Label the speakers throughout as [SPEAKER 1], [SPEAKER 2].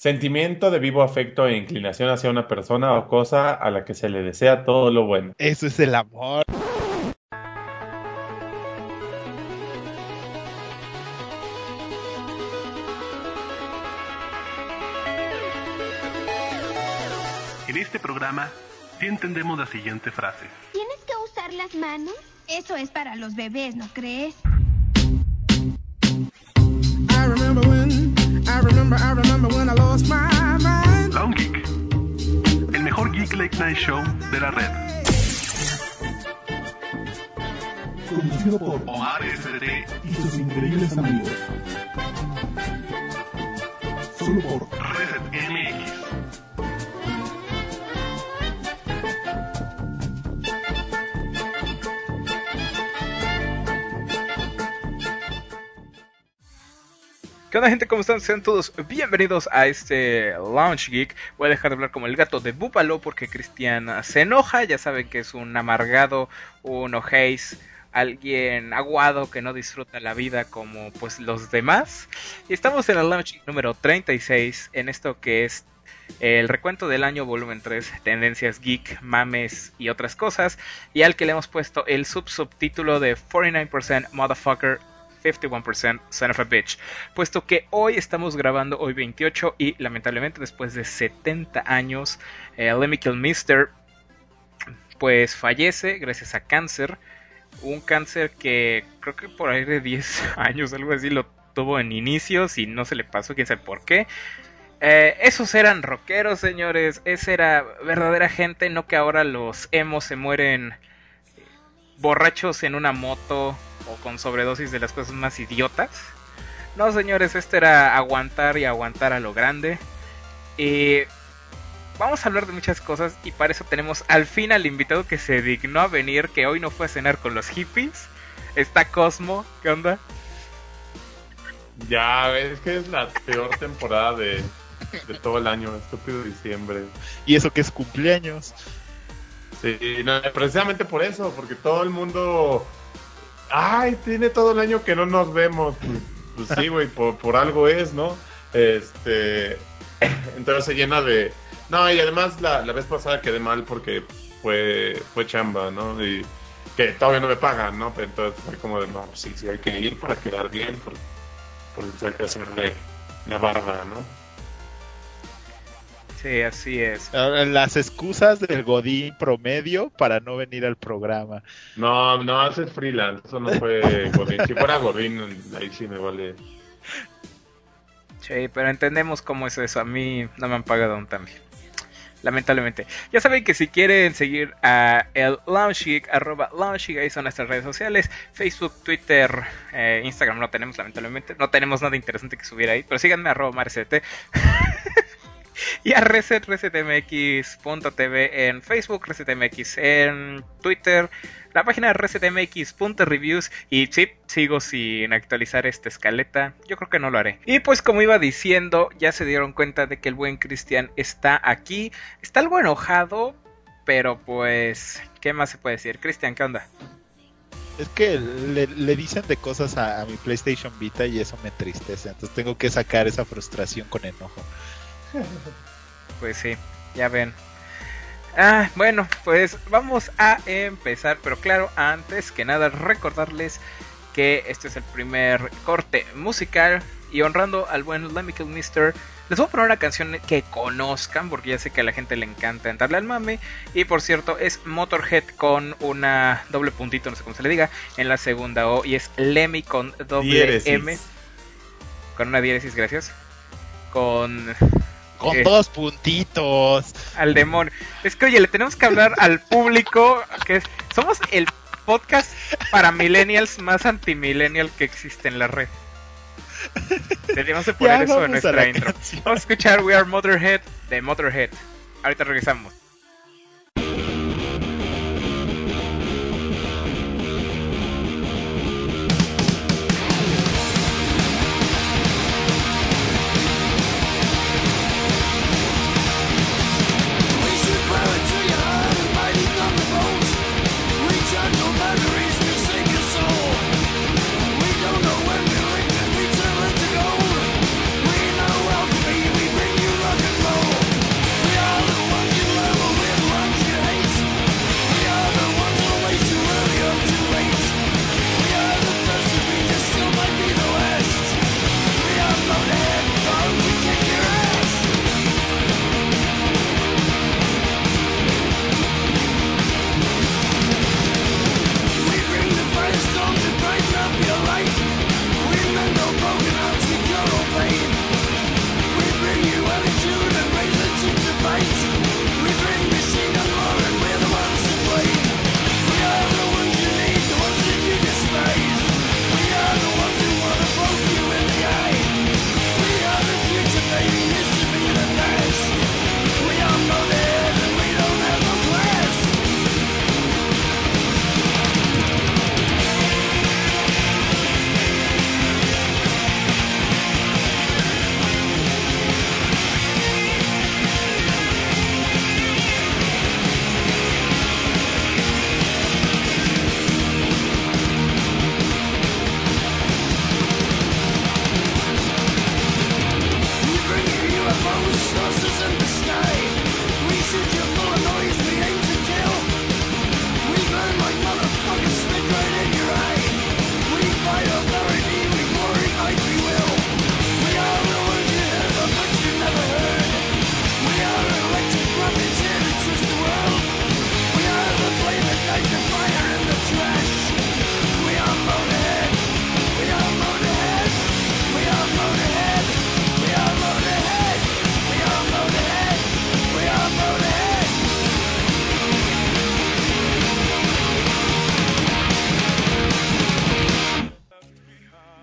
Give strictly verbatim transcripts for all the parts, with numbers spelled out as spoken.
[SPEAKER 1] Sentimiento de vivo afecto e inclinación hacia una persona o cosa a la que se le desea todo lo bueno.
[SPEAKER 2] Eso es el amor.
[SPEAKER 3] En este programa, sí entendemos la siguiente frase.
[SPEAKER 4] ¿Tienes que usar las manos? Eso es para los bebés, ¿no crees?
[SPEAKER 5] I remember when, I remember, I remember when I lost my mind.
[SPEAKER 3] Lounge Geek, el mejor Geek Late Night Show de la red.
[SPEAKER 6] Conducido por
[SPEAKER 3] Omar S D
[SPEAKER 6] y sus increíbles amigos. Solo por
[SPEAKER 3] Reset M X.
[SPEAKER 7] ¿Qué onda, gente? ¿Cómo están? Sean todos bienvenidos a este Lounge Geek. Voy a dejar de hablar como el gato de Búfalo porque Cristian se enoja. Ya saben que es un amargado, un ojéis, alguien aguado que no disfruta la vida como pues los demás. Y estamos en el Lounge Geek número treinta y seis, en esto que es el recuento del año volumen tres, tendencias geek, mames y otras cosas, y al que le hemos puesto el sub-subtítulo de cuarenta y nueve por ciento Motherfucker, cincuenta y uno por ciento Son of a Bitch, puesto que hoy estamos grabando hoy veintiocho y lamentablemente después de setenta años eh, Lemmy Kilmister pues fallece gracias a cáncer, un cáncer que creo que por ahí de diez años, algo así, lo tuvo en inicios y no se le pasó, quién sabe por qué. Eh, esos eran rockeros, señores, esa era verdadera gente, no que ahora los emos se mueren borrachos en una moto o con sobredosis de las cosas más idiotas. No, señores, este era aguantar y aguantar a lo grande. Y vamos a hablar de muchas cosas y para eso tenemos al fin al invitado que se dignó a venir, que hoy no fue a cenar con los hippies. Está Cosmo, ¿qué onda?
[SPEAKER 1] Ya, es que es la peor temporada de, de todo el año, estúpido diciembre.
[SPEAKER 2] Y eso que es cumpleaños.
[SPEAKER 1] Sí, no, precisamente por eso, porque todo el mundo... Ay, tiene todo el año que no nos vemos. Pues, pues sí, güey, por, por algo es, ¿no? Este... Entonces se llena de... No, y además la, la vez pasada quedé mal porque fue, fue chamba, ¿no? Y que todavía no me pagan, ¿no? Pero entonces fue como de, no, sí, sí, hay que ir para quedar bien, porque, porque hay que hacerle la barba, ¿no?
[SPEAKER 7] Sí, así es.
[SPEAKER 2] Las excusas del godín promedio para no venir al programa.
[SPEAKER 1] No, no, ese es freelance, eso no fue Godín. Si fuera Godín, ahí sí me vale.
[SPEAKER 7] Sí, pero entendemos cómo es eso. A mí no me han pagado aún también, lamentablemente. Ya saben que si quieren seguir a el Lounge Geek, arroba Lounge Geek, ahí son nuestras redes sociales, Facebook, Twitter, eh, Instagram no tenemos, lamentablemente. No tenemos nada interesante que subir ahí, pero síganme arroba marct. Y a Reset, resetmx punto t v en Facebook, resetmx en Twitter, la página de resetmx punto reviews. Y sí, sigo sin actualizar esta escaleta, yo creo que no lo haré. Y pues como iba diciendo, ya se dieron cuenta de que el buen Cristian está aquí. Está algo enojado, pero pues, ¿qué más se puede decir? Cristian, ¿qué onda?
[SPEAKER 2] Es que le, le dicen de cosas a, a mi PlayStation Vita y eso me entristece. Entonces tengo que sacar esa frustración con enojo.
[SPEAKER 7] Pues sí, ya ven. Ah, bueno, pues vamos a empezar, pero claro, antes que nada recordarles que este es el primer corte musical y honrando al buen Lemmy Kilmister, les voy a poner una canción que conozcan porque ya sé que a la gente le encanta entrarle al mame. Y por cierto, es Motorhead con una doble puntito, no sé cómo se le diga, en la segunda O, y es Lemmy con doble
[SPEAKER 1] Diéresis.
[SPEAKER 7] M, con una diéresis, gracias, con...
[SPEAKER 2] Con
[SPEAKER 7] Eh,
[SPEAKER 2] dos puntitos.
[SPEAKER 7] Al demonio. Es que, oye, le tenemos que hablar al público que es- somos el podcast para millennials más anti-millennial que existe en la red. Deberíamos de poner
[SPEAKER 2] Ya,
[SPEAKER 7] eso en
[SPEAKER 2] vamos a
[SPEAKER 7] nuestra
[SPEAKER 2] la
[SPEAKER 7] intro.
[SPEAKER 2] canción.
[SPEAKER 7] Vamos a escuchar We Are Motorhead de Motorhead. Ahorita regresamos.
[SPEAKER 5] We don't know when we're late and we tell it to go. We know welcome, we bring you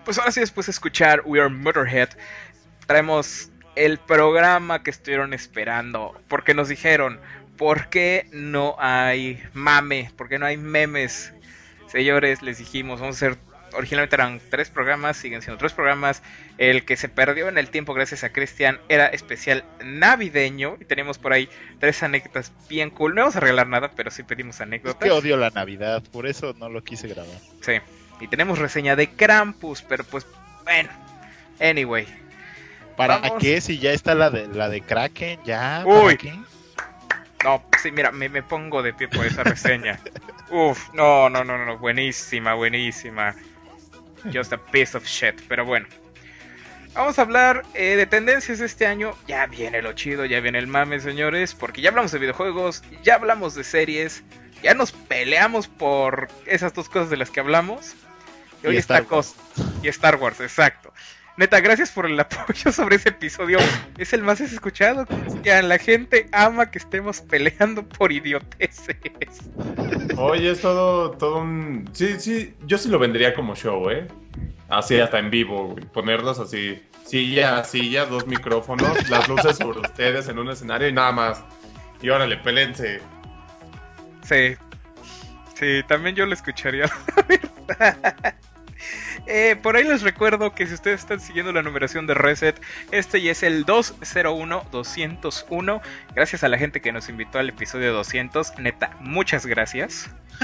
[SPEAKER 7] Pues ahora sí, después de escuchar We Are Motorhead, traemos el programa que estuvieron esperando, porque nos dijeron, ¿por qué no hay mame? ¿Por qué no hay memes? Señores, les dijimos, vamos a hacer, originalmente eran tres programas, siguen siendo tres programas. El que se perdió en el tiempo gracias a Cristian era especial navideño, y teníamos por ahí tres anécdotas bien cool. No vamos a regalar nada, pero sí pedimos anécdotas.
[SPEAKER 2] Es que odio la Navidad, por eso no lo quise grabar.
[SPEAKER 7] Sí, y tenemos reseña de Krampus, pero pues, bueno, anyway.
[SPEAKER 2] ¿Para
[SPEAKER 7] Vamos.
[SPEAKER 2] qué? Si ya está la de la de Kraken, ya.
[SPEAKER 7] Uy.
[SPEAKER 2] ¿Para qué?
[SPEAKER 7] No, sí, mira, me, me pongo de pie por esa reseña. Uf, no, no, no, no, buenísima, buenísima. Just a piece of shit, pero bueno. Vamos a hablar eh, de tendencias de este año. Ya viene lo chido, ya viene el mame, señores, porque ya hablamos de videojuegos, ya hablamos de series, ya nos peleamos por esas dos cosas de las que hablamos. Y hoy
[SPEAKER 2] Y
[SPEAKER 7] está
[SPEAKER 2] Star
[SPEAKER 7] cosa. Y Star Wars, exacto. Neta, gracias por el apoyo sobre ese episodio. Es el más escuchado, Cristian. La gente ama que estemos peleando por idioteces.
[SPEAKER 1] Oye, es todo, todo un... Sí, sí, yo sí lo vendría como show, ¿eh? Así hasta en vivo, güey. Ponerlos así, silla, silla, dos micrófonos, las luces sobre ustedes en un escenario y nada más. Y órale, pelense.
[SPEAKER 7] Sí. Sí, también yo lo escucharía, la verdad. Eh, por ahí les recuerdo que si ustedes están siguiendo la numeración de Reset, este ya es el dos cero uno doscientos uno. Gracias a la gente que nos invitó al episodio doscientos. Neta, muchas gracias.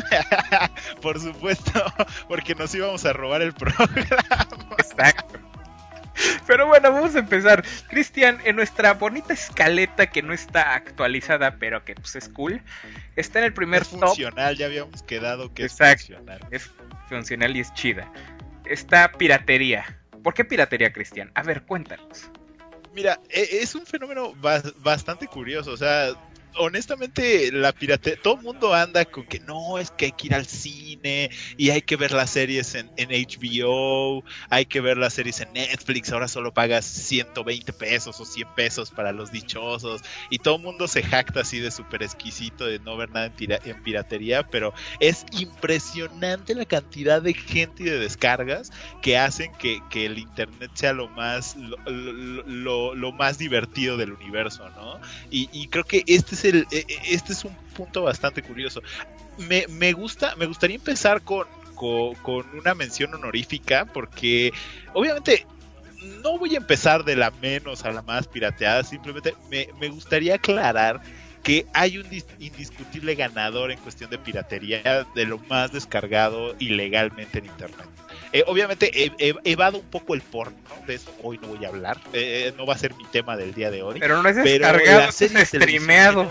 [SPEAKER 2] Por supuesto, porque nos íbamos a robar el programa.
[SPEAKER 7] Exacto. Pero bueno, vamos a empezar. Cristian, en nuestra bonita escaleta que no está actualizada, pero que pues es cool, está en el primer
[SPEAKER 2] Es
[SPEAKER 7] top.
[SPEAKER 2] funcional, ya habíamos quedado que
[SPEAKER 7] Exacto.
[SPEAKER 2] es funcional.
[SPEAKER 7] Es funcional y es chida. Está piratería. ¿Por qué piratería, Cristian? A ver, cuéntanos.
[SPEAKER 2] Mira, e- es un fenómeno ba- bastante curioso, o sea, honestamente la piratería, todo el mundo anda con que no, es que hay que ir al cine y hay que ver las series en, en H B O, hay que ver las series en Netflix, ahora solo pagas ciento veinte pesos o cien pesos para los dichosos, y todo el mundo se jacta así de súper exquisito de no ver nada en, tira- en piratería, pero es impresionante la cantidad de gente y de descargas que hacen que, que el internet sea lo más lo, lo, lo, lo más divertido del universo, ¿no? Y, y creo que este es el este es un punto bastante curioso. Me, me gusta, me gustaría empezar con, con, con una mención honorífica, porque obviamente no voy a empezar de la menos a la más pirateada, simplemente me, me gustaría aclarar que hay un dis- indiscutible ganador en cuestión de piratería, de lo más descargado ilegalmente en internet. Eh, obviamente he, he, evado un poco el porno, de eso hoy no voy a hablar, eh, no va a ser mi tema del día de hoy.
[SPEAKER 7] Pero no es
[SPEAKER 2] Pero
[SPEAKER 7] descargado,
[SPEAKER 2] la
[SPEAKER 7] es
[SPEAKER 2] serie de televisión
[SPEAKER 7] streameado.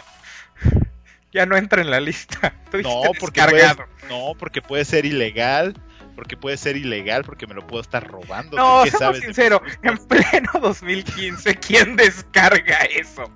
[SPEAKER 7] Ya no entra en la lista. Tú
[SPEAKER 2] No,
[SPEAKER 7] dijiste
[SPEAKER 2] porque puede,
[SPEAKER 7] descargado.
[SPEAKER 2] no, porque puede ser ilegal, porque puede ser ilegal, porque me lo puedo estar robando.
[SPEAKER 7] No,
[SPEAKER 2] ¿Tú qué
[SPEAKER 7] seamos
[SPEAKER 2] sabes de
[SPEAKER 7] sinceros,
[SPEAKER 2] mis
[SPEAKER 7] en
[SPEAKER 2] gustos?
[SPEAKER 7] pleno dos mil quince, ¿quién descarga eso?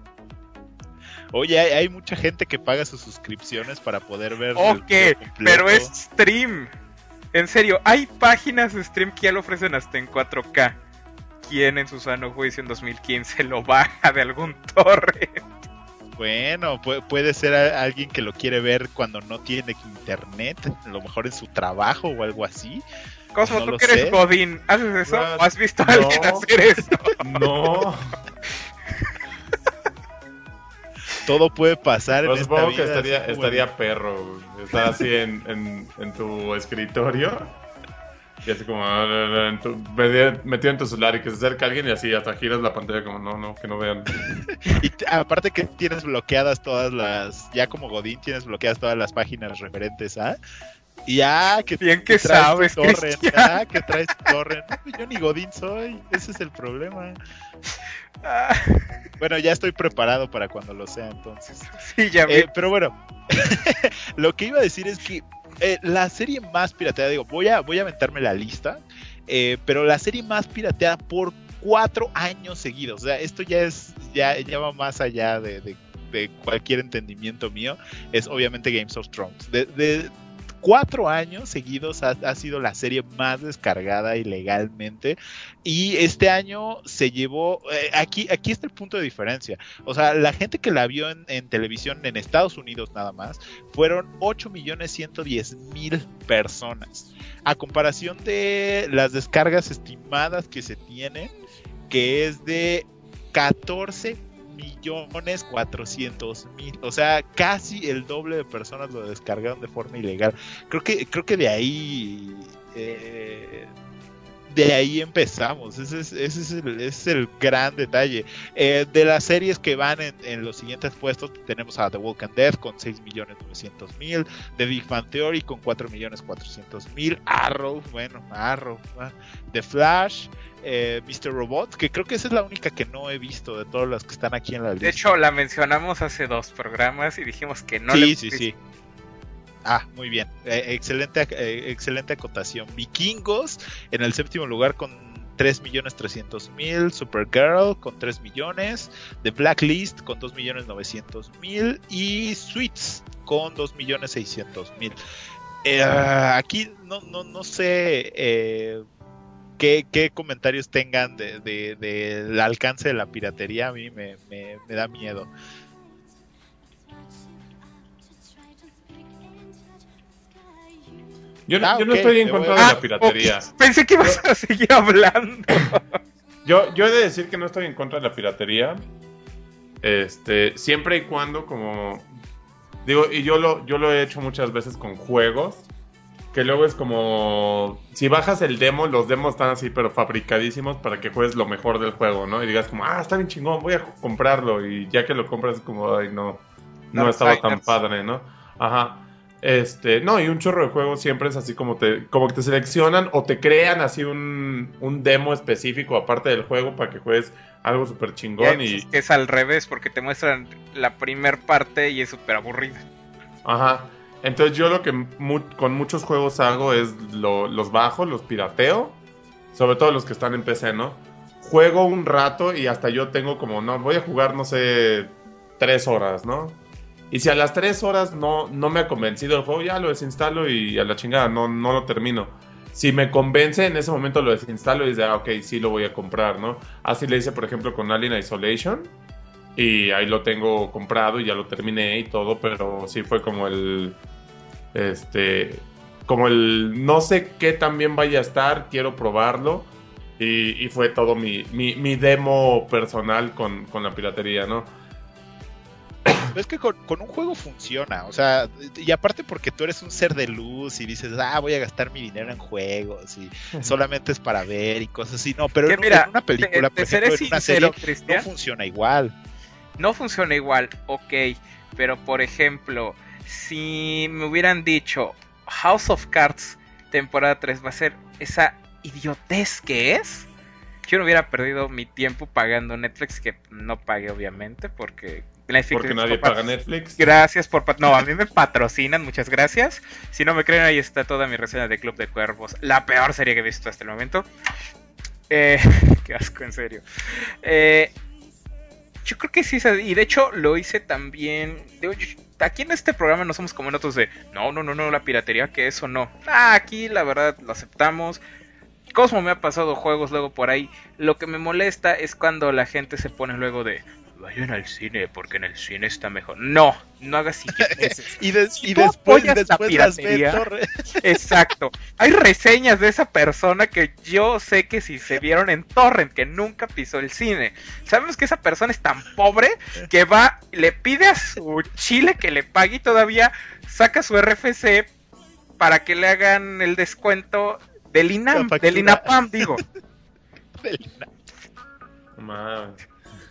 [SPEAKER 2] Oye, hay, hay mucha gente que paga sus suscripciones para poder ver.
[SPEAKER 7] Ok,
[SPEAKER 2] el video completo.
[SPEAKER 7] pero es stream. En serio, hay páginas de stream que ya lo ofrecen hasta en cuatro K. ¿Quién en su sano juicio en dos mil quince lo baja de algún torrent?
[SPEAKER 2] Bueno, puede, puede ser a- alguien que lo quiere ver cuando no tiene internet, a lo mejor en su trabajo o algo así.
[SPEAKER 7] Cosmo,
[SPEAKER 2] No
[SPEAKER 7] tú
[SPEAKER 2] lo
[SPEAKER 7] que eres
[SPEAKER 2] sé.
[SPEAKER 7] Godín, ¿haces eso?
[SPEAKER 1] What?
[SPEAKER 7] ¿O has visto a
[SPEAKER 1] No.
[SPEAKER 7] alguien hacer eso?
[SPEAKER 1] No,
[SPEAKER 2] Todo puede pasar en
[SPEAKER 1] pues
[SPEAKER 2] esta
[SPEAKER 1] supongo
[SPEAKER 2] vida.
[SPEAKER 1] que estaría,
[SPEAKER 2] así como
[SPEAKER 1] estaría
[SPEAKER 2] el-
[SPEAKER 1] perro, güey. Estar así en, en, en tu escritorio y así como ah, en tu- metido metido en tu celular y que se acerca alguien y así hasta giras la pantalla como no, no, que no vean.
[SPEAKER 2] Y t- aparte que tienes bloqueadas todas las, ya como Godín tienes bloqueadas todas las páginas referentes a, y ya que,
[SPEAKER 7] Bien que
[SPEAKER 2] traes tu
[SPEAKER 7] sabes,
[SPEAKER 2] torrent,
[SPEAKER 7] Cristian.
[SPEAKER 2] ya que traes tu torrent. No, yo ni Godín soy, ese es el problema.
[SPEAKER 7] Ah,
[SPEAKER 2] Bueno, ya estoy preparado para cuando lo sea entonces.
[SPEAKER 7] sí, ya vi.
[SPEAKER 2] Eh, pero bueno, lo que iba a decir es que eh, la serie más pirateada, digo, voy a, voy a aventarme la lista, eh, pero la serie más pirateada por cuatro años seguidos, o sea, esto ya es, ya, ya va más allá de, de, de cualquier entendimiento mío, es obviamente Games of Thrones. De, de cuatro años seguidos ha, ha sido la serie más descargada ilegalmente. Y este año se llevó, eh, aquí, aquí está el punto de diferencia. O sea, la gente que la vio en, en televisión en Estados Unidos nada más, fueron ocho millones ciento diez mil personas. A comparación de las descargas estimadas que se tienen, que es de catorce millones cuatrocientos mil, o sea, casi el doble de personas lo descargaron de forma ilegal. Creo que, creo que de ahí, eh, de ahí empezamos. Ese es, ese es, el, ese es el gran detalle. Eh, de las series que van en, en los siguientes puestos, tenemos a The Walking Dead con seis millones novecientos mil, The Big Bang Theory con cuatro millones cuatrocientos mil, Arrow, bueno, Arrow, ¿eh? The Flash, eh, mister Robot, que creo que esa es la única que no he visto de todas las que están aquí en la lista.
[SPEAKER 7] De hecho, la mencionamos hace dos programas y dijimos que no
[SPEAKER 2] sí,
[SPEAKER 7] le...
[SPEAKER 2] Sí, sí, sí. Ah, muy bien. Eh, excelente, eh, excelente acotación. Vikingos en el séptimo lugar con tres millones trescientos mil, Supergirl con tres millones, The Blacklist con dos millones novecientos mil y Suits con dos millones seiscientos mil. Eh, aquí no, no, no sé eh, qué, qué comentarios tengan de, de, de del alcance de la piratería. A mí me, me, me da miedo.
[SPEAKER 1] Yo,
[SPEAKER 2] Ah,
[SPEAKER 1] yo no
[SPEAKER 2] ok,
[SPEAKER 1] estoy en
[SPEAKER 2] te
[SPEAKER 1] contra
[SPEAKER 2] voy
[SPEAKER 1] de
[SPEAKER 2] a-
[SPEAKER 1] la piratería.
[SPEAKER 7] Oh, pensé que ibas a seguir hablando.
[SPEAKER 1] Yo, yo he de decir que no estoy en contra de la piratería. Este, siempre y cuando, como digo, y yo lo, yo lo he hecho muchas veces con juegos, que luego es como, si bajas el demo, los demos están así, pero fabricadísimos para que juegues lo mejor del juego, ¿no? Y digas como, ah, está bien chingón, voy a comprarlo. Y ya que lo compras es como, ay, no, no
[SPEAKER 7] No,
[SPEAKER 1] estaba
[SPEAKER 7] Fighters.
[SPEAKER 1] tan padre, ¿no? Ajá. Este, no, y un chorro de juegos siempre es así como te, como que te seleccionan o te crean así un, un demo específico aparte del juego para que juegues algo súper
[SPEAKER 7] Y
[SPEAKER 1] chingón
[SPEAKER 7] hay
[SPEAKER 1] y,
[SPEAKER 7] veces que es al revés, porque te muestran la primer parte y es súper aburrida.
[SPEAKER 1] ajá. Entonces yo lo que mu- con muchos juegos hago es lo- los bajo, los pirateo, sobre todo los que están en P C, ¿no? Juego un rato y hasta yo tengo como, no, voy a jugar, no sé, tres horas, ¿no? Y si a las tres horas no, no me ha convencido el juego, ya lo desinstalo y a la chingada, no, no lo termino. Si me convence, en ese momento lo desinstalo y dice, ah, ok, sí lo voy a comprar, ¿no? Así le hice, por ejemplo, con Alien Isolation. Y ahí lo tengo comprado y ya lo terminé y todo, pero sí fue como el... Este... Como el... No sé qué tan bien vaya a estar, quiero probarlo. Y, y fue todo mi, mi, mi demo personal con, con la piratería, ¿no?
[SPEAKER 2] Es que con, con un juego funciona, o sea, y aparte porque tú eres un ser de luz y dices, ah, voy a gastar mi dinero en juegos y solamente es para ver y cosas así, no, pero
[SPEAKER 7] Que
[SPEAKER 2] en,
[SPEAKER 7] mira,
[SPEAKER 2] en una película,
[SPEAKER 7] te- te
[SPEAKER 2] por
[SPEAKER 7] seré
[SPEAKER 2] ejemplo, en una
[SPEAKER 7] sincero,
[SPEAKER 2] serie,
[SPEAKER 7] Cristian.
[SPEAKER 2] no funciona igual.
[SPEAKER 7] No funciona igual, ok, pero por ejemplo, si me hubieran dicho House of Cards temporada tres va a ser esa idiotez que es, yo no hubiera perdido mi tiempo pagando Netflix, que no pagué obviamente, porque Netflix...
[SPEAKER 1] Porque nadie paga Netflix.
[SPEAKER 7] Gracias por... pat- No, a mí me patrocinan, muchas gracias. Si no me creen, ahí está toda mi reseña de Club de Cuervos, la peor serie que he visto hasta el momento. Eh, qué asco, en serio. Eh, yo creo que sí, y de hecho lo hice también... Digo, yo- aquí en este programa no somos como en otros de... No, no, no, no, la piratería, que eso no. Ah, aquí la verdad lo aceptamos. Cosmo me ha pasado juegos luego por ahí. Lo que me molesta es cuando la gente se pone luego de... Vayan al cine porque en el cine está mejor. No, no hagas idioteces.
[SPEAKER 2] y, des-
[SPEAKER 7] Si
[SPEAKER 2] y
[SPEAKER 7] tú
[SPEAKER 2] después,
[SPEAKER 7] apoyas la
[SPEAKER 2] después las
[SPEAKER 7] piratería,
[SPEAKER 2] ven, torre.
[SPEAKER 7] Exacto. Hay reseñas de esa persona que yo sé que si se vieron en Torrent, que nunca pisó el cine. Sabemos que esa persona es tan pobre que va, le pide a su chile que le pague y todavía saca su R F C para que le hagan el descuento del INAM,
[SPEAKER 2] La factura.
[SPEAKER 7] del INAPAM, digo.
[SPEAKER 1] No mames.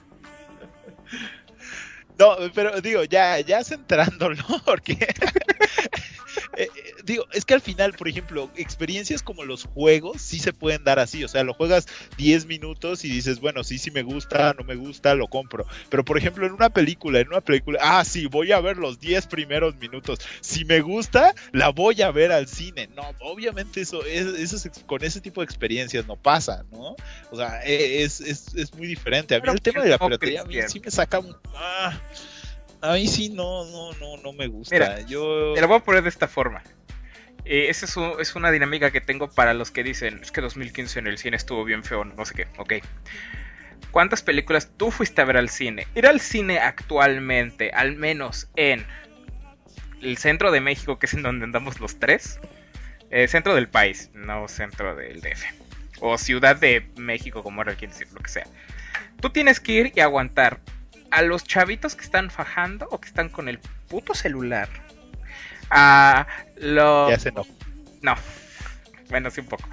[SPEAKER 2] No, pero digo, ya, ya centrándolo, porque eh, eh, digo, es que al final, por ejemplo, experiencias como los juegos sí se pueden dar así, o sea, lo juegas diez minutos y dices, bueno, sí, sí me gusta, no me gusta, lo compro, pero por ejemplo, en una película, en una película, ah, sí, voy a ver los diez primeros minutos, si me gusta, la voy a ver al cine, no, obviamente eso, es, eso es- con ese tipo de experiencias no pasa, ¿no? O sea, eh, es, es, es muy diferente, a mí
[SPEAKER 7] Pero
[SPEAKER 2] el tema de la
[SPEAKER 7] no,
[SPEAKER 2] piratería a mí
[SPEAKER 7] Cristian.
[SPEAKER 2] sí me saca un... ah, a mí sí no, no, no, no me gusta.
[SPEAKER 7] Mira,
[SPEAKER 2] yo...
[SPEAKER 7] Te lo voy a poner de esta forma. Eh, esa es, un- es una dinámica que tengo para los que dicen, es que dos mil quince en el cine estuvo bien feo, no sé qué, ok. ¿Cuántas películas tú fuiste a ver al cine? Ir al cine actualmente, al menos en el centro de México, que es en donde andamos los tres, eh, centro del país, no centro del D F, o Ciudad de México, como ahora quien decir, lo que sea. Tú tienes que ir y aguantar a los chavitos que están fajando o que están con el puto celular. A los...
[SPEAKER 2] Ya se enojó.
[SPEAKER 7] No, bueno, sí un poco.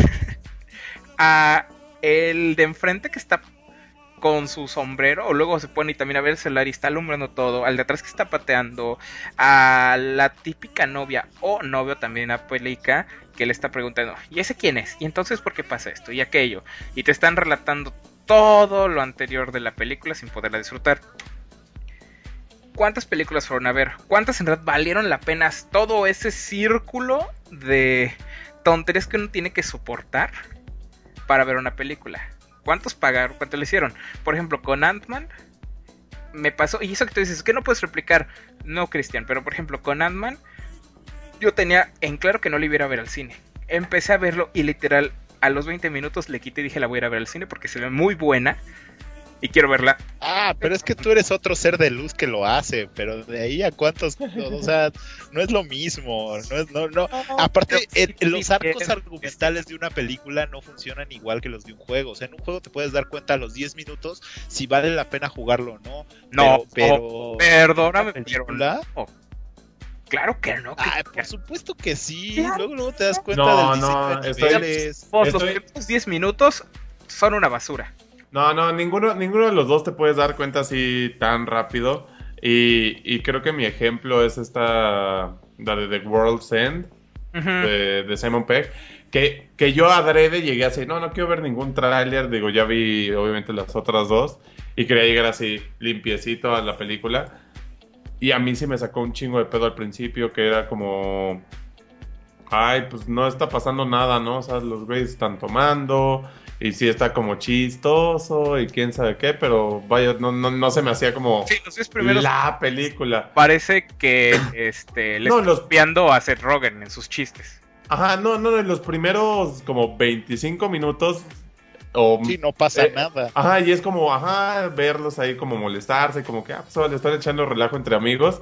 [SPEAKER 7] A el de enfrente que está con su sombrero, o luego se pone y también a ver el celular y está alumbrando todo, al de atrás que está pateando, a la típica novia o novio también aplica que le está preguntando, ¿y ese quién es? ¿Y entonces por qué pasa esto? Y aquello. Y te están relatando todo lo anterior de la película sin poderla disfrutar. ¿Cuántas películas fueron a ver? ¿Cuántas en realidad valieron la pena todo ese círculo de tonterías que uno tiene que soportar para ver una película? ¿Cuántos pagaron? ¿Cuánto le hicieron? Por ejemplo, con Ant-Man me pasó, y eso que tú dices, que no puedes replicar, no, Cristian, pero por ejemplo, con Ant-Man yo tenía en claro que no le iba a ir a ver al cine. Empecé a verlo y literal a los veinte minutos le quité y dije la voy a ir a ver al cine porque se ve muy buena y quiero verla.
[SPEAKER 2] Ah, pero es que tú eres otro ser de luz que lo hace, pero de ahí a cuántos, o sea, no es lo mismo, no es, no, no. Aparte, en, en los arcos argumentales de una película no funcionan igual que los de un juego. O sea, en un juego te puedes dar cuenta a los diez minutos si vale la pena jugarlo o no.
[SPEAKER 7] No,
[SPEAKER 2] pero, pero
[SPEAKER 7] perdóname,
[SPEAKER 2] ¿una
[SPEAKER 7] pero
[SPEAKER 2] película?
[SPEAKER 7] no. Claro que no.
[SPEAKER 2] Ah,
[SPEAKER 7] Que...
[SPEAKER 2] por supuesto que sí.
[SPEAKER 7] Claro.
[SPEAKER 2] Luego, luego te das cuenta
[SPEAKER 1] No,
[SPEAKER 2] del diseño
[SPEAKER 1] no,
[SPEAKER 2] de
[SPEAKER 1] estoy-
[SPEAKER 2] niveles.
[SPEAKER 7] Pues,
[SPEAKER 1] Estoy-
[SPEAKER 7] los primeros diez minutos son una basura.
[SPEAKER 1] No, no, ninguno, ninguno de los dos te puedes dar cuenta así tan rápido. Y, y creo que mi ejemplo es esta, la de The World's End,
[SPEAKER 7] Ujú.
[SPEAKER 1] de, de Simon Pegg. Que, que yo adrede llegué así, no, no quiero ver ningún tráiler. Digo, ya vi obviamente las otras dos. Y quería llegar así limpiecito a la película. Y a mí sí me sacó un chingo de pedo al principio, que era como... Ay, pues no está pasando nada, ¿no? O sea, los güeyes están tomando... Y sí está como chistoso y quién sabe qué, pero vaya, no, no, no se me hacía como
[SPEAKER 7] Sí, los diez primeros
[SPEAKER 1] la película.
[SPEAKER 7] parece que este le
[SPEAKER 1] No,
[SPEAKER 7] está
[SPEAKER 1] los-
[SPEAKER 7] copiando a Seth Rogen en sus chistes.
[SPEAKER 1] Ajá, no, no, en los primeros como veinticinco minutos o...
[SPEAKER 2] Sí, no pasa
[SPEAKER 1] eh,
[SPEAKER 2] nada.
[SPEAKER 1] Ajá, y es como, ajá, verlos ahí como molestarse, como que, ah, pues le están echando relajo entre amigos.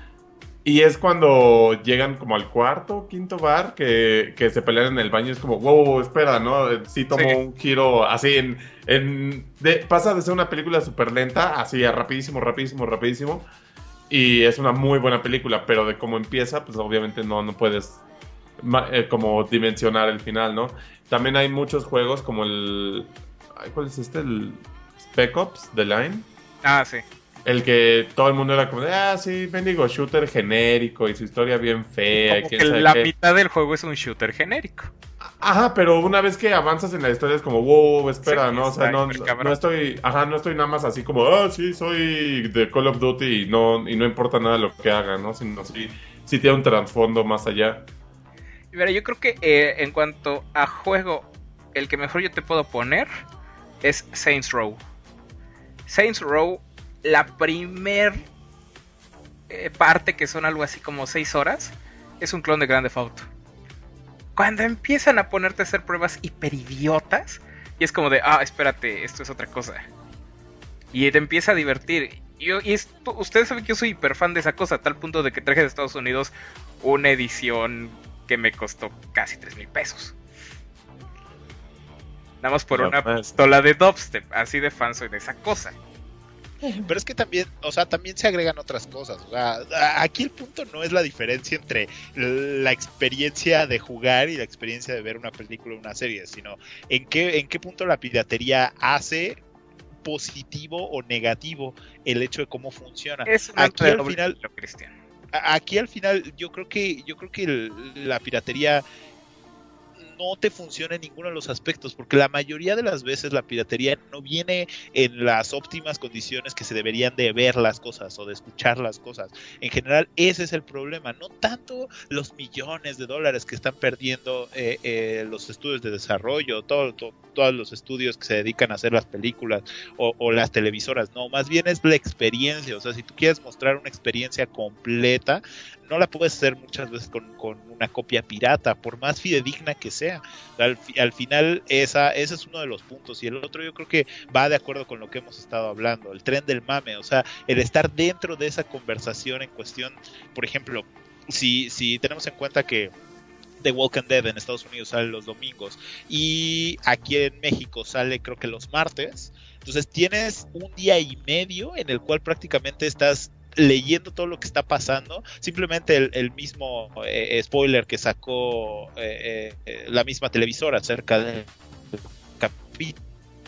[SPEAKER 1] Y es cuando llegan como al cuarto, quinto bar, que, que se pelean en el baño. Es como, wow, wow, espera, ¿no? Sí tomó
[SPEAKER 7] Sí.
[SPEAKER 1] un giro así en... en de- pasa de ser una película súper lenta, así a rapidísimo, rapidísimo, rapidísimo. Y es una muy buena película, pero de cómo empieza, pues obviamente no, no puedes ma- eh, como dimensionar el final, ¿no? También hay muchos juegos como el... ay, ¿cuál es este? El Spec Ops, The Line.
[SPEAKER 7] Ah, sí.
[SPEAKER 1] El que todo el mundo era como de, ah, sí, bendigo shooter genérico y su historia bien fea. y
[SPEAKER 7] Como
[SPEAKER 1] quién
[SPEAKER 7] que
[SPEAKER 1] sabe
[SPEAKER 7] la
[SPEAKER 1] qué.
[SPEAKER 7] mitad del juego es un shooter genérico.
[SPEAKER 1] Ajá, pero una vez que avanzas en la historia es como, wow, espera,
[SPEAKER 7] Sí,
[SPEAKER 1] ¿no? O sea,
[SPEAKER 7] está
[SPEAKER 1] no,
[SPEAKER 7] hiper cabrón.
[SPEAKER 1] no estoy, ajá, no estoy nada más así como, ah, sí, soy de Call of Duty y no, y no importa nada lo que haga, ¿no? Sino sí, sí tiene un trasfondo más allá.
[SPEAKER 7] Y mira, yo creo que eh, en cuanto a juego, el que mejor yo te puedo poner es Saints Row. Saints Row, la primer eh, parte, que son algo así como seis horas, es un clon de Grand Theft Auto. Cuando empiezan a ponerte a hacer pruebas hiperidiotas, y es como de, ah, espérate, esto es otra cosa. Y te empieza a divertir. Y, yo- y esto, ustedes saben que yo soy hiper fan de esa cosa, a tal punto de que traje de Estados Unidos una edición que me costó casi tres mil pesos. Nada más por
[SPEAKER 1] No,
[SPEAKER 7] una
[SPEAKER 1] pues.
[SPEAKER 7] pistola de dubstep, así de fan soy de esa cosa.
[SPEAKER 2] Pero es que también, o sea, también se agregan otras cosas. O sea, a- aquí el punto no es la diferencia entre la experiencia de jugar y la experiencia de ver una película o una serie, sino en qué, en qué punto la piratería hace positivo o negativo el hecho de cómo funciona.
[SPEAKER 7] Es un
[SPEAKER 2] Aquí
[SPEAKER 7] arte de
[SPEAKER 2] al
[SPEAKER 7] doble
[SPEAKER 2] final,
[SPEAKER 7] filo, Cristian.
[SPEAKER 2] a- aquí al final yo creo que yo creo que el- la piratería no te funciona en ninguno de los aspectos, porque la mayoría de las veces la piratería no viene en las óptimas condiciones que se deberían de ver las cosas o de escuchar las cosas. En general ese es el problema, no tanto los millones de dólares que están perdiendo eh, eh, los estudios de desarrollo, todo, to- todos los estudios que se dedican a hacer las películas o, o las televisoras, no, más bien es la experiencia. O sea, si tú quieres mostrar una experiencia completa, no la puedes hacer muchas veces con, con una copia pirata, por más fidedigna que sea. Al, al final esa, ese es uno de los puntos, y el otro yo creo que va de acuerdo con lo que hemos estado hablando, el tren del mame, o sea, el estar dentro de esa conversación en cuestión. Por ejemplo, si, si tenemos en cuenta que The Walking Dead en Estados Unidos sale los domingos y aquí en México sale creo que los martes, entonces tienes un día y medio en el cual prácticamente estás leyendo todo lo que está pasando. Simplemente el, el mismo eh, spoiler que sacó eh, eh, la misma televisora acerca del capítulo.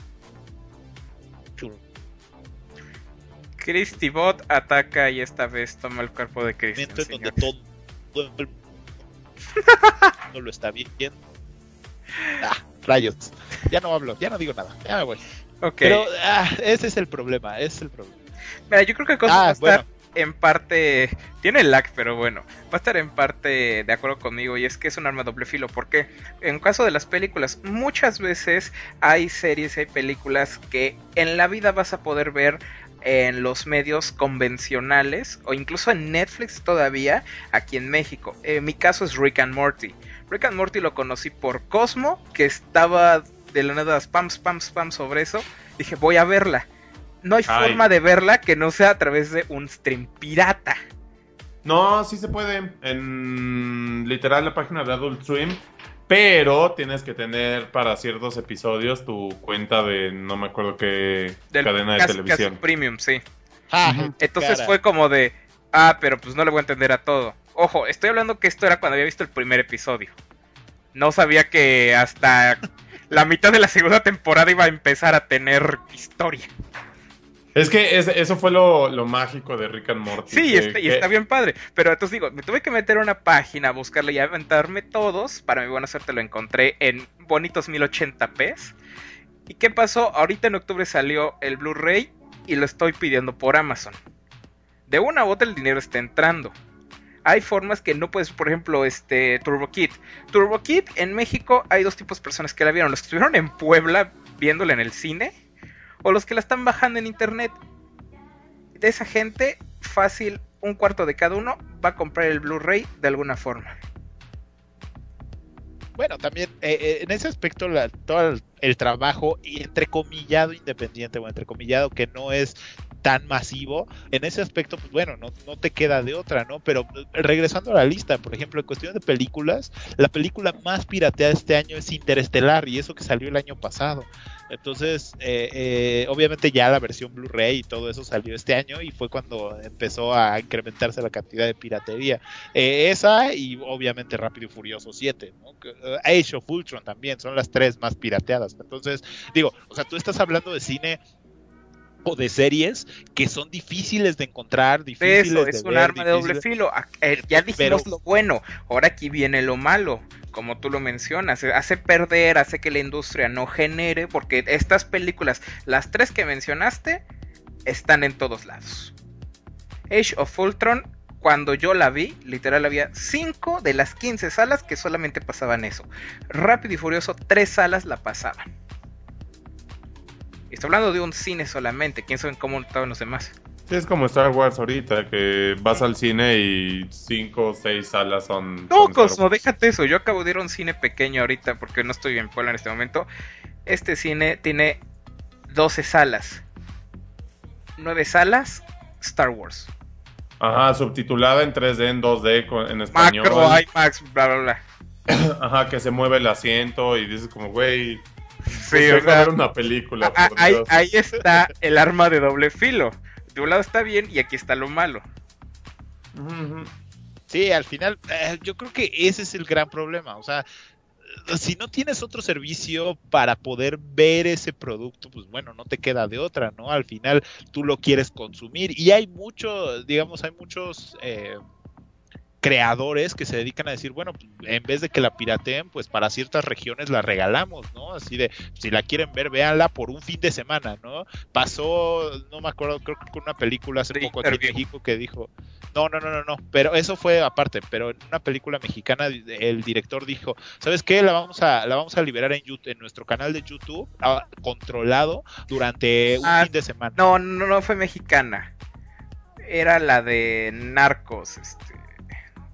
[SPEAKER 7] Christy Bot ataca y esta vez toma el cuerpo de Christian,
[SPEAKER 2] donde todo, todo el no lo está viendo. Ah, rayos. Ya no hablo, ya no digo nada. Ya me voy.
[SPEAKER 7] Okay.
[SPEAKER 2] Pero ah, ese es el problema, ese es el problema.
[SPEAKER 7] Mira, yo creo que Cosmo
[SPEAKER 2] ah,
[SPEAKER 7] va a estar
[SPEAKER 2] bueno.
[SPEAKER 7] en parte, tiene lag, pero bueno, va a estar en parte de acuerdo conmigo, y es que es un arma de doble filo, porque en caso de las películas, muchas veces hay series, hay películas que en la vida vas a poder ver en los medios convencionales, o incluso en Netflix todavía, aquí en México. En mi caso es Rick and Morty. Rick and Morty lo conocí por Cosmo, que estaba de la nada spam, spam, spam sobre eso. Dije, voy a verla. No hay
[SPEAKER 1] Ay.
[SPEAKER 7] forma de verla que no sea a través de un stream pirata.
[SPEAKER 1] No, sí se puede. En literal la página de Adult Swim. Pero tienes que tener para ciertos episodios tu cuenta de no me acuerdo qué
[SPEAKER 7] Del
[SPEAKER 1] cadena de
[SPEAKER 7] casi,
[SPEAKER 1] televisión.
[SPEAKER 7] casi premium, sí.
[SPEAKER 2] Ah,
[SPEAKER 7] Entonces
[SPEAKER 2] cara.
[SPEAKER 7] fue como de, ah, pero pues no le voy a entender a todo. Ojo, estoy hablando que esto era cuando había visto el primer episodio. No sabía que hasta la mitad de la segunda temporada iba a empezar a tener historia.
[SPEAKER 1] Es que es, eso fue lo, lo mágico de Rick and Morty.
[SPEAKER 7] Sí, y
[SPEAKER 1] que-
[SPEAKER 7] está, y
[SPEAKER 1] que-
[SPEAKER 7] está bien padre. Pero entonces digo, me tuve que meter a una página, buscarle y aventarme todos. Para mi buena suerte lo encontré en bonitos mil ochenta p. ¿Y qué pasó? Ahorita en octubre salió el Blu-ray y lo estoy pidiendo por Amazon. De una u otra el dinero está entrando. Hay formas que no puedes, por ejemplo, este Turbo Kid. Turbo Kid en México hay dos tipos de personas que la vieron. Los que estuvieron en Puebla viéndola en el cine, o los que la están bajando en internet. De esa gente, fácil, un cuarto de cada uno va a comprar el Blu-ray de alguna forma.
[SPEAKER 2] Bueno, también eh, eh, en ese aspecto la, todo el, el trabajo y entrecomillado independiente o entrecomillado que no es tan masivo, en ese aspecto pues bueno, no, no te queda de otra, ¿no? Pero eh, regresando a la lista, por ejemplo, en cuestión de películas, la película más pirateada este año es Interestelar, y eso que salió el año pasado. Entonces, eh, eh, obviamente ya la versión Blu-ray y todo eso salió este año, y fue cuando empezó a incrementarse la cantidad de piratería. Eh, esa y obviamente Rápido y Furioso siete, ¿no? Que, uh, Age of Ultron también, son las tres más pirateadas. Entonces, digo, o sea, tú estás hablando de cine o de series que son difíciles de encontrar, difíciles
[SPEAKER 7] Eso,
[SPEAKER 2] de
[SPEAKER 7] es un
[SPEAKER 2] ver,
[SPEAKER 7] arma de doble
[SPEAKER 2] difíciles-
[SPEAKER 7] filo. Ah, eh, ya dijimos
[SPEAKER 2] Pero-
[SPEAKER 7] lo bueno, ahora aquí viene lo malo. Como tú lo mencionas, hace perder, hace que la industria no genere, porque estas películas, las tres que mencionaste, están en todos lados. Age of Ultron, cuando yo la vi, literal había cinco de las quince salas que solamente pasaban eso. Rápido y Furioso, tres salas la pasaban. Estoy hablando de un cine solamente, quién sabe cómo estaban los demás.
[SPEAKER 1] Sí, es como Star Wars ahorita, que vas al cine y cinco o seis salas son...
[SPEAKER 7] No,
[SPEAKER 1] son Star
[SPEAKER 7] Cosmo,
[SPEAKER 1] Wars.
[SPEAKER 7] déjate eso. Yo acabo de ir a un cine pequeño ahorita porque no estoy en Puebla en este momento. Este cine tiene doce salas. nueve salas, Star Wars.
[SPEAKER 1] Ajá, subtitulada en tres D, en dos D, con- en español.
[SPEAKER 7] Macro, IMAX, bla, bla, bla.
[SPEAKER 1] Ajá, que se mueve el asiento y dices como, güey,
[SPEAKER 7] Sí,
[SPEAKER 1] pues
[SPEAKER 7] o
[SPEAKER 1] vengo a
[SPEAKER 7] sea,
[SPEAKER 1] ver una película,
[SPEAKER 7] a-
[SPEAKER 1] por
[SPEAKER 7] ahí,
[SPEAKER 1] Dios.
[SPEAKER 7] ahí está el arma de doble filo. De un lado está bien y aquí está lo malo.
[SPEAKER 1] Ujú, ujú.
[SPEAKER 2] Sí, al final, eh, yo creo que ese es el gran problema. O sea, eh, si no tienes otro servicio para poder ver ese producto, pues bueno, no te queda de otra, ¿no? Al final tú lo quieres consumir. Y hay mucho, digamos, hay muchos eh, creadores que se dedican a decir, bueno, pues, en vez de que la pirateen, pues para ciertas regiones la regalamos, ¿no? Así de, si la quieren ver, véanla por un fin de semana, ¿no? Pasó, no me acuerdo, creo que con una película hace
[SPEAKER 7] Sí,
[SPEAKER 2] poco aquí en
[SPEAKER 7] Interview.
[SPEAKER 2] México que dijo, no, no, no, no, no, pero eso fue aparte, pero en una película mexicana el director dijo, ¿sabes qué? La vamos a, la vamos a liberar en YouTube, en nuestro canal de YouTube, ah, controlado durante un
[SPEAKER 7] Ah,
[SPEAKER 2] fin de semana.
[SPEAKER 7] No, no, no fue mexicana. Era la de Narcos. Este.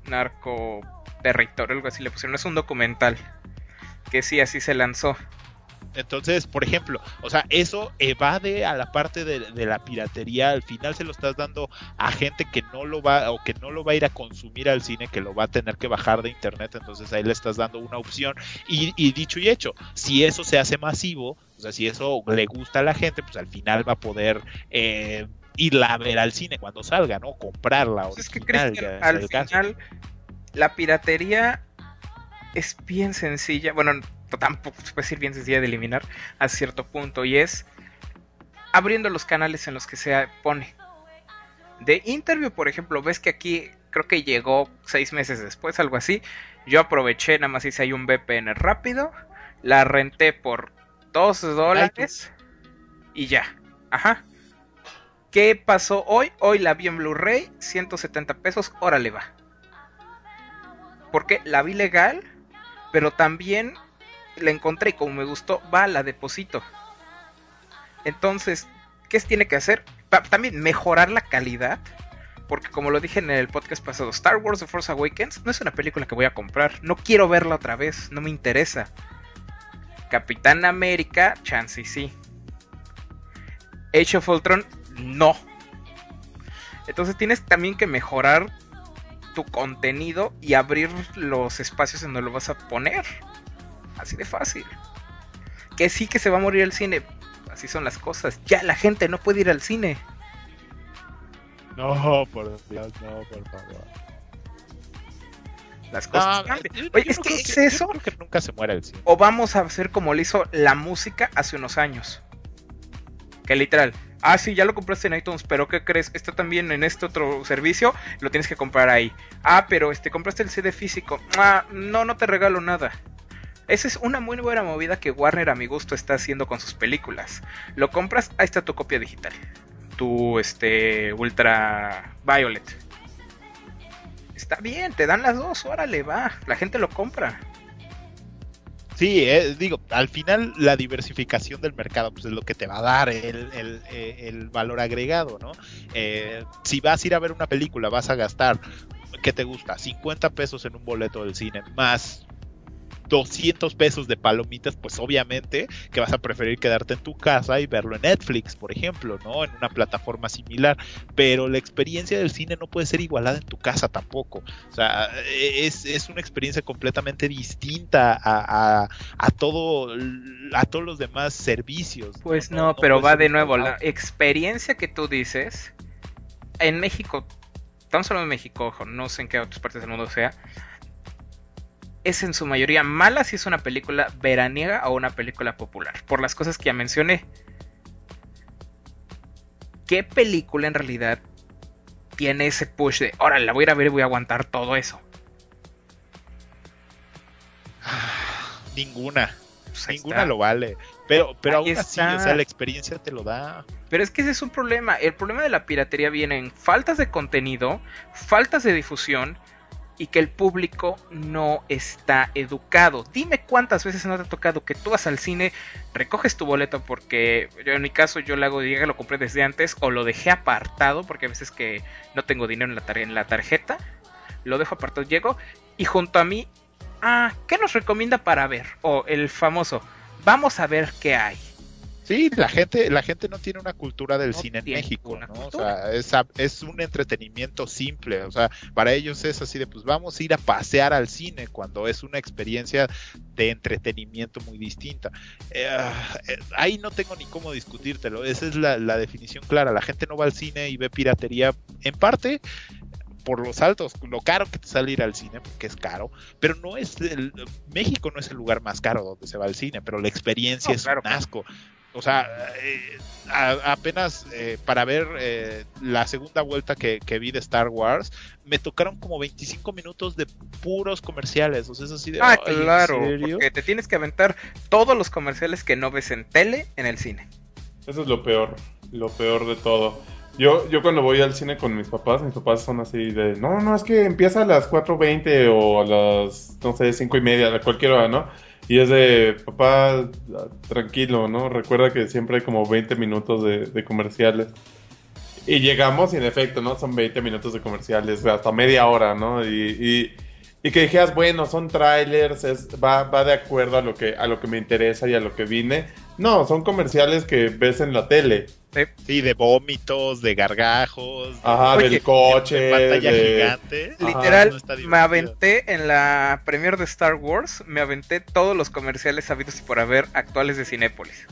[SPEAKER 7] narco territorio, algo así le pusieron. Es un documental que sí, así se lanzó.
[SPEAKER 2] Entonces, por ejemplo, o sea, eso evade a la parte de, de la piratería. Al final se lo estás dando a gente que no lo va o que no lo va a ir a consumir al cine, que lo va a tener que bajar de internet. Entonces ahí le estás dando una opción. Y, y dicho y hecho, si eso se hace masivo, o sea, si eso le gusta a la gente, pues al final va a poder eh, irla a ver al cine cuando salga, ¿no? Comprarla.
[SPEAKER 7] Pues es que, Cristian, al final caso. La piratería es bien sencilla. Bueno, tampoco se puede decir bien sencilla de eliminar a cierto punto, y es abriendo los canales en los que se pone. De Interview, por ejemplo, ves que aquí creo que llegó seis meses después, algo así. Yo aproveché, nada más hice ahí un V P N rápido, la renté por dos dólares y ya. Ajá. ¿Qué pasó hoy? Hoy la vi en Blu-ray, ciento setenta pesos, órale va. Porque la vi legal, pero también la encontré y como me gustó, va, la deposito. Entonces, ¿qué se tiene que hacer? Pa- también mejorar la calidad, porque como lo dije en el podcast pasado, Star Wars The Force Awakens no es una película que voy a comprar, no quiero verla otra vez, no me interesa. Capitán América, chance y sí. Age of Ultron, no. Entonces tienes también que mejorar tu contenido y abrir los espacios en donde lo vas a poner. Así de fácil. Que sí que se va a morir el cine. Así son las cosas. Ya la gente no puede ir al cine.
[SPEAKER 2] No, por Dios, no, por favor.
[SPEAKER 7] Las cosas
[SPEAKER 2] No,
[SPEAKER 7] cambian.
[SPEAKER 2] yo-
[SPEAKER 7] Oye,
[SPEAKER 2] yo
[SPEAKER 7] es
[SPEAKER 2] no
[SPEAKER 7] que
[SPEAKER 2] creo
[SPEAKER 7] es
[SPEAKER 2] que-
[SPEAKER 7] eso.
[SPEAKER 2] Yo creo que nunca se muere el cine.
[SPEAKER 7] O vamos a hacer como lo hizo la música hace unos años. Que literal. Ah, sí, ya lo compraste en iTunes, pero ¿qué crees? Está también en este otro servicio, lo tienes que comprar ahí. Ah, pero este, compraste el C D físico. Ah, no, no te regalo nada. Esa es una muy buena movida que Warner, a mi gusto, está haciendo con sus películas. Lo compras, ahí está tu copia digital. Tu, este, Ultra Violet. Está bien, te dan las dos, órale, va. La gente lo compra.
[SPEAKER 2] Sí, eh, digo, al final la diversificación del mercado pues es lo que te va a dar el, el, eh, el valor agregado, ¿no? Eh, si vas a ir a ver una película, vas a gastar, ¿qué te gusta? cincuenta pesos en un boleto del cine, más doscientos pesos de palomitas, pues obviamente que vas a preferir quedarte en tu casa y verlo en Netflix, por ejemplo, ¿no? En una plataforma similar, pero la experiencia del cine no puede ser igualada en tu casa tampoco. O sea, es, es una experiencia completamente distinta a, a, a todo a todos los demás servicios.
[SPEAKER 7] Pues no,
[SPEAKER 2] no, no
[SPEAKER 7] pero
[SPEAKER 2] puede
[SPEAKER 7] va
[SPEAKER 2] ser
[SPEAKER 7] de nuevo,
[SPEAKER 2] igualado.
[SPEAKER 7] la experiencia que tú dices, en México, estamos hablando de México, ojo, no sé en qué otras partes del mundo sea, es en su mayoría mala si es una película veraniega o una película popular, por las cosas que ya mencioné. ¿Qué película en realidad tiene ese push de, órale, la voy a ir a ver y voy a aguantar todo eso?
[SPEAKER 2] Ninguna.
[SPEAKER 7] Pues ahí
[SPEAKER 2] Ninguna
[SPEAKER 7] está.
[SPEAKER 2] lo vale. Pero, pero
[SPEAKER 7] Ahí
[SPEAKER 2] aún así,
[SPEAKER 7] está.
[SPEAKER 2] o sea, la experiencia te lo da.
[SPEAKER 7] Pero es que ese es un problema. El problema de la piratería viene en faltas de contenido, faltas de difusión y que el público no está educado. Dime cuántas veces no te ha tocado que tú vas al cine, recoges tu boleto, porque yo en mi caso yo lo hago, ya lo compré desde antes o lo dejé apartado porque a veces que no tengo dinero en la, tar- en la tarjeta, lo dejo apartado, llego y junto a mí, ah, ¿qué nos recomienda para ver? O el famoso, vamos a ver qué hay.
[SPEAKER 2] Sí, la gente, la gente no tiene una cultura del
[SPEAKER 7] No
[SPEAKER 2] cine en
[SPEAKER 7] tiene
[SPEAKER 2] México,
[SPEAKER 7] una
[SPEAKER 2] ¿no? O
[SPEAKER 7] cultura.
[SPEAKER 2] sea, es, a- es un entretenimiento simple, o sea, para ellos es así de, pues vamos a ir a pasear al cine, cuando es una experiencia de entretenimiento muy distinta. Eh, eh, ahí no tengo ni cómo discutírtelo, esa es la, la definición clara, la gente no va al cine y ve piratería, en parte por los altos, lo caro que te sale ir al cine, porque es caro, pero no es el, México no es el lugar más caro donde se va al cine, pero la experiencia
[SPEAKER 7] No,
[SPEAKER 2] es
[SPEAKER 7] claro.
[SPEAKER 2] un asco. O sea, eh, a- apenas eh, para ver eh, la segunda vuelta que, que vi de Star Wars, me tocaron como veinticinco minutos de puros comerciales. O sea, es así de.
[SPEAKER 7] Ah,
[SPEAKER 2] "Ay, ¿en
[SPEAKER 7] claro,
[SPEAKER 2] serio?".
[SPEAKER 7] porque te tienes que aventar todos los comerciales que no ves en tele en el cine.
[SPEAKER 1] Eso es lo peor, lo peor de todo. Yo, yo cuando voy al cine con mis papás, mis papás son así de, no, no, es que empieza a las cuatro veinte o a las, no sé, cinco y media, a cualquier hora, ¿no? Y es de, papá, tranquilo, ¿no? Recuerda que siempre hay como veinte minutos de, de comerciales. Y llegamos y en efecto, ¿no? Son veinte minutos de comerciales, hasta media hora, ¿no? Y, y, y que dijeras, bueno, son trailers, es, va, va de acuerdo a lo que, a lo que me interesa y a lo que vine. No, son comerciales que ves en la tele.
[SPEAKER 2] Sí, de vómitos, de gargajos. De,
[SPEAKER 1] Ajá,
[SPEAKER 7] Oye,
[SPEAKER 1] del coche.
[SPEAKER 2] de pantalla
[SPEAKER 1] de...
[SPEAKER 2] gigante.
[SPEAKER 7] Literal,
[SPEAKER 2] no está
[SPEAKER 7] me
[SPEAKER 2] divertido.
[SPEAKER 7] aventé en la premiere de Star Wars, me aventé todos los comerciales habidos y por haber actuales de Cinépolis.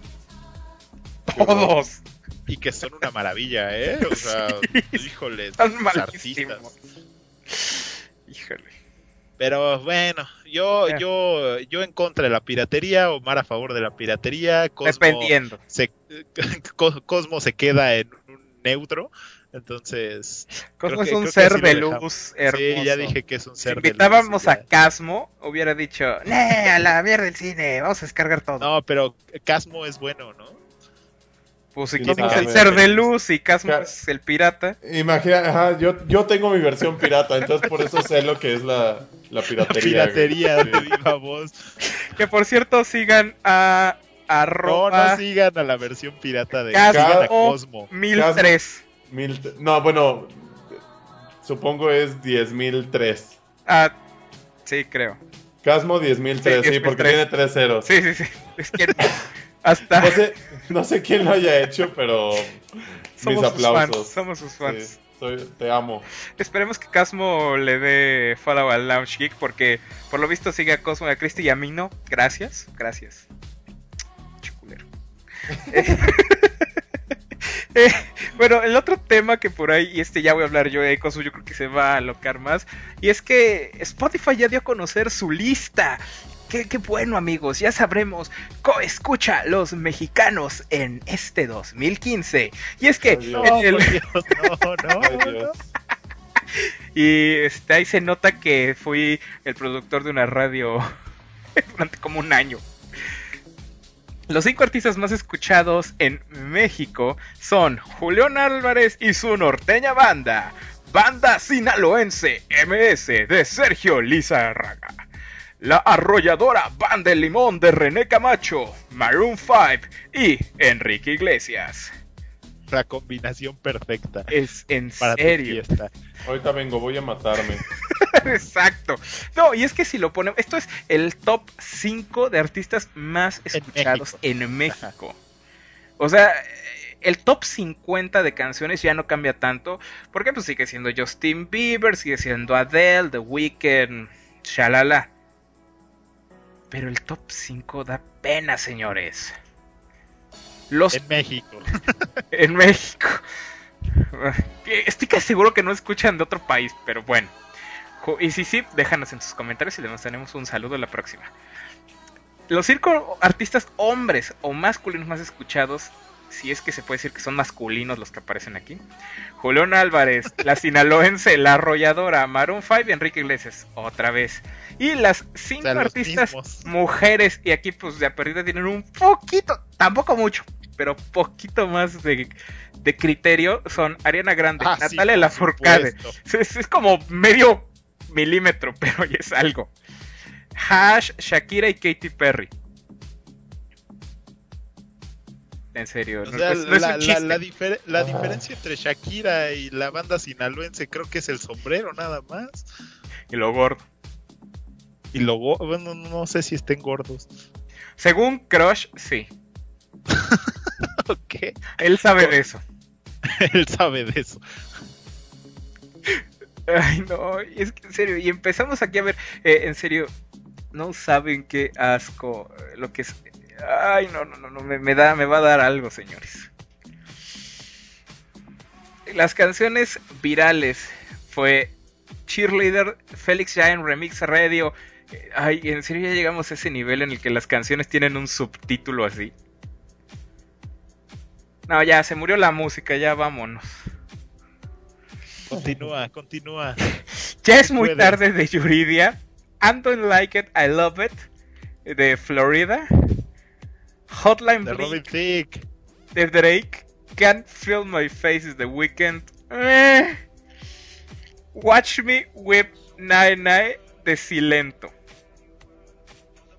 [SPEAKER 7] Todos.
[SPEAKER 2] Y que son una maravilla, ¿eh? O sea, híjole,
[SPEAKER 7] Están
[SPEAKER 2] los
[SPEAKER 7] malísimos.
[SPEAKER 2] artistas.
[SPEAKER 7] Híjole.
[SPEAKER 2] Pero bueno, yo,
[SPEAKER 7] Ya.
[SPEAKER 2] yo, yo en contra de la piratería, Omar a favor de la piratería, Cosmo
[SPEAKER 7] Dependiendo.
[SPEAKER 2] se, Cosmo se queda en un neutro, entonces...
[SPEAKER 7] Cosmo
[SPEAKER 2] creo
[SPEAKER 7] es
[SPEAKER 2] que-
[SPEAKER 7] un
[SPEAKER 2] creo que
[SPEAKER 7] ser
[SPEAKER 2] así lo
[SPEAKER 7] de
[SPEAKER 2] dejamos.
[SPEAKER 7] luz hermoso.
[SPEAKER 2] Sí, ya dije que es un
[SPEAKER 7] Si
[SPEAKER 2] ser de luz.
[SPEAKER 7] invitábamos
[SPEAKER 2] y ya.
[SPEAKER 7] a Casmo, hubiera dicho, ¡nee, a la mierda del cine! Vamos a descargar todo.
[SPEAKER 2] No, pero Casmo es bueno, ¿no?
[SPEAKER 7] Pues si
[SPEAKER 1] Sí,
[SPEAKER 7] Cosmo es
[SPEAKER 1] sabe.
[SPEAKER 7] el ser de luz y Casmo
[SPEAKER 1] Ca-
[SPEAKER 7] es el pirata.
[SPEAKER 1] Imagina, ajá, yo, yo tengo mi versión pirata, entonces por eso sé lo que es la, la piratería. güey.
[SPEAKER 2] Piratería
[SPEAKER 1] Sí.
[SPEAKER 2] de viva voz.
[SPEAKER 7] Que por cierto, sigan a
[SPEAKER 2] No,
[SPEAKER 7] arroba
[SPEAKER 2] no sigan a la versión pirata de
[SPEAKER 7] Casmo
[SPEAKER 2] sigan a Cosmo.
[SPEAKER 7] mil tres.
[SPEAKER 1] Mil, no, bueno, supongo es diez mil tres.
[SPEAKER 7] Ah, sí, creo.
[SPEAKER 1] Casmo diez mil tres,
[SPEAKER 7] Sí,
[SPEAKER 1] sí, porque
[SPEAKER 7] diez mil tres.
[SPEAKER 1] tiene tres ceros.
[SPEAKER 7] Sí, sí, sí. Es que hasta
[SPEAKER 1] No sé, no sé quién lo haya hecho, pero
[SPEAKER 7] somos
[SPEAKER 1] mis
[SPEAKER 7] sus fans.
[SPEAKER 1] aplausos.
[SPEAKER 7] Somos sus fans.
[SPEAKER 1] Sí, soy- te amo.
[SPEAKER 7] Esperemos que Casmo le dé follow al Lounge Geek porque por lo visto sigue a Cosmo y a Cristi y a mí no. Gracias, gracias. Chiculero. Eh, bueno, el otro tema que por ahí, y este ya voy a hablar yo, eh, Cosmo, yo creo que se va a alocar más, y es que Spotify ya dio a conocer su lista. Qué, qué bueno, amigos, ya sabremos cómo escucha los mexicanos en este dos mil quince. Y es que
[SPEAKER 1] Ay, Dios.
[SPEAKER 2] No,
[SPEAKER 7] en el-
[SPEAKER 2] por Dios, no, no,
[SPEAKER 1] Ay,
[SPEAKER 2] no.
[SPEAKER 1] Dios.
[SPEAKER 7] Y este, ahí se nota que fui el productor de una radio durante como un año. Los cinco artistas más escuchados en México son Julián Álvarez y su norteña banda, Banda Sinaloense M S de Sergio Lizárraga, La Arrolladora Banda El Limón de René Camacho, Maroon cinco y Enrique Iglesias.
[SPEAKER 2] La combinación perfecta
[SPEAKER 7] Es en
[SPEAKER 2] para tu
[SPEAKER 7] serio.
[SPEAKER 2] fiesta.
[SPEAKER 1] Ahorita vengo, voy a matarme.
[SPEAKER 7] Exacto. No, y es que si lo ponemos, esto es el top cinco de artistas más
[SPEAKER 2] En
[SPEAKER 7] escuchados
[SPEAKER 2] México.
[SPEAKER 7] en México. O sea, el top cincuenta de canciones ya no cambia tanto, porque pues sigue siendo Justin Bieber, sigue siendo Adele, The Weeknd, shalala. Pero el top cinco da pena, señores. Los
[SPEAKER 2] En México.
[SPEAKER 7] en México. Estoy casi seguro que no escuchan de otro país, pero bueno. Y si sí, déjanos en sus comentarios y les mandaremos un saludo la próxima. Los cinco artistas hombres o masculinos más escuchados, si es que se puede decir que son masculinos los que aparecen aquí: Julián Álvarez, La Sinaloense, La Arrolladora, Maroon cinco y Enrique Iglesias, otra vez. Y las cinco
[SPEAKER 2] O sea, los
[SPEAKER 7] artistas
[SPEAKER 2] mismos.
[SPEAKER 7] mujeres, y aquí pues de a perdida tienen un poquito, tampoco mucho, pero poquito más de, de criterio, son Ariana Grande,
[SPEAKER 2] Ah, sí,
[SPEAKER 7] Natalia
[SPEAKER 2] por
[SPEAKER 7] Lafourcade.
[SPEAKER 2] supuesto.
[SPEAKER 7] Es, es como medio milímetro, pero ya es algo. Hash, Shakira y Katy Perry. En serio,
[SPEAKER 2] O
[SPEAKER 7] no,
[SPEAKER 2] sea,
[SPEAKER 7] es, no es
[SPEAKER 2] la,
[SPEAKER 7] un
[SPEAKER 2] la,
[SPEAKER 7] chiste.
[SPEAKER 2] la, difer- la
[SPEAKER 1] Ah.
[SPEAKER 2] diferencia entre Shakira y la banda sinaloense creo que es el sombrero nada más.
[SPEAKER 7] Y lo gordo.
[SPEAKER 2] Y luego, bueno, no sé si estén gordos.
[SPEAKER 7] Según Crush, sí.
[SPEAKER 2] Ok,
[SPEAKER 7] Él sabe de eso.
[SPEAKER 2] él sabe de eso.
[SPEAKER 7] Ay, no, y es que en serio, y empezamos aquí a ver, eh, en serio, no saben qué asco eh, lo que es. Ay, no, no, no, no me, me da, me va a dar algo, señores. Las canciones virales fue Cheerleader, Felix Jaehn Remix Radio. Eh, Ay, en serio ya llegamos a ese nivel en el que las canciones tienen un subtítulo así. No, ya se murió la música, ya vámonos.
[SPEAKER 2] Continúa, continúa.
[SPEAKER 7] Ya es muy
[SPEAKER 2] Puedes.
[SPEAKER 7] tarde de Yuridia. I Don't Like It, I Love It de Florida. Hotline
[SPEAKER 2] De Robin
[SPEAKER 7] Bling
[SPEAKER 2] Thicke.
[SPEAKER 7] de Drake. Can't Feel My Face is The Weeknd. Eh. Watch Me Whip Nine Nine de Silento.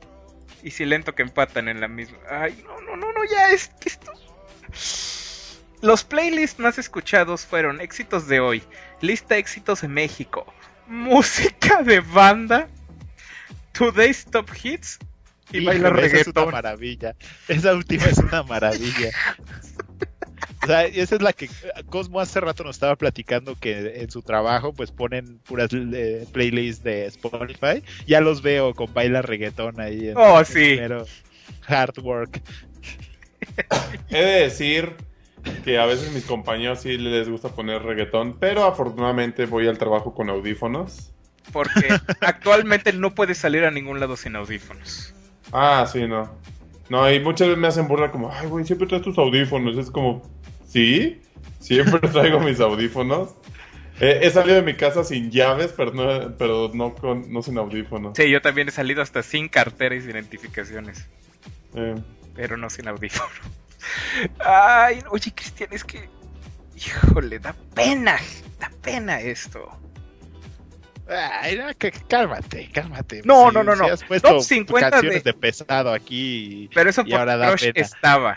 [SPEAKER 7] Y Silento que empatan en la misma. Ay, no, no, no, no, ya es que esto. Los playlists más escuchados fueron éxitos de hoy, lista de éxitos de México, música de banda, Today's Top Hits y bailar
[SPEAKER 2] Híjole, esa es
[SPEAKER 7] reggaetón.
[SPEAKER 2] una maravilla. Esa última es una maravilla. O sea, esa es la que Cosmo hace rato nos estaba platicando, que en su trabajo pues ponen puras eh, playlists de Spotify. Ya los veo con baila reggaetón ahí en,
[SPEAKER 7] Oh,
[SPEAKER 2] en
[SPEAKER 7] sí.
[SPEAKER 2] primero hard work.
[SPEAKER 1] He de decir que a veces mis compañeros sí les gusta poner reggaetón, pero afortunadamente voy al trabajo con audífonos.
[SPEAKER 7] Porque actualmente no puedes salir a ningún lado sin audífonos.
[SPEAKER 1] Ah, sí, no. No, y muchas veces me hacen burla como, ay, güey, siempre traes tus audífonos. Es como, ¿sí? Siempre traigo mis audífonos. Eh, he salido de mi casa sin llaves, pero no, pero no, con, no sin audífonos.
[SPEAKER 7] Sí, yo también he salido hasta sin cartera y sin identificaciones.
[SPEAKER 1] Eh,
[SPEAKER 7] Pero no sin audífono. Ay, oye, Cristian, es que... Híjole, da pena. Da pena esto.
[SPEAKER 2] Ay, no, que- cálmate, cálmate.
[SPEAKER 7] No,
[SPEAKER 2] Sí,
[SPEAKER 7] no, no,
[SPEAKER 2] sí
[SPEAKER 7] no.
[SPEAKER 2] has puesto
[SPEAKER 7] Top cincuenta
[SPEAKER 2] canciones
[SPEAKER 7] de-
[SPEAKER 2] de... pesado aquí y,
[SPEAKER 7] Pero eso
[SPEAKER 2] y
[SPEAKER 7] por
[SPEAKER 2] ahora da
[SPEAKER 7] Crush
[SPEAKER 2] pena.
[SPEAKER 7] estaba.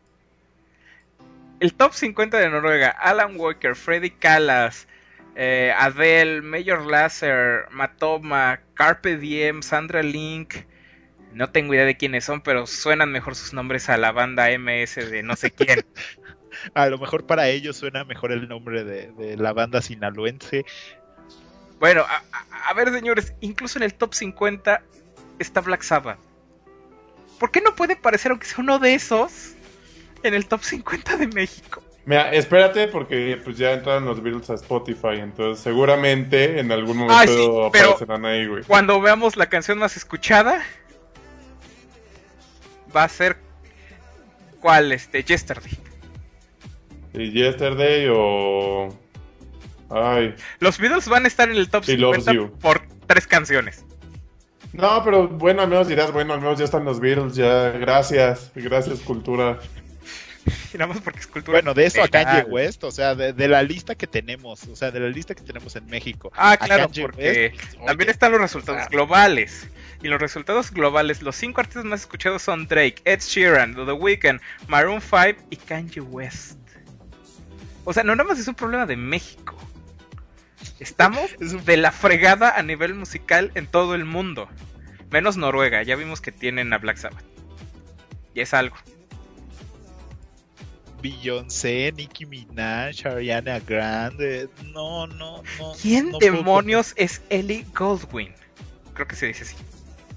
[SPEAKER 7] El top cincuenta de Noruega: Alan Walker, Freddy Callas, eh, Adele, Major Lazer, Matoma, Carpe Diem, Sandra Link. No tengo idea de quiénes son, pero suenan mejor sus nombres a la banda M S de no sé quién.
[SPEAKER 2] A lo mejor para ellos suena mejor el nombre de, de la banda sinaloense.
[SPEAKER 7] Bueno, a, a- a ver, señores, incluso en el top cincuenta está Black Sabbath. ¿Por qué no puede parecer, aunque sea uno de esos, en el top cincuenta de México?
[SPEAKER 1] Mira, espérate porque pues ya entraron los Beatles a Spotify, entonces seguramente en algún momento
[SPEAKER 7] Ah, sí, pero-
[SPEAKER 1] aparecerán ahí, güey.
[SPEAKER 7] Cuando veamos la canción más escuchada, va a ser... ¿Cuál? Este, Yesterday.
[SPEAKER 1] Y Yesterday o... Ay...
[SPEAKER 7] Los Beatles van a estar en el top
[SPEAKER 1] He Loves
[SPEAKER 7] cincuenta
[SPEAKER 1] You.
[SPEAKER 7] por tres canciones.
[SPEAKER 1] No, pero bueno, al menos dirás, bueno, al menos ya están los Beatles, ya, gracias, gracias, cultura.
[SPEAKER 7] Y nada más porque es cultura.
[SPEAKER 2] Bueno, de eso a
[SPEAKER 7] general.
[SPEAKER 2] Kanye West, o sea, de, de la lista que tenemos, o sea, de la lista que tenemos en México.
[SPEAKER 7] Ah,
[SPEAKER 2] a
[SPEAKER 7] claro,
[SPEAKER 2] Kanye
[SPEAKER 7] porque
[SPEAKER 2] West, pues,
[SPEAKER 7] también
[SPEAKER 2] oye,
[SPEAKER 7] están los resultados
[SPEAKER 2] ah.
[SPEAKER 7] globales. Y los resultados globales, los cinco artistas más escuchados son Drake, Ed Sheeran, The Weeknd, Maroon five y Kanye West. O sea, no nada más es un problema de México. Estamos
[SPEAKER 2] Es un-
[SPEAKER 7] de la fregada a nivel musical en todo el mundo. Menos Noruega, ya vimos que tienen a Black Sabbath. Y es algo.
[SPEAKER 2] Beyoncé, Nicki Minaj, Ariana Grande. No, no, no.
[SPEAKER 7] ¿Quién
[SPEAKER 2] no puedo
[SPEAKER 7] demonios es Ellie Goldwyn? Creo que se dice así.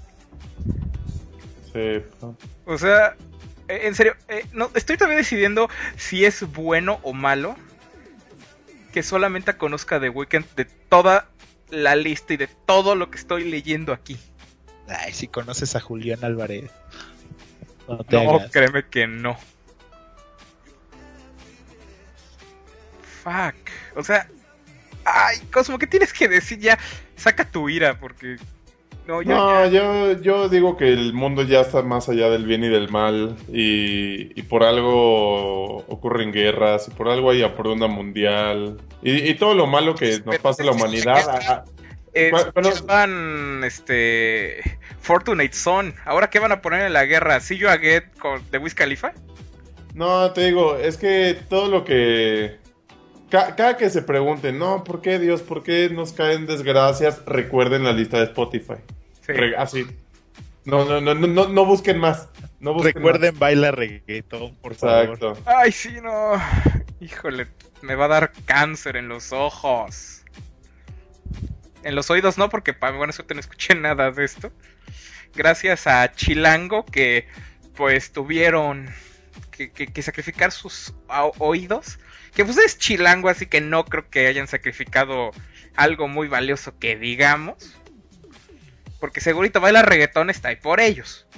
[SPEAKER 1] Sí, no.
[SPEAKER 7] O sea, eh, en serio, eh, no, estoy todavía decidiendo si es bueno o malo que solamente conozca The Weeknd de toda la lista y de todo lo que estoy leyendo aquí.
[SPEAKER 2] Ay, si conoces a Julián Álvarez. No te
[SPEAKER 7] No,
[SPEAKER 2] hagas.
[SPEAKER 7] créeme que no. Fuck. O sea, ay, Cosmo, ¿qué tienes que decir ya? Saca tu ira, porque... No, yo
[SPEAKER 1] No, yo, yo digo que el mundo ya está más allá del bien y del mal y, y por algo ocurren guerras y por algo hay hambruna mundial y, y todo lo malo que nos pasa a la humanidad. ah,
[SPEAKER 7] Eh,
[SPEAKER 1] Bueno, bueno.
[SPEAKER 7] van, este, Fortunate Son. ¿Ahora qué van a poner en la guerra? ¿See You Again con The Wiz Khalifa?
[SPEAKER 1] No, te digo, es que todo lo que... ca- cada que se pregunten, no, ¿por qué Dios? ¿Por qué nos caen desgracias? Recuerden la lista de Spotify.
[SPEAKER 7] Sí.
[SPEAKER 1] Re- así. No, no, no, no, no, no busquen más. No busquen
[SPEAKER 2] Recuerden, baila reggaetón, por
[SPEAKER 1] más.
[SPEAKER 2] favor.
[SPEAKER 1] Exacto.
[SPEAKER 7] Ay, sí, no. Híjole, me va a dar cáncer en los ojos. En los oídos no, porque para mi buena suerte no escuché nada de esto. Gracias a Chilango, que pues tuvieron que, que, que sacrificar sus a- oídos. Que pues es Chilango, así que no creo que hayan sacrificado algo muy valioso que digamos. Porque segurito baila reggaetón está ahí por ellos.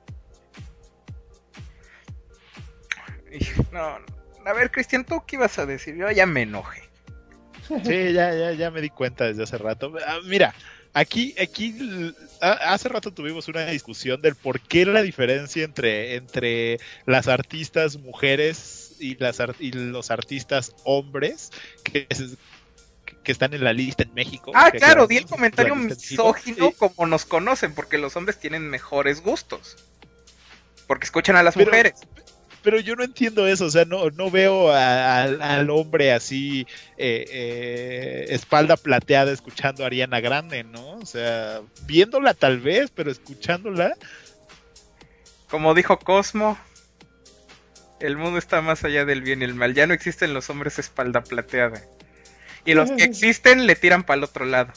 [SPEAKER 7] Y, no, no. A ver, Cristian, ¿tú qué ibas a decir? Yo ya me enojé.
[SPEAKER 2] Sí, ya, ya, ya me di cuenta desde hace rato. Ah, mira, aquí, aquí, l- a- hace rato tuvimos una discusión del por qué la diferencia entre, entre las artistas mujeres y, las ar- y los artistas hombres que, es- que están en la lista en México.
[SPEAKER 7] Ah,
[SPEAKER 2] que
[SPEAKER 7] claro,
[SPEAKER 2] quedan
[SPEAKER 7] di el
[SPEAKER 2] en
[SPEAKER 7] comentario
[SPEAKER 2] la lista en México.
[SPEAKER 7] misógino
[SPEAKER 2] Sí,
[SPEAKER 7] como nos conocen, porque los hombres tienen mejores gustos. Porque escuchan a las
[SPEAKER 2] Pero-
[SPEAKER 7] mujeres.
[SPEAKER 2] pero yo no entiendo eso, o sea, no, no veo a, a, al hombre así, eh, eh, espalda plateada escuchando a Ariana Grande, ¿no? O sea, viéndola tal vez, pero escuchándola.
[SPEAKER 7] Como dijo Cosmo, el mundo está más allá del bien y el mal. Ya no existen los hombres espalda plateada. Y los que existen le tiran para el otro lado.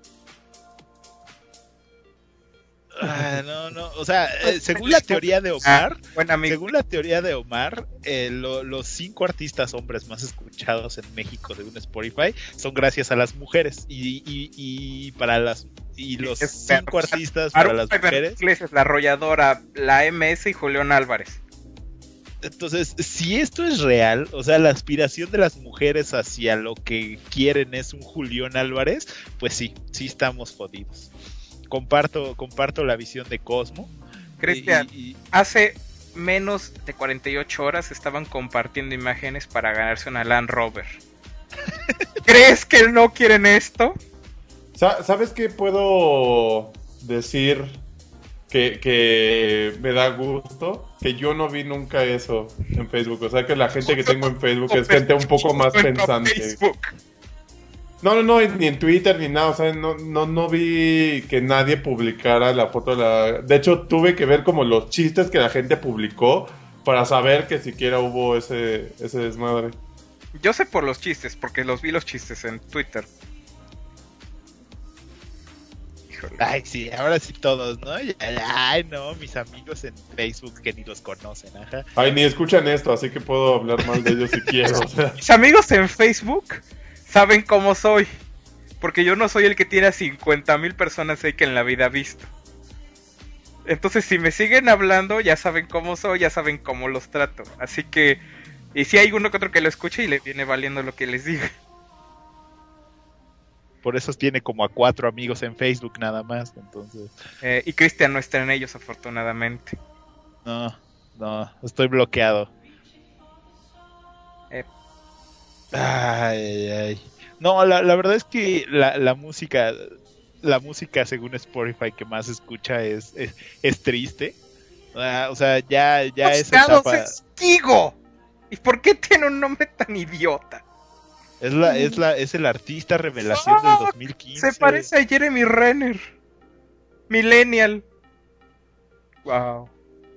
[SPEAKER 2] Ah, no, no, o sea, eh, según la teoría de Omar,
[SPEAKER 7] ah, buen amigo.
[SPEAKER 2] según la teoría de Omar, eh, lo, los cinco artistas hombres más escuchados en México según Spotify son gracias a las mujeres y, y, y para las y los
[SPEAKER 7] es,
[SPEAKER 2] cinco
[SPEAKER 7] o sea,
[SPEAKER 2] artistas para las mujeres.
[SPEAKER 7] Iglesias, La Arrolladora, la M S y Julián Álvarez.
[SPEAKER 2] Entonces, si esto es real, o sea, la aspiración de las mujeres hacia lo que quieren es un Julián Álvarez, pues sí, sí estamos jodidos. Comparto, comparto la visión de Cosmo.
[SPEAKER 7] Cristian,
[SPEAKER 2] y, y...
[SPEAKER 7] hace menos de cuarenta y ocho horas estaban compartiendo imágenes para ganarse una Land Rover. ¿Crees que no quieren esto?
[SPEAKER 1] ¿Sabes qué puedo decir que, que me da gusto? Que yo no vi nunca eso en Facebook. O sea, que la gente que tengo en Facebook es gente un poco más pensante. Facebook. No, no, no, ni en Twitter ni nada, o sea, no, no, no vi que nadie publicara la foto de la... De hecho, tuve que ver como los chistes que la gente publicó para saber que siquiera hubo ese, ese desmadre.
[SPEAKER 7] Yo sé por los chistes, porque los vi los chistes en Twitter.
[SPEAKER 2] Híjole. Ay, sí, ahora sí todos, ¿no? Ay, no, mis amigos en Facebook que ni los conocen, ajá.
[SPEAKER 1] Ay, ni escuchan esto, así que puedo hablar mal de ellos si quiero, o sea.
[SPEAKER 7] Mis amigos en Facebook... saben cómo soy, porque yo no soy el que tiene a cincuenta mil personas ahí que en la vida ha visto. Entonces, si me siguen hablando, ya saben cómo soy, ya saben cómo los trato. Así que, y si hay uno que otro que lo escuche y le viene valiendo lo que les diga.
[SPEAKER 2] Por eso tiene como a cuatro amigos en Facebook nada más, entonces.
[SPEAKER 7] Eh, y Cristian no está en ellos, afortunadamente.
[SPEAKER 2] No, no, estoy bloqueado.
[SPEAKER 7] Eh,
[SPEAKER 2] Ay, ay. No, la, la verdad es que la, la música, la música según Spotify que más escucha es, es, es triste. Uh, o sea, ya, ya es etapa...
[SPEAKER 7] Testigo. ¿Y por qué tiene un nombre tan idiota?
[SPEAKER 2] Es la, es la, es el artista revelación oh, del dos mil quince.
[SPEAKER 7] Se parece a Jeremy Renner. Millennial. Wow.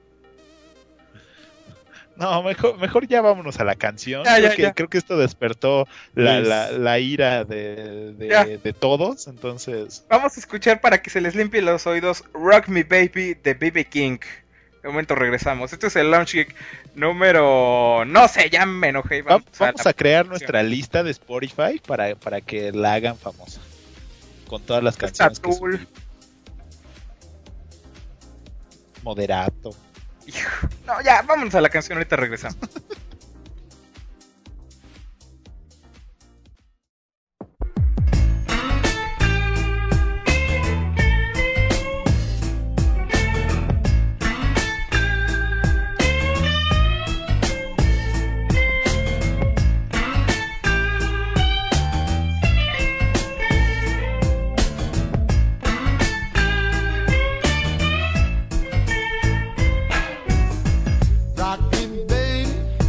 [SPEAKER 2] No, mejor, mejor ya vámonos a la canción.
[SPEAKER 7] Ya,
[SPEAKER 2] creo,
[SPEAKER 7] ya,
[SPEAKER 2] que,
[SPEAKER 7] ya.
[SPEAKER 2] creo que esto despertó la,
[SPEAKER 7] Yes.
[SPEAKER 2] la, la ira de, de, de todos, entonces...
[SPEAKER 7] Vamos a escuchar para que se les limpie los oídos Rock Me Baby de B B King. De momento regresamos. Este es el Launch Geek número... No sé, ya me enojé.
[SPEAKER 2] Vamos,
[SPEAKER 7] Vamos,
[SPEAKER 2] vamos
[SPEAKER 7] a,
[SPEAKER 2] a crear nuestra lista de Spotify para, para que la hagan famosa. Con todas las canciones que subimos. Moderato.
[SPEAKER 7] No, ya, vámonos a la canción, ahorita regresamos.
[SPEAKER 8] Rock me, baby.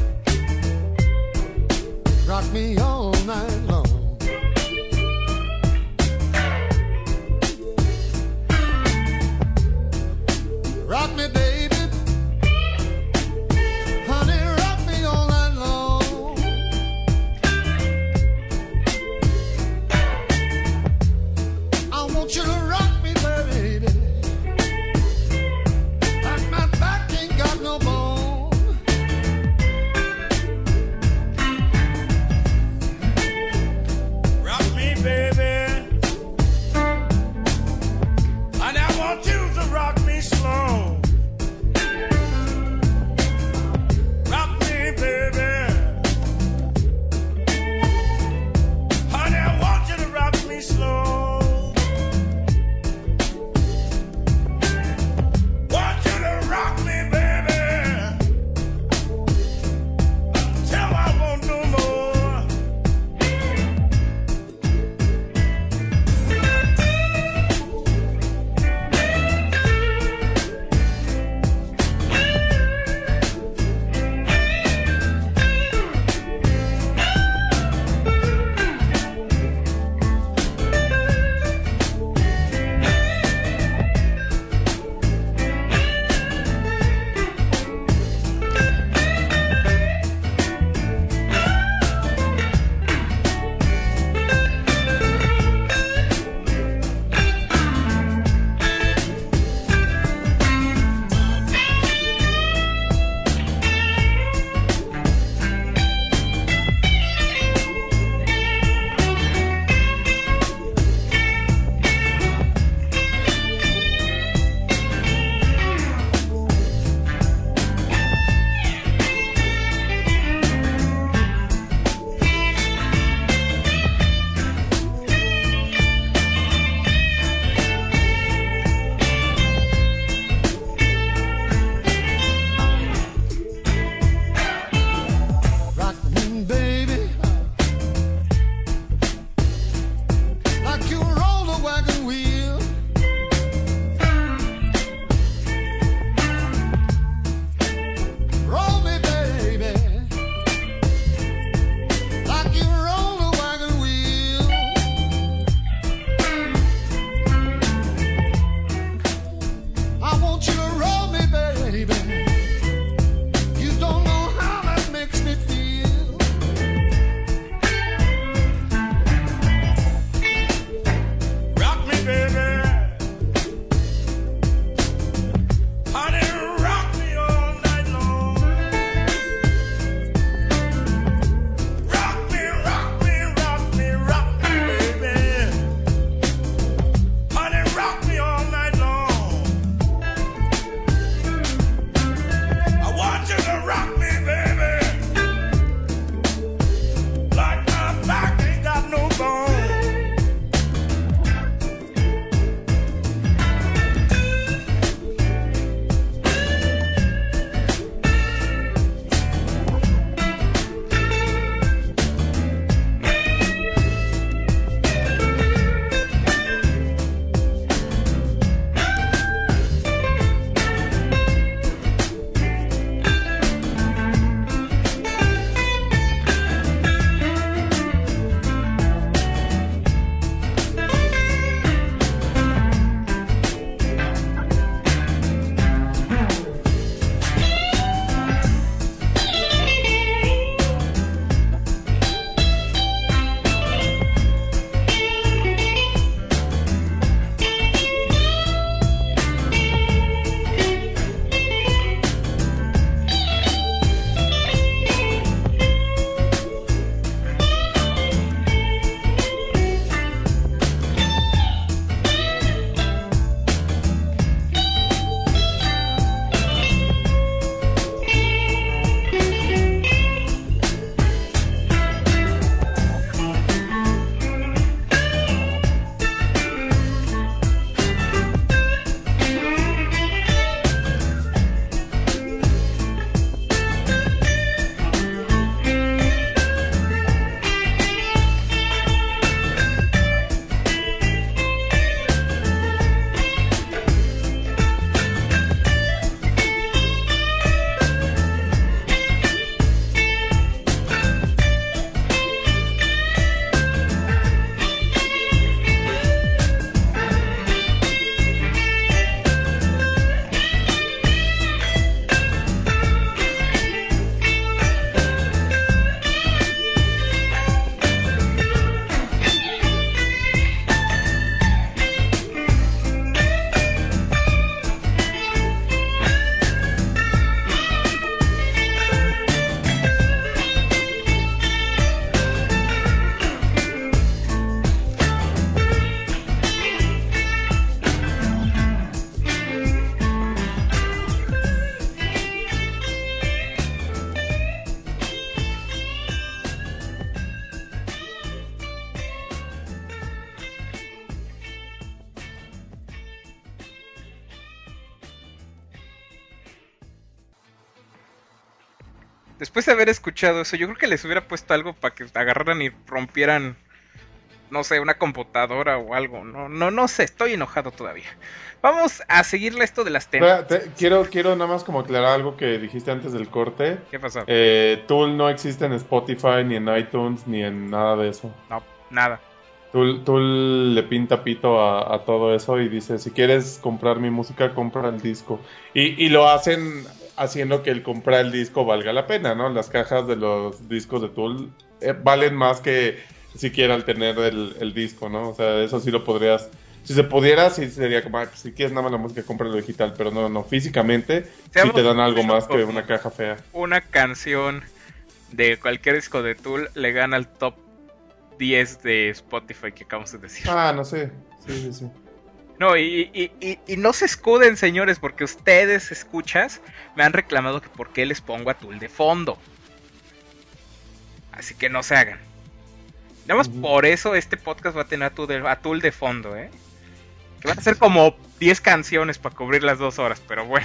[SPEAKER 7] después de haber escuchado eso, yo creo que les hubiera puesto algo para que agarraran y rompieran, no sé, una computadora o algo. No, no, no sé, estoy enojado todavía. Vamos a seguirle esto de las temas.
[SPEAKER 1] Quiero, quiero nada más como aclarar algo que dijiste antes del corte.
[SPEAKER 7] ¿Qué pasó?
[SPEAKER 1] Eh, Tool no existe en Spotify, ni en iTunes, ni en nada de eso.
[SPEAKER 7] No, nada.
[SPEAKER 1] Tool, Tool le pinta pito a, a todo eso y dice, si quieres comprar mi música, compra el disco. Y, y lo hacen haciendo que el comprar el disco valga la pena, ¿no? Las cajas de los discos de Tool eh, valen más que siquiera al tener el, el disco, ¿no? O sea, eso sí lo podrías... Si se pudiera, sí sería como, ah, pues, si quieres nada más la música, cómpralo digital. Pero no, no, físicamente
[SPEAKER 7] Seamos
[SPEAKER 1] sí te dan algo
[SPEAKER 7] justos,
[SPEAKER 1] más que una caja fea.
[SPEAKER 7] Una canción de cualquier disco de Tool le gana al top diez de Spotify que acabamos de decir.
[SPEAKER 1] Ah, no sé. Sí, sí, sí.
[SPEAKER 7] No, y, y, y, y no se escuden, señores, porque ustedes, escuchas, me han reclamado que por qué les pongo a Tool de fondo. Así que no se hagan. Nada más uh-huh. Por eso este podcast va a tener a Tool de, a Tool de fondo, ¿eh? Que van a ser como diez canciones para cubrir las dos horas, pero bueno.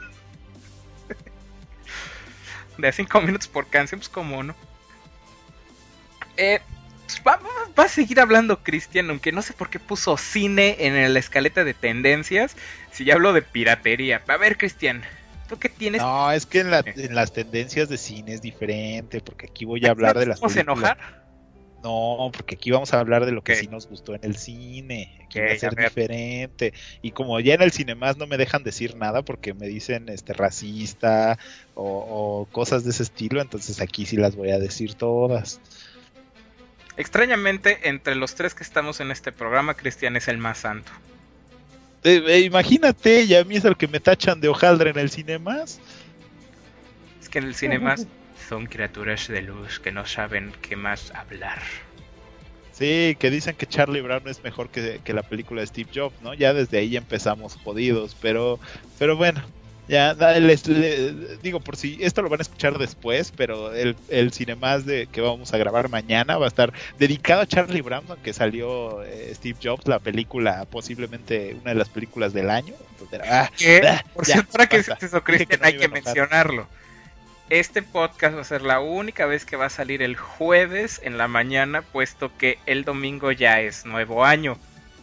[SPEAKER 7] De a cinco minutos por canción, pues como no. Eh... Va, va a seguir hablando Cristian, aunque no sé por qué puso cine en la escaleta de tendencias, si ya hablo de piratería. A ver, Cristian, ¿tú qué tienes?
[SPEAKER 2] No, es que en, la, en las tendencias de cine es diferente, porque aquí voy a hablar de las
[SPEAKER 7] películas. ¿Vamos a enojar?
[SPEAKER 2] No, porque aquí vamos a hablar de lo que
[SPEAKER 7] okay.
[SPEAKER 2] sí nos gustó en el cine. Aquí
[SPEAKER 7] okay,
[SPEAKER 2] va a ser a diferente. Y como ya en el Cinemás no me dejan decir nada porque me dicen este racista o, o cosas de ese estilo, entonces aquí sí las voy a decir todas.
[SPEAKER 7] Extrañamente, entre los tres que estamos en este programa, Cristian es el más santo.
[SPEAKER 2] Eh, eh, imagínate, y a mí es el que me tachan de hojaldre en el Cinemás.
[SPEAKER 7] Es que en el Cinemás son criaturas de luz que no saben qué más hablar.
[SPEAKER 2] Sí, que dicen que Charlie Brown es mejor que, que la película de Steve Jobs, ¿no? Ya desde ahí empezamos jodidos, pero, pero bueno. Ya, les, les, digo, por si esto lo van a escuchar después, pero el, el Cinemás de, que vamos a grabar mañana va a estar dedicado a Charlie Brown, que salió eh, Steve Jobs, la película, posiblemente una de las películas del año. Entonces, ah,
[SPEAKER 7] ¿Qué?
[SPEAKER 2] Ah,
[SPEAKER 7] por
[SPEAKER 2] ya,
[SPEAKER 7] cierto, para que
[SPEAKER 2] basta.
[SPEAKER 7] eso, Cristian,
[SPEAKER 2] que no
[SPEAKER 7] hay que mencionarlo. Este podcast va a ser la única vez que va a salir el jueves en la mañana, puesto que el domingo ya es nuevo año.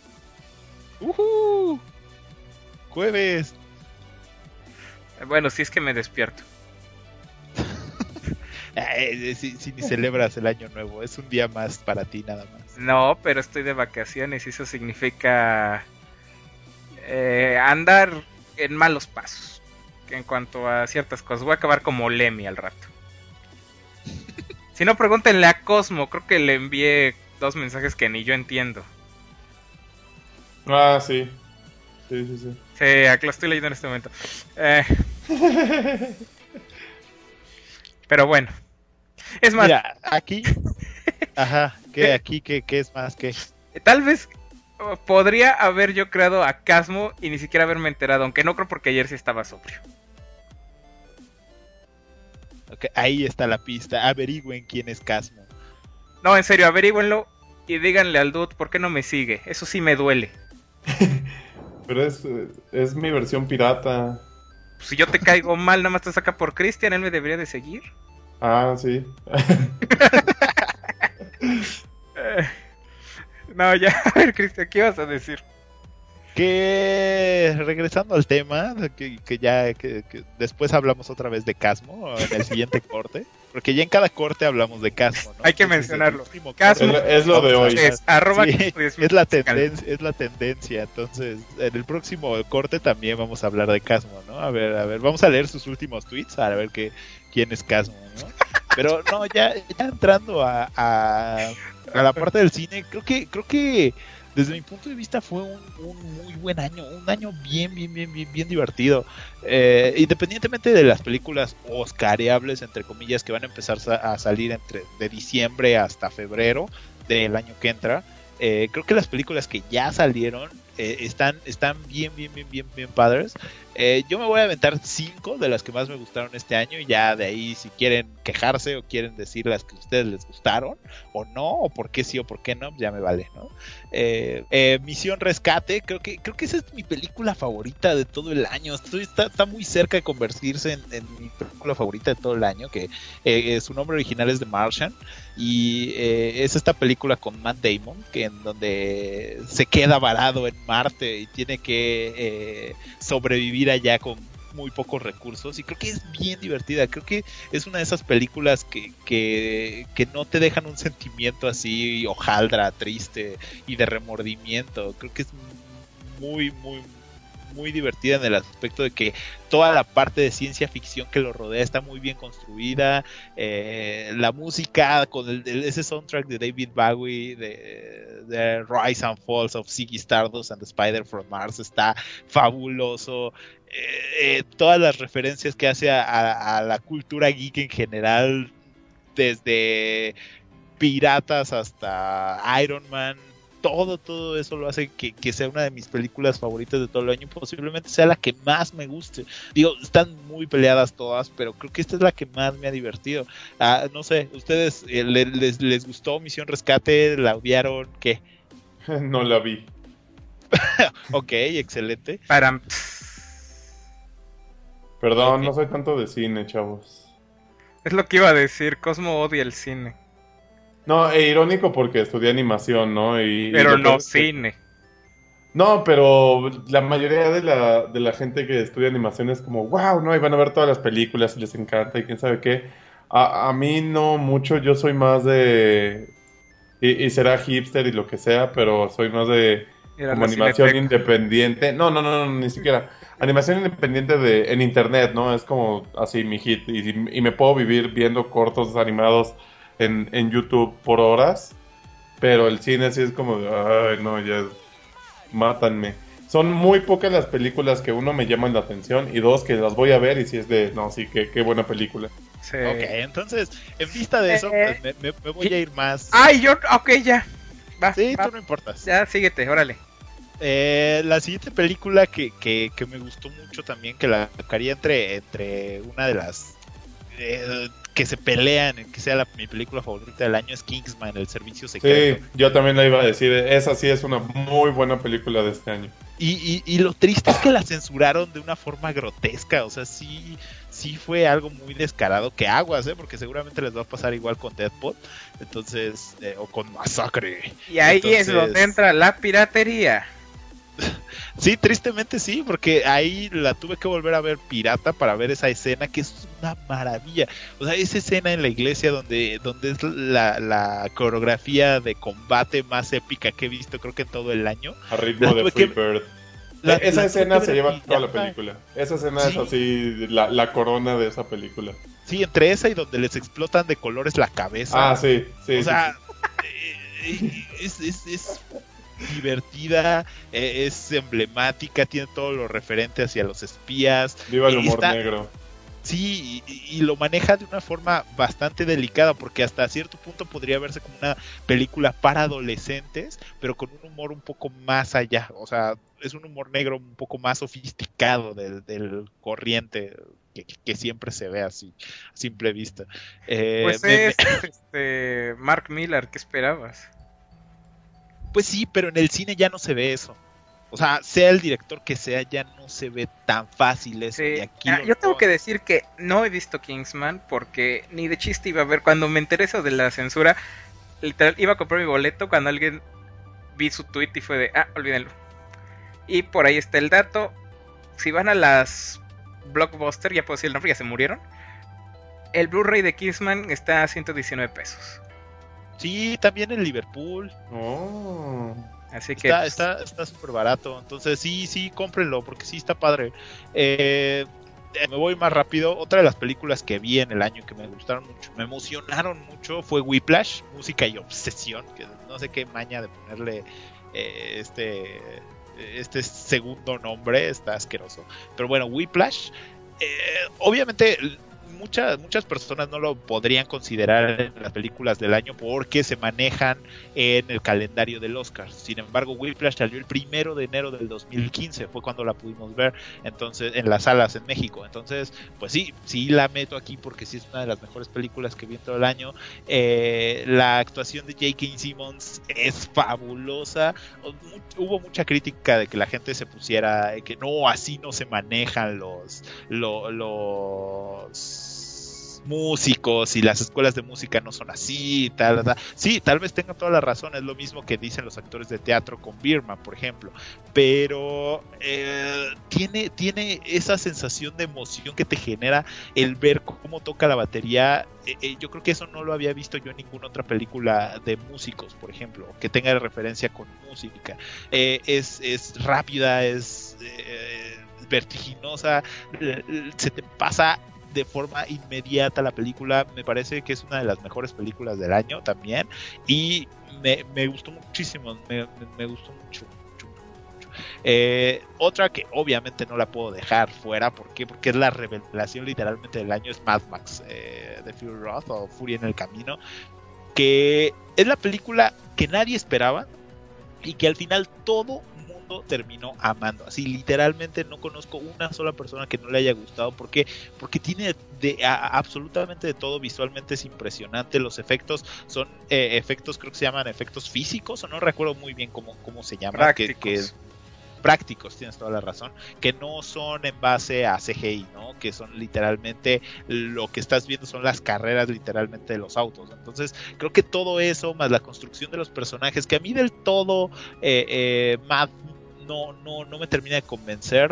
[SPEAKER 2] ¡Uhú! Jueves.
[SPEAKER 7] Bueno, si es que me despierto.
[SPEAKER 2] eh, si, si ni celebras el año nuevo, es un día más para ti nada más.
[SPEAKER 7] No, pero estoy de vacaciones y eso significa eh, andar en malos pasos en cuanto a ciertas cosas. Voy a acabar como Lemmy al rato. Si no, pregúntenle a Cosmo. Creo que le envié dos mensajes que ni yo entiendo.
[SPEAKER 1] Ah, sí. Sí, sí, sí.
[SPEAKER 7] Sí, aquí lo estoy leyendo en este momento. Eh... Pero bueno. Es más...
[SPEAKER 2] Mira, aquí... Ajá, ¿qué? Aquí, ¿qué, qué es más? ¿Qué?
[SPEAKER 7] Tal vez podría haber yo creado a Casmo y ni siquiera haberme enterado, aunque no creo porque ayer sí estaba sobrio.
[SPEAKER 2] Okay, ahí está la pista. Averigüen quién es Casmo.
[SPEAKER 7] No, en serio, averígüenlo y díganle al dude por qué no me sigue. Eso sí me duele.
[SPEAKER 1] Pero es, es mi versión pirata.
[SPEAKER 7] Pues si yo te caigo mal, nada más te saca por Cristian, él me debería de seguir.
[SPEAKER 1] Ah, sí.
[SPEAKER 7] No, ya, a ver, Cristian, ¿qué vas a decir?
[SPEAKER 2] Que regresando al tema, que, que ya que, que después hablamos otra vez de Casmo en el siguiente corte, porque ya en cada corte hablamos de Casmo, ¿no?
[SPEAKER 7] Hay que
[SPEAKER 2] Entonces,
[SPEAKER 7] mencionarlo.
[SPEAKER 1] Casmo es, es lo de hoy.
[SPEAKER 7] Es, arroba
[SPEAKER 2] sí, es la tendencia, es la tendencia. Entonces, en el próximo corte también vamos a hablar de Casmo, ¿no? A ver, a ver, vamos a leer sus últimos tweets a ver qué quién es Casmo, ¿no? Pero no, ya, ya entrando a, a, a la parte del cine, creo que creo que desde mi punto de vista fue un, un muy buen año, un año bien, bien, bien, bien, bien divertido. Eh, independientemente de las películas oscareables, entre comillas, que van a empezar a, a salir entre de diciembre hasta febrero del año que entra, eh, creo que las películas que ya salieron eh, están, están bien, bien, bien, bien, bien padres. Eh, yo me voy a aventar cinco de las que más me gustaron este año, y ya de ahí si quieren quejarse o quieren decir las que a ustedes les gustaron o no, o por qué sí o por qué no, ya me vale, ¿no? Eh, eh, Misión Rescate, creo que creo que esa es mi película favorita de todo el año. Estoy, está, está muy cerca de convertirse en, en mi película favorita de todo el año, que eh, su nombre original es The Martian, y eh, es esta película con Matt Damon, que en donde se queda varado en Marte y tiene que eh, sobrevivir allá con muy pocos recursos, y creo que es bien divertida. Creo que es una de esas películas que, que, que no te dejan un sentimiento así hojaldra, triste y de remordimiento. Creo que es muy, muy, muy divertida en el aspecto de que toda la parte de ciencia ficción que lo rodea está muy bien construida. Eh, la música con el, el, ese soundtrack de David Bowie de, de Rise and Falls of Ziggy Stardust and the Spider from Mars está fabuloso. Eh, eh, todas las referencias que hace a, a, a la cultura geek en general, desde piratas hasta Iron Man, todo, todo eso lo hace que, que sea una de mis películas favoritas de todo el año. Posiblemente sea la que más me guste. Digo, están muy peleadas todas, pero creo que esta es la que más me ha divertido. Ah, no sé, ¿ustedes eh, les, les, les gustó Misión Rescate? ¿La odiaron? ¿Qué?
[SPEAKER 1] No la vi.
[SPEAKER 2] Ok, excelente.
[SPEAKER 7] Para...
[SPEAKER 1] Perdón,
[SPEAKER 2] Ok.
[SPEAKER 1] no soy tanto de cine, chavos.
[SPEAKER 7] Es lo que iba a decir, Cosmo odia el cine.
[SPEAKER 1] No, e irónico porque estudié animación, ¿no? Y,
[SPEAKER 7] Pero
[SPEAKER 1] y lo
[SPEAKER 7] no
[SPEAKER 1] peor es que-
[SPEAKER 7] cine.
[SPEAKER 1] No, pero la mayoría de la, de la gente que estudia animación es como, wow, no, y van a ver todas las películas y les encanta y quién sabe qué. A, a mí no mucho, yo soy más de... Y, y será hipster y lo que sea, pero soy más de
[SPEAKER 7] Era
[SPEAKER 1] como
[SPEAKER 7] la
[SPEAKER 1] animación
[SPEAKER 7] Cineteca.
[SPEAKER 1] independiente. No, no, no, no, ni siquiera. Animación independiente de en internet, ¿no? Es como así mi hit. Y, y me puedo vivir viendo cortos animados en, en YouTube por horas. Pero el cine sí es como de, ay, no, ya, mátanme. Son muy pocas las películas que uno me llaman la atención y dos que las voy a ver y si es de, no, sí, qué, qué buena película.
[SPEAKER 7] Sí.
[SPEAKER 2] Ok, entonces, en vista de eso,
[SPEAKER 7] Eh,
[SPEAKER 2] pues, me, me- me voy a ir más.
[SPEAKER 7] Ay, yo, ok, ya. Va,
[SPEAKER 2] Sí,
[SPEAKER 7] va.
[SPEAKER 2] tú no importas.
[SPEAKER 7] Ya, síguete, órale.
[SPEAKER 2] Eh, la siguiente película que, que, que me gustó mucho también, que la colocaría entre, entre una de las eh, que se pelean en que sea la, mi película favorita del año, es Kingsman, el servicio secreto.
[SPEAKER 1] Sí, yo también la iba a decir, esa sí es una muy buena película de este año.
[SPEAKER 2] Y, y, y lo triste es que la censuraron de una forma grotesca, o sea, sí, sí fue algo muy descarado, que aguas, ¿eh? Porque seguramente les va a pasar igual con Deadpool, entonces, eh, o con Masacre.
[SPEAKER 7] Y ahí es
[SPEAKER 2] Entonces-
[SPEAKER 7] donde entra la piratería.
[SPEAKER 2] Sí, tristemente sí, porque ahí la tuve que volver a ver pirata para ver esa escena, que es una maravilla. O sea, esa escena en la iglesia donde, donde es la, la coreografía de combate más épica que he visto, creo que en todo el año.
[SPEAKER 1] A ritmo
[SPEAKER 2] La
[SPEAKER 1] de
[SPEAKER 2] tuve
[SPEAKER 1] Free
[SPEAKER 2] que-
[SPEAKER 1] Bird.
[SPEAKER 2] La-
[SPEAKER 1] E- esa
[SPEAKER 2] la tuve
[SPEAKER 1] escena
[SPEAKER 2] que
[SPEAKER 1] se
[SPEAKER 2] ver
[SPEAKER 1] lleva toda la
[SPEAKER 2] pirata.
[SPEAKER 1] película. Esa escena
[SPEAKER 2] Sí.
[SPEAKER 1] es así, la, la corona de esa película.
[SPEAKER 2] Sí, entre esa y donde les explotan de colores la cabeza.
[SPEAKER 1] Ah, sí, sí.
[SPEAKER 2] O
[SPEAKER 1] sí,
[SPEAKER 2] sea, eh, es, es, es divertida, eh, es emblemática, tiene todo lo referente hacia los espías.
[SPEAKER 1] sí. Viva el
[SPEAKER 2] Eh,
[SPEAKER 1] humor
[SPEAKER 2] está-
[SPEAKER 1] negro.
[SPEAKER 2] Sí, y, y lo maneja de una forma bastante delicada, porque hasta cierto punto podría verse como una película para adolescentes, pero con un humor un poco más allá. O sea, es un humor negro un poco más sofisticado del, del corriente que, que siempre se ve así, a simple vista. Eh,
[SPEAKER 7] Pues
[SPEAKER 2] me- me-
[SPEAKER 7] es este, Mark Millar, ¿qué esperabas?
[SPEAKER 2] Pues sí, pero en el cine ya no se ve eso. O sea, sea el director que sea, ya no se ve tan fácil eso.
[SPEAKER 7] Sí.
[SPEAKER 2] Y aquí
[SPEAKER 7] Ah,
[SPEAKER 2] lo
[SPEAKER 7] yo tengo
[SPEAKER 2] noto.
[SPEAKER 7] que decir que no he visto Kingsman porque ni de chiste iba a ver. Cuando me enteré eso de la censura, literal, iba a comprar mi boleto cuando alguien vi su tweet y fue de, ah, olvídenlo. Y por ahí está el dato. Si van a las Blockbuster, ya puedo decir el nombre, ya se murieron. El Blu-ray de Kingsman está a ciento diecinueve pesos.
[SPEAKER 2] Sí, también en Liverpool.
[SPEAKER 1] Oh.
[SPEAKER 7] Así que
[SPEAKER 2] Está
[SPEAKER 7] pues,
[SPEAKER 2] está está súper barato. Entonces sí, sí, cómprenlo porque sí está padre. Eh, eh, me voy más rápido. Otra de las películas que vi en el año que me gustaron mucho, me emocionaron mucho, fue Whiplash, música y obsesión. Que no sé qué maña de ponerle eh, este, este segundo nombre, está asqueroso. Pero bueno, Whiplash, eh, obviamente muchas muchas personas no lo podrían considerar en las películas del año porque se manejan en el calendario del Oscar. Sin embargo, Whiplash salió el primero de enero del dos mil quince, fue cuando la pudimos ver, entonces en las salas en México. Entonces, pues sí, sí la meto aquí porque sí es una de las mejores películas que vi en todo el año. Eh, la actuación de J K. Simmons es fabulosa. Hubo mucha crítica de que la gente se pusiera que no, así no se manejan los los, los músicos y las escuelas de música no son así, tal, tal. Sí, tal vez tengan toda la razón, es lo mismo que dicen los actores de teatro con Birdman, por ejemplo, pero eh, tiene, tiene esa sensación de emoción que te genera el ver cómo toca la batería. Eh, eh, yo creo que eso no lo había visto yo en ninguna otra película de músicos, por ejemplo, que tenga referencia con música. Eh, es, es rápida, es eh, vertiginosa, se te pasa de forma inmediata la película. Me parece que es una de las mejores películas del año también, y me, me gustó muchísimo, me, me, me gustó mucho, mucho, mucho. Eh, otra que obviamente no la puedo dejar fuera, ¿por qué? Porque es la revelación literalmente del año, es Mad Max, eh, The Fury Road o Furia en el Camino, que es la película que nadie esperaba y que al final todo terminó amando. Así literalmente no conozco una sola persona que no le haya gustado. ¿Por qué? Porque tiene de, a, absolutamente de todo. Visualmente es impresionante. Los efectos son eh, efectos, creo que se llaman efectos físicos, o no recuerdo muy bien cómo, cómo se llama.
[SPEAKER 7] Prácticos.
[SPEAKER 2] Que, que prácticos, tienes toda la razón, que no son en base a C G I, ¿no? Que son literalmente lo que estás viendo son las carreras literalmente de los autos. Entonces creo que todo eso más la construcción de los personajes, que a mí del todo eh, eh, Mad No, no, no me termina de convencer,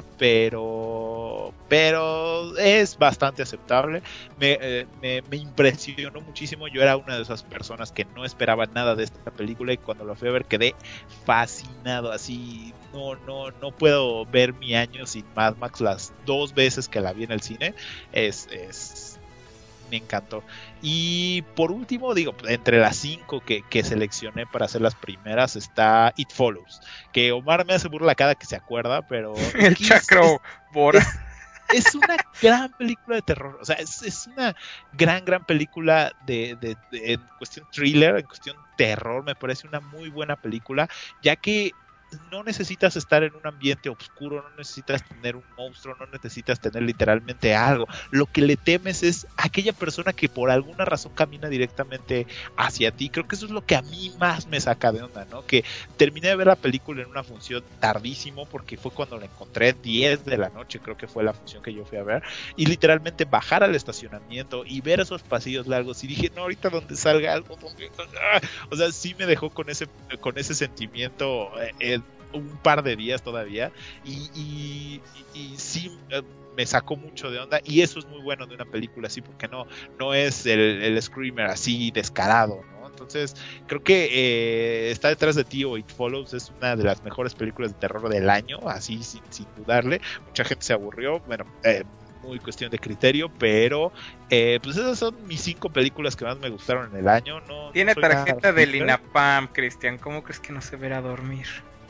[SPEAKER 2] pero pero es bastante aceptable. Me, eh, me, me impresionó muchísimo. Yo era una de esas personas que no esperaba nada de esta película y cuando la fui a ver quedé fascinado. Así no, no, no puedo ver mi año sin Mad Max. Las dos veces que la vi en el cine es, es me encantó. Y por último, digo, entre las cinco que, que seleccioné para hacer las primeras está It Follows, que Omar me hace burla cada que se acuerda, pero
[SPEAKER 7] el chacro Bora.
[SPEAKER 2] Es, es una gran película de terror, o sea, es, es una gran, gran película de, de, de en cuestión thriller, en cuestión terror. Me parece una muy buena película, ya que no necesitas estar en un ambiente oscuro, no necesitas tener un monstruo, no necesitas tener literalmente algo. Lo que le temes es aquella persona que por alguna razón camina directamente hacia ti. Creo que eso es lo que a mí más me saca de onda, ¿no? Que terminé de ver la película en una función tardísimo, porque fue cuando la encontré, diez de la noche creo que fue la función que yo fui a ver, y literalmente bajar al estacionamiento y ver esos pasillos largos y dije, no, ahorita donde salga algo, donde... o sea, sí me dejó con ese, con ese sentimiento eh, un par de días todavía, y, y, y, y sí eh, me sacó mucho de onda, y eso es muy bueno de una película así, porque no, no es el, el screamer así descarado, ¿no? Entonces creo que eh, Está detrás de ti o It Follows es una de las mejores películas de terror del año, así sin, sin dudarle. Mucha gente se aburrió, bueno, eh, muy cuestión de criterio, pero eh, pues esas son mis cinco películas que más me gustaron en el año. No,
[SPEAKER 7] Tiene
[SPEAKER 2] no
[SPEAKER 7] tarjeta del INAPAM, Cristian, ¿cómo crees que no se verá dormir?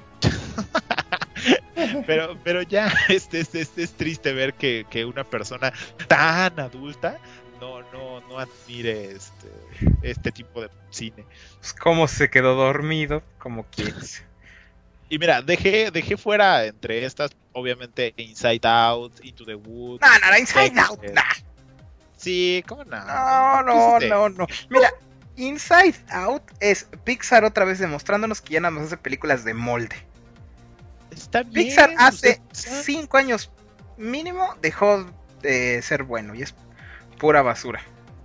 [SPEAKER 2] pero pero ya este es, es, es triste ver que, que una persona tan adulta no no no admire este este tipo de cine.
[SPEAKER 7] Pues cómo se quedó dormido, como quieres.
[SPEAKER 2] Y mira, dejé dejé fuera entre estas obviamente Inside Out, Into the Woods.
[SPEAKER 7] No, no, no, Inside Out, nah.
[SPEAKER 2] Sí, ¿cómo no?
[SPEAKER 7] No, no, no, no. Mira, Inside Out es Pixar otra vez demostrándonos que ya nada más hace películas de molde.
[SPEAKER 2] Está bien.
[SPEAKER 7] Pixar hace
[SPEAKER 2] usted...
[SPEAKER 7] cinco años mínimo dejó de ser bueno y es pura basura.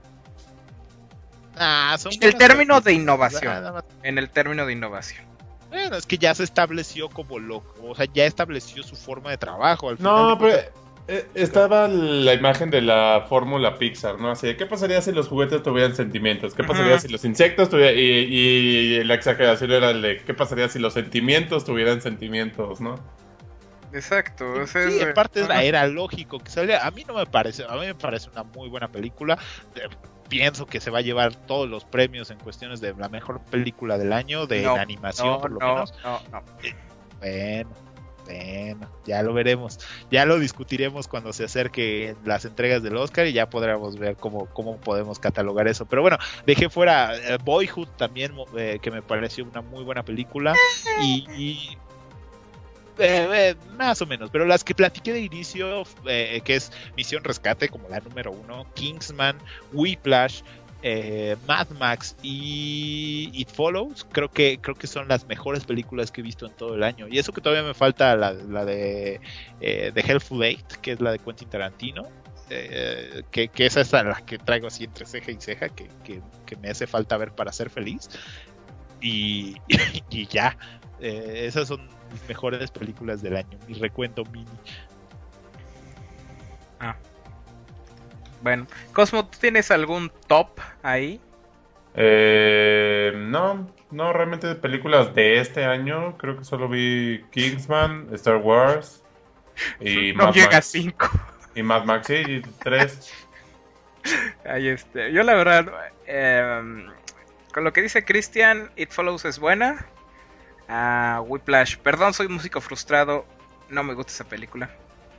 [SPEAKER 2] Ah, son
[SPEAKER 7] en el término
[SPEAKER 2] películas,
[SPEAKER 7] de innovación.
[SPEAKER 2] nada más.
[SPEAKER 7] En el término de innovación.
[SPEAKER 2] Bueno, es que ya se estableció como loco, o sea, ya estableció su forma de trabajo. Al
[SPEAKER 1] No,
[SPEAKER 2] final
[SPEAKER 1] pero
[SPEAKER 2] de
[SPEAKER 1] eh, estaba la imagen de la fórmula Pixar, ¿no? Así de, ¿qué pasaría si los juguetes tuvieran sentimientos? ¿Qué pasaría
[SPEAKER 7] Ajá.
[SPEAKER 1] si los insectos tuvieran... Y, y la exageración era el de, ¿qué pasaría si los sentimientos tuvieran sentimientos, no?
[SPEAKER 7] Exacto. O
[SPEAKER 2] Sí,
[SPEAKER 7] sea, es-
[SPEAKER 2] en parte era,
[SPEAKER 7] ajá.
[SPEAKER 2] era lógico que saliera. A mí no me parece, a mí me parece una muy buena película. Eh, pienso que se va a llevar todos los premios en cuestiones de la mejor película del año, de
[SPEAKER 7] No,
[SPEAKER 2] en animación
[SPEAKER 7] no,
[SPEAKER 2] por lo
[SPEAKER 7] no,
[SPEAKER 2] menos.
[SPEAKER 7] no, no.
[SPEAKER 2] Bueno, Bueno, ya lo veremos. Ya lo discutiremos cuando se acerquen las entregas del Oscar y ya podremos ver cómo, cómo podemos catalogar eso. Pero bueno, dejé fuera eh, Boyhood también, eh, que me pareció una muy buena película. Y... y eh, eh, más o menos, pero las que platiqué de inicio, eh, que es Misión Rescate, como la número uno, Kingsman, Whiplash, Eh, Mad Max y It Follows, creo que creo que son las mejores películas que he visto en todo el año. Y eso que todavía me falta la, la de eh, The Hateful Eight, que es la de Quentin Tarantino, eh, que, que esa es la que traigo así entre ceja y ceja, que, que, que me hace falta ver para ser feliz. Y, y, y ya, eh, esas son mis mejores películas del año, mi recuento mini.
[SPEAKER 7] Ah. Bueno, Cosmo, ¿tú tienes algún top ahí?
[SPEAKER 1] Eh, no, no, realmente de películas de este año, creo que solo vi Kingsman, Star Wars y
[SPEAKER 7] no
[SPEAKER 1] Mad
[SPEAKER 7] llega a
[SPEAKER 1] Max.
[SPEAKER 7] cinco.
[SPEAKER 1] Y Mad Max, sí, tres.
[SPEAKER 7] Ahí este, yo la verdad, eh, con lo que dice Christian, It Follows es buena. Uh, Whiplash, perdón, soy músico frustrado, no me gusta esa película.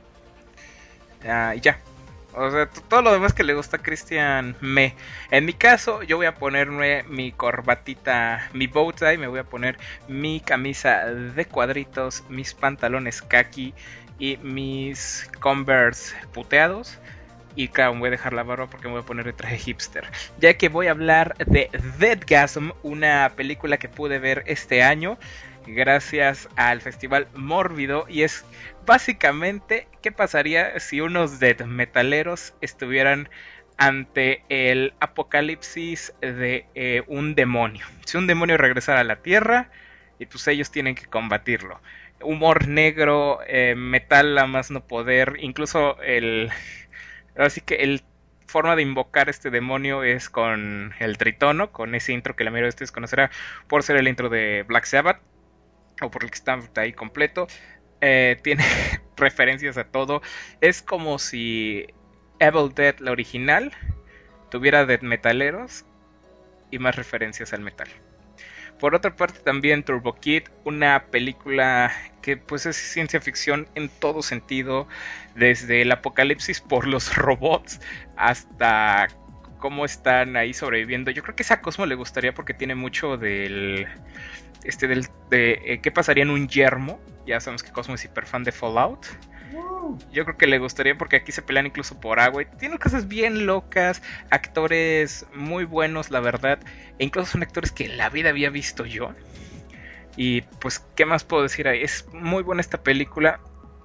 [SPEAKER 7] Uh, y ya. O sea, t- todo lo demás que le gusta a Christian, me. En mi caso, yo voy a ponerme mi corbatita, mi bow tie, me voy a poner mi camisa de cuadritos, mis pantalones khaki y mis Converse puteados. Y claro, me voy a dejar la barba porque me voy a poner el traje hipster. Ya que voy a hablar de Deadgasm, una película que pude ver este año gracias al Festival Mórbido. Y es básicamente qué pasaría si unos death metaleros estuvieran ante el apocalipsis de eh, un demonio. Si un demonio regresara a la Tierra y pues ellos tienen que combatirlo. Humor negro, eh, metal a más no poder, incluso el... Así que el forma de invocar este demonio es con el tritono, con ese intro que la mayoría de ustedes conocerá por ser el intro de Black Sabbath, o por el que está ahí completo. Eh, tiene referencias a todo. Es como si Evil Dead, la original, tuviera death metaleros y más referencias al metal. Por otra parte también Turbo Kid, una película que pues es ciencia ficción en todo sentido, desde el apocalipsis por los robots hasta cómo están ahí sobreviviendo. Yo creo que esa a Cosmo le gustaría porque tiene mucho del este del de eh, qué pasaría en un yermo. Ya sabemos que Cosmo es hiper fan de Fallout. Yo creo que le gustaría porque aquí se pelean incluso por agua. Y tiene cosas bien locas, actores muy buenos, la verdad. E incluso son actores que en la vida había visto yo. Y pues, ¿qué más puedo decir ahí? Es muy buena esta película.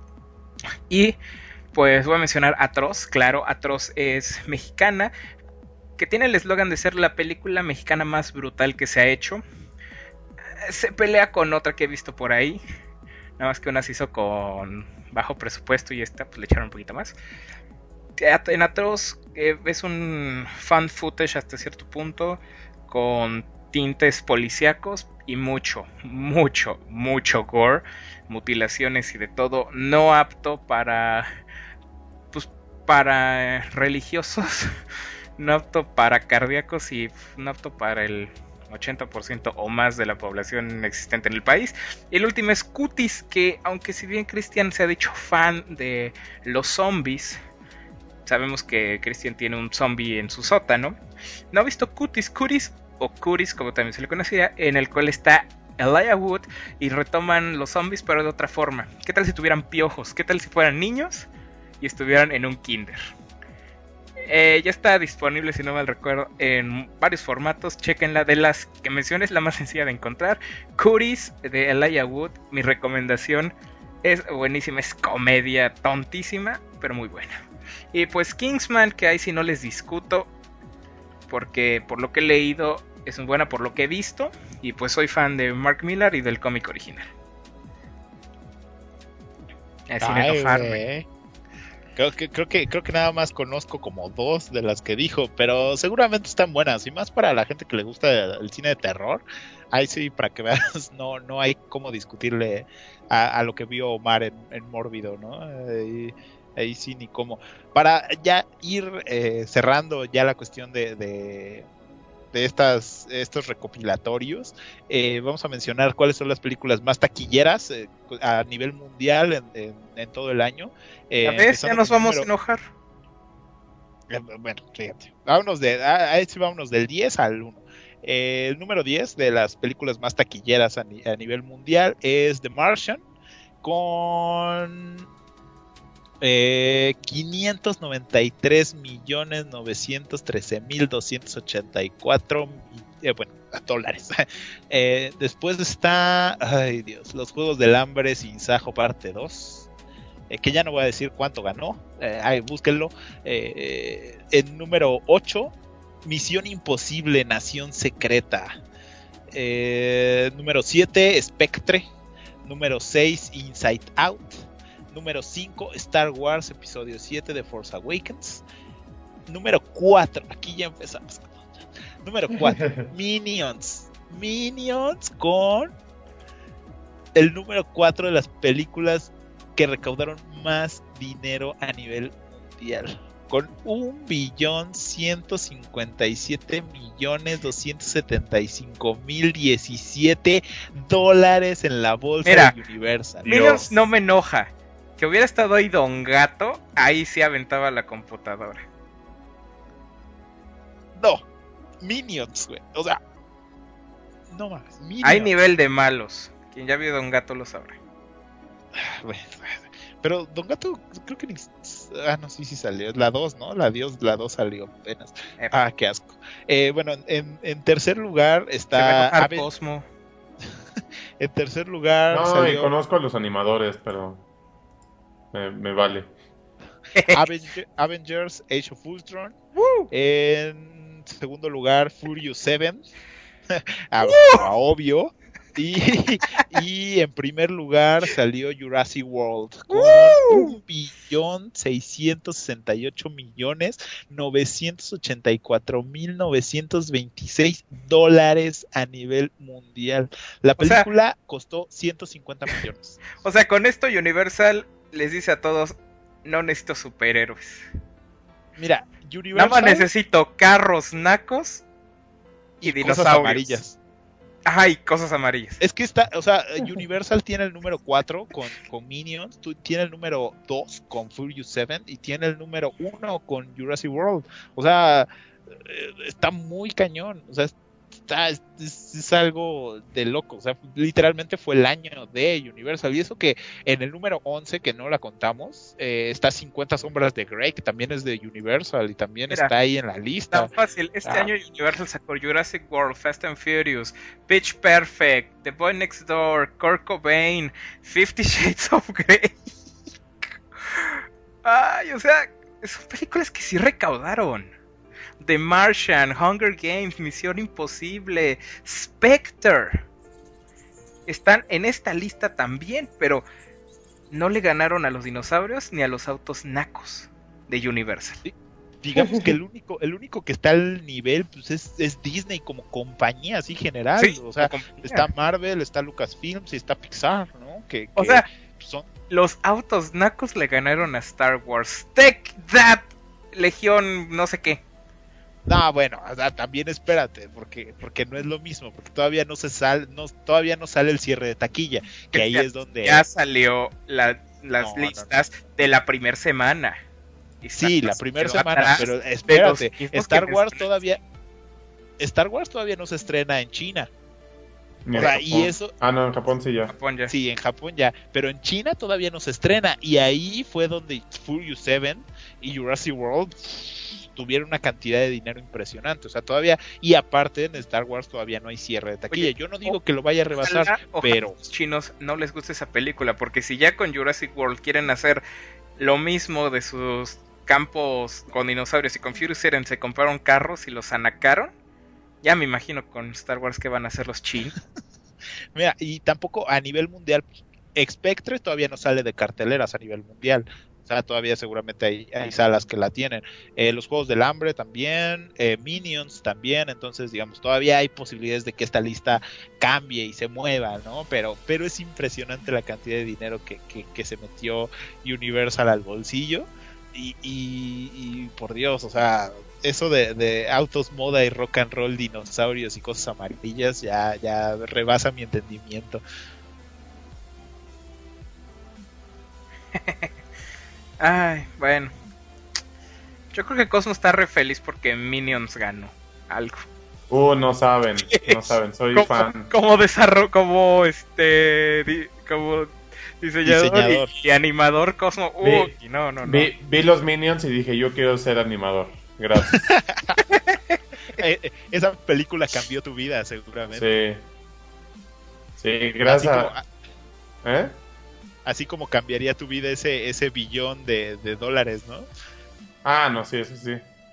[SPEAKER 7] Y pues voy a mencionar Atroz. Claro, Atroz es mexicana, que tiene el eslogan de ser la película mexicana más brutal que se ha hecho. Se pelea con otra que he visto por ahí. Nada más que una se hizo con bajo presupuesto y esta pues le echaron un poquito más. En Atroz eh, es un fan footage hasta cierto punto, con tintes policíacos y mucho, mucho, mucho gore, mutilaciones y de todo, no apto para, pues, para religiosos, no apto para cardíacos y no apto para el ochenta por ciento o más de la población existente en el país. Y el último es Cuties, que aunque si bien Christian se ha dicho fan de los zombies, sabemos que Christian tiene un zombie en su sótano, no ha visto Cuties, Cuties o Cuties como también se le conocía, en el cual está Elijah Wood y retoman los zombies pero de otra forma. ¿Qué tal si tuvieran piojos? ¿Qué tal si fueran niños y estuvieran en un kinder? Eh, ya está disponible, si no mal recuerdo, en varios formatos. Chequenla. De las que mencioné es la más sencilla de encontrar. Cuties de Elijah Wood, mi recomendación, es buenísima, es comedia tontísima, pero muy buena. Y pues Kingsman, que ahí sí no les discuto, porque por lo que he leído es muy buena, por lo que he visto, y pues soy fan de Mark Millar y del cómic original. Así
[SPEAKER 2] Ay,
[SPEAKER 7] de enojarme.
[SPEAKER 2] güey. Creo que, creo que creo que nada más conozco como dos de las que dijo, pero seguramente están buenas, y más para la gente que le gusta el cine de terror. Ahí sí, para que veas, no no hay cómo discutirle a, a lo que vio Omar en, en Mórbido, ¿no? Ahí, ahí sí ni cómo. Para ya ir eh, cerrando ya la cuestión de, de, de estas estos recopilatorios, eh, vamos a mencionar cuáles son las películas más taquilleras eh, a nivel mundial en, en, en todo el año. Eh,
[SPEAKER 7] a ver, ya nos vamos número... a enojar.
[SPEAKER 2] Eh, bueno, fíjate. Vámonos, de, a, a, vámonos del diez al uno. Eh, el número diez de las películas más taquilleras a, ni, a nivel mundial es The Martian, con eh, quinientos noventa y tres millones novecientos trece mil doscientos ochenta y cuatro eh, bueno, dólares. eh, después está, ay Dios, Los Juegos del Hambre sin Sajo parte dos, eh, que ya no voy a decir cuánto ganó, eh, ay, búsquenlo. Eh, en número ocho, Misión Imposible, Nación Secreta. Eh, número siete, Spectre. Número seis, Inside Out. Número cinco, Star Wars Episodio siete, The Force Awakens. Número cuatro, aquí ya empezamos. Número cuatro, Minions. Minions con el número cuatro de las películas que recaudaron más dinero a nivel mundial, con un billón ciento cincuenta y siete millones doscientos setenta y cinco mil diecisiete dólares en la bolsa.
[SPEAKER 7] Mira,
[SPEAKER 2] de Universal.
[SPEAKER 7] Minions no me enoja. Que hubiera estado ahí Don Gato, ahí sí aventaba la computadora.
[SPEAKER 2] No, Minions, güey. O sea, no más. Minions.
[SPEAKER 7] Hay nivel de malos. Quien ya vio Don Gato lo sabrá.
[SPEAKER 2] Pero Don Gato, creo que ni... Ah, no, sí, sí salió. La dos, ¿no? La Dios, la dos salió apenas. Eh. Ah, qué asco. Eh, bueno, en, en tercer lugar está...
[SPEAKER 7] Aven... Cosmo.
[SPEAKER 2] En tercer lugar
[SPEAKER 1] no,
[SPEAKER 2] salió...
[SPEAKER 1] conozco a los animadores, pero... Me, me vale.
[SPEAKER 2] Avenger, Avengers Age of Ultron. Woo. En segundo lugar, Furious siete. a, a obvio. Y, y en primer lugar salió Jurassic World con un billón seiscientos sesenta y ocho millones novecientos ochenta y cuatro mil novecientos veintiséis dólares a nivel mundial. La película o sea, costó ciento cincuenta millones.
[SPEAKER 7] O sea, con esto Universal les dice a todos, no necesito superhéroes.
[SPEAKER 2] Mira, Universal...
[SPEAKER 7] Nada más necesito carros nacos y, y dinosaurios.
[SPEAKER 2] Cosas amarillas.
[SPEAKER 7] Ajá, y cosas amarillas.
[SPEAKER 2] Es que está, o sea, Universal tiene el número cuatro con, con Minions, tiene el número dos con Furious siete y tiene el número uno con Jurassic World. O sea, está muy cañón. O sea, está, es, es algo de loco. O sea, literalmente fue el año de Universal. Y eso que en el número once, que no la contamos, eh, está cincuenta sombras de Grey, que también es de Universal y también Mira, está ahí en la lista.
[SPEAKER 7] Tan fácil. Este ah. año Universal sacó Jurassic World, Fast and Furious, Pitch Perfect, The Boy Next Door, Kurt Cobain, Fifty Shades of Grey. Ay, o sea, son películas que sí recaudaron. The Martian, Hunger Games, Misión Imposible, Spectre. Están en esta lista también, pero no le ganaron a los dinosaurios ni a los autos nacos de Universal.
[SPEAKER 2] Sí, digamos que el único, el único que está al nivel pues es, es Disney como compañía así general. Sí, o sea, está Marvel, está Lucasfilms y está Pixar, ¿no? Que, que
[SPEAKER 7] o sea, son... los autos nacos le ganaron a Star Wars. Take that, Legión no sé qué.
[SPEAKER 2] No, bueno, o sea, también espérate, porque porque no es lo mismo, porque todavía no se sale, no, todavía no sale el cierre de taquilla, que ahí
[SPEAKER 7] ya,
[SPEAKER 2] es donde
[SPEAKER 7] ya salió la, las no, listas no, no. de la primera semana.
[SPEAKER 2] Y sí, la primera semana, pero espérate, Star Wars todavía Star Wars todavía no se estrena en China.
[SPEAKER 1] O sea, y eso Ah, no, en Japón sí ya.
[SPEAKER 7] Japón ya.
[SPEAKER 2] Sí, en Japón ya, pero en China todavía no se estrena y ahí fue donde Furious siete y Jurassic World tuvieron una cantidad de dinero impresionante, o sea, todavía, y aparte en Star Wars todavía no hay cierre de taquilla. Oye, yo no digo o, que lo vaya a rebasar, ojalá, pero
[SPEAKER 7] ojalá a los chinos no les guste esa película, porque si ya con Jurassic World quieren hacer lo mismo de sus campos con dinosaurios y con Furious siete se compraron carros y los anacaron, ya me imagino con Star Wars que van a hacer los chinos.
[SPEAKER 2] Mira, y tampoco a nivel mundial, Spectre todavía no sale de carteleras a nivel mundial. O sea, todavía seguramente hay, hay salas que la tienen. Eh, los Juegos del Hambre también, eh, Minions también, entonces digamos, todavía hay posibilidades de que esta lista cambie y se mueva, ¿no? Pero, pero es impresionante la cantidad de dinero que, que, que se metió Universal al bolsillo y, y, y por Dios, o sea, eso de, de autos, moda y rock and roll, dinosaurios y cosas amarillas ya, ya rebasa mi entendimiento.
[SPEAKER 7] Ay, bueno. Yo creo que Cosmo está re feliz porque Minions ganó algo.
[SPEAKER 1] Uh, no saben, no saben, soy
[SPEAKER 7] como,
[SPEAKER 1] fan.
[SPEAKER 7] Como desarrollo, como este, di, como diseñador,
[SPEAKER 2] Diseñador.
[SPEAKER 7] Y, y animador Cosmo. Uh,
[SPEAKER 1] Vi-
[SPEAKER 7] no, no, no.
[SPEAKER 1] Vi, vi los Minions y dije, yo quiero ser animador. Gracias.
[SPEAKER 2] Eh, eh, esa película cambió tu vida, seguramente.
[SPEAKER 1] Sí. Sí,
[SPEAKER 2] Así
[SPEAKER 1] gracias.
[SPEAKER 2] como,
[SPEAKER 1] ¿Eh?
[SPEAKER 2] así como cambiaría tu vida ese, ese billón de, de dólares, ¿no?
[SPEAKER 1] Ah, no, sí, eso sí.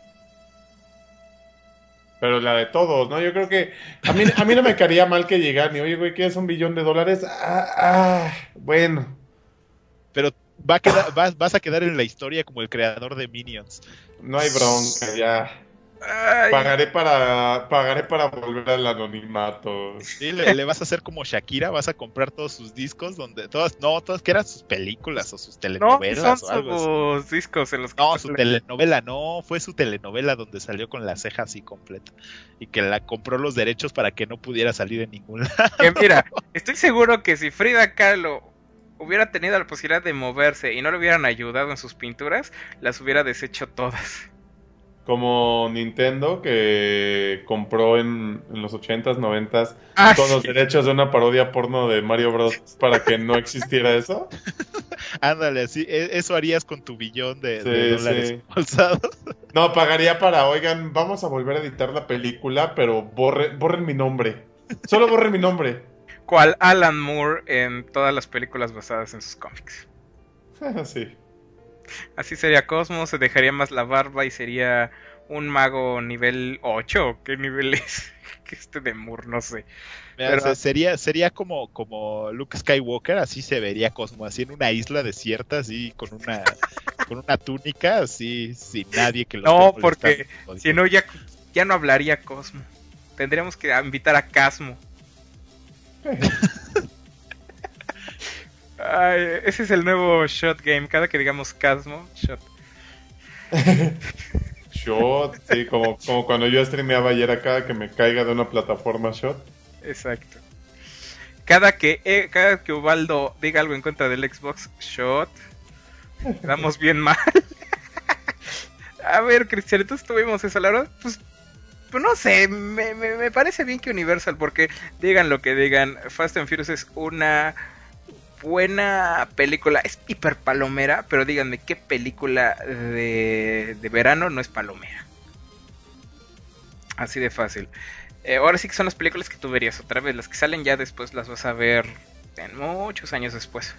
[SPEAKER 1] Pero la de todos, ¿no? Yo creo que a mí, a mí no me caería mal que llegaran y, oye, güey, ¿qué es un billón de dólares? Ah, ah, bueno.
[SPEAKER 2] Pero va a quedar, vas, vas a quedar en la historia como el creador de Minions.
[SPEAKER 1] No hay bronca, ya.
[SPEAKER 7] Ay,
[SPEAKER 1] Pagaré para, pagaré para volver al anonimato.
[SPEAKER 2] Sí, le, le vas a hacer como Shakira, vas a comprar todos sus discos donde todas, no, todas que eran sus películas o sus
[SPEAKER 7] no,
[SPEAKER 2] telenovelas
[SPEAKER 7] son
[SPEAKER 2] o algo así.
[SPEAKER 7] sus discos en los que
[SPEAKER 2] No, su
[SPEAKER 7] sale-
[SPEAKER 2] telenovela, no, fue su telenovela donde salió con la ceja así completa y que la compró los derechos para que no pudiera salir en ningún lado.
[SPEAKER 7] Que mira, estoy seguro que si Frida Kahlo hubiera tenido la posibilidad de moverse y no le hubieran ayudado en sus pinturas, las hubiera deshecho todas.
[SPEAKER 1] Como Nintendo, que compró en, en los ochentas, noventas
[SPEAKER 7] Ah,
[SPEAKER 1] todos los
[SPEAKER 7] sí.
[SPEAKER 1] derechos de una parodia porno de Mario Bros. Para que no existiera eso.
[SPEAKER 2] Ándale, así, e- eso harías con tu billón de,
[SPEAKER 1] Sí,
[SPEAKER 2] de dólares
[SPEAKER 1] sí.
[SPEAKER 2] embolsados.
[SPEAKER 1] No, pagaría para, oigan, vamos a volver a editar la película, pero borre, borren mi nombre. Solo borren mi nombre.
[SPEAKER 7] Cual Alan Moore en todas las películas basadas en sus cómics.
[SPEAKER 1] Sí.
[SPEAKER 7] Así sería Cosmo, se dejaría más la barba y sería un mago nivel ocho. ¿Qué nivel es? Que este de Moore, no sé.
[SPEAKER 2] Mira,
[SPEAKER 7] Pero-
[SPEAKER 2] se- sería, sería como, como Luke Skywalker, así se vería Cosmo, así en una isla desierta, así con una, con una túnica, así sin nadie que lo
[SPEAKER 7] No,
[SPEAKER 2] esté
[SPEAKER 7] porque
[SPEAKER 2] molestando.
[SPEAKER 7] si no ya, ya no hablaría Cosmo. Tendríamos que invitar a Casmo. Ay, ese es el nuevo shot game. Cada que digamos Casmo, shot.
[SPEAKER 1] Shot, sí, como, como cuando yo streameaba ayer acá, que me caiga de una plataforma shot.
[SPEAKER 7] Exacto. Cada que eh, cada que Ubaldo diga algo en contra del Xbox, shot. Quedamos bien mal. A ver, Cristian, entonces tuvimos eso, la verdad, pues, pues no sé, me, me, me parece bien que Universal, porque digan lo que digan, Fast and Furious es una buena película, es hiper palomera, pero díganme, ¿qué película de, de verano no es palomera? Así de fácil. Eh, ahora sí que son las películas que tú verías otra vez, las que salen ya después las vas a ver en muchos años después.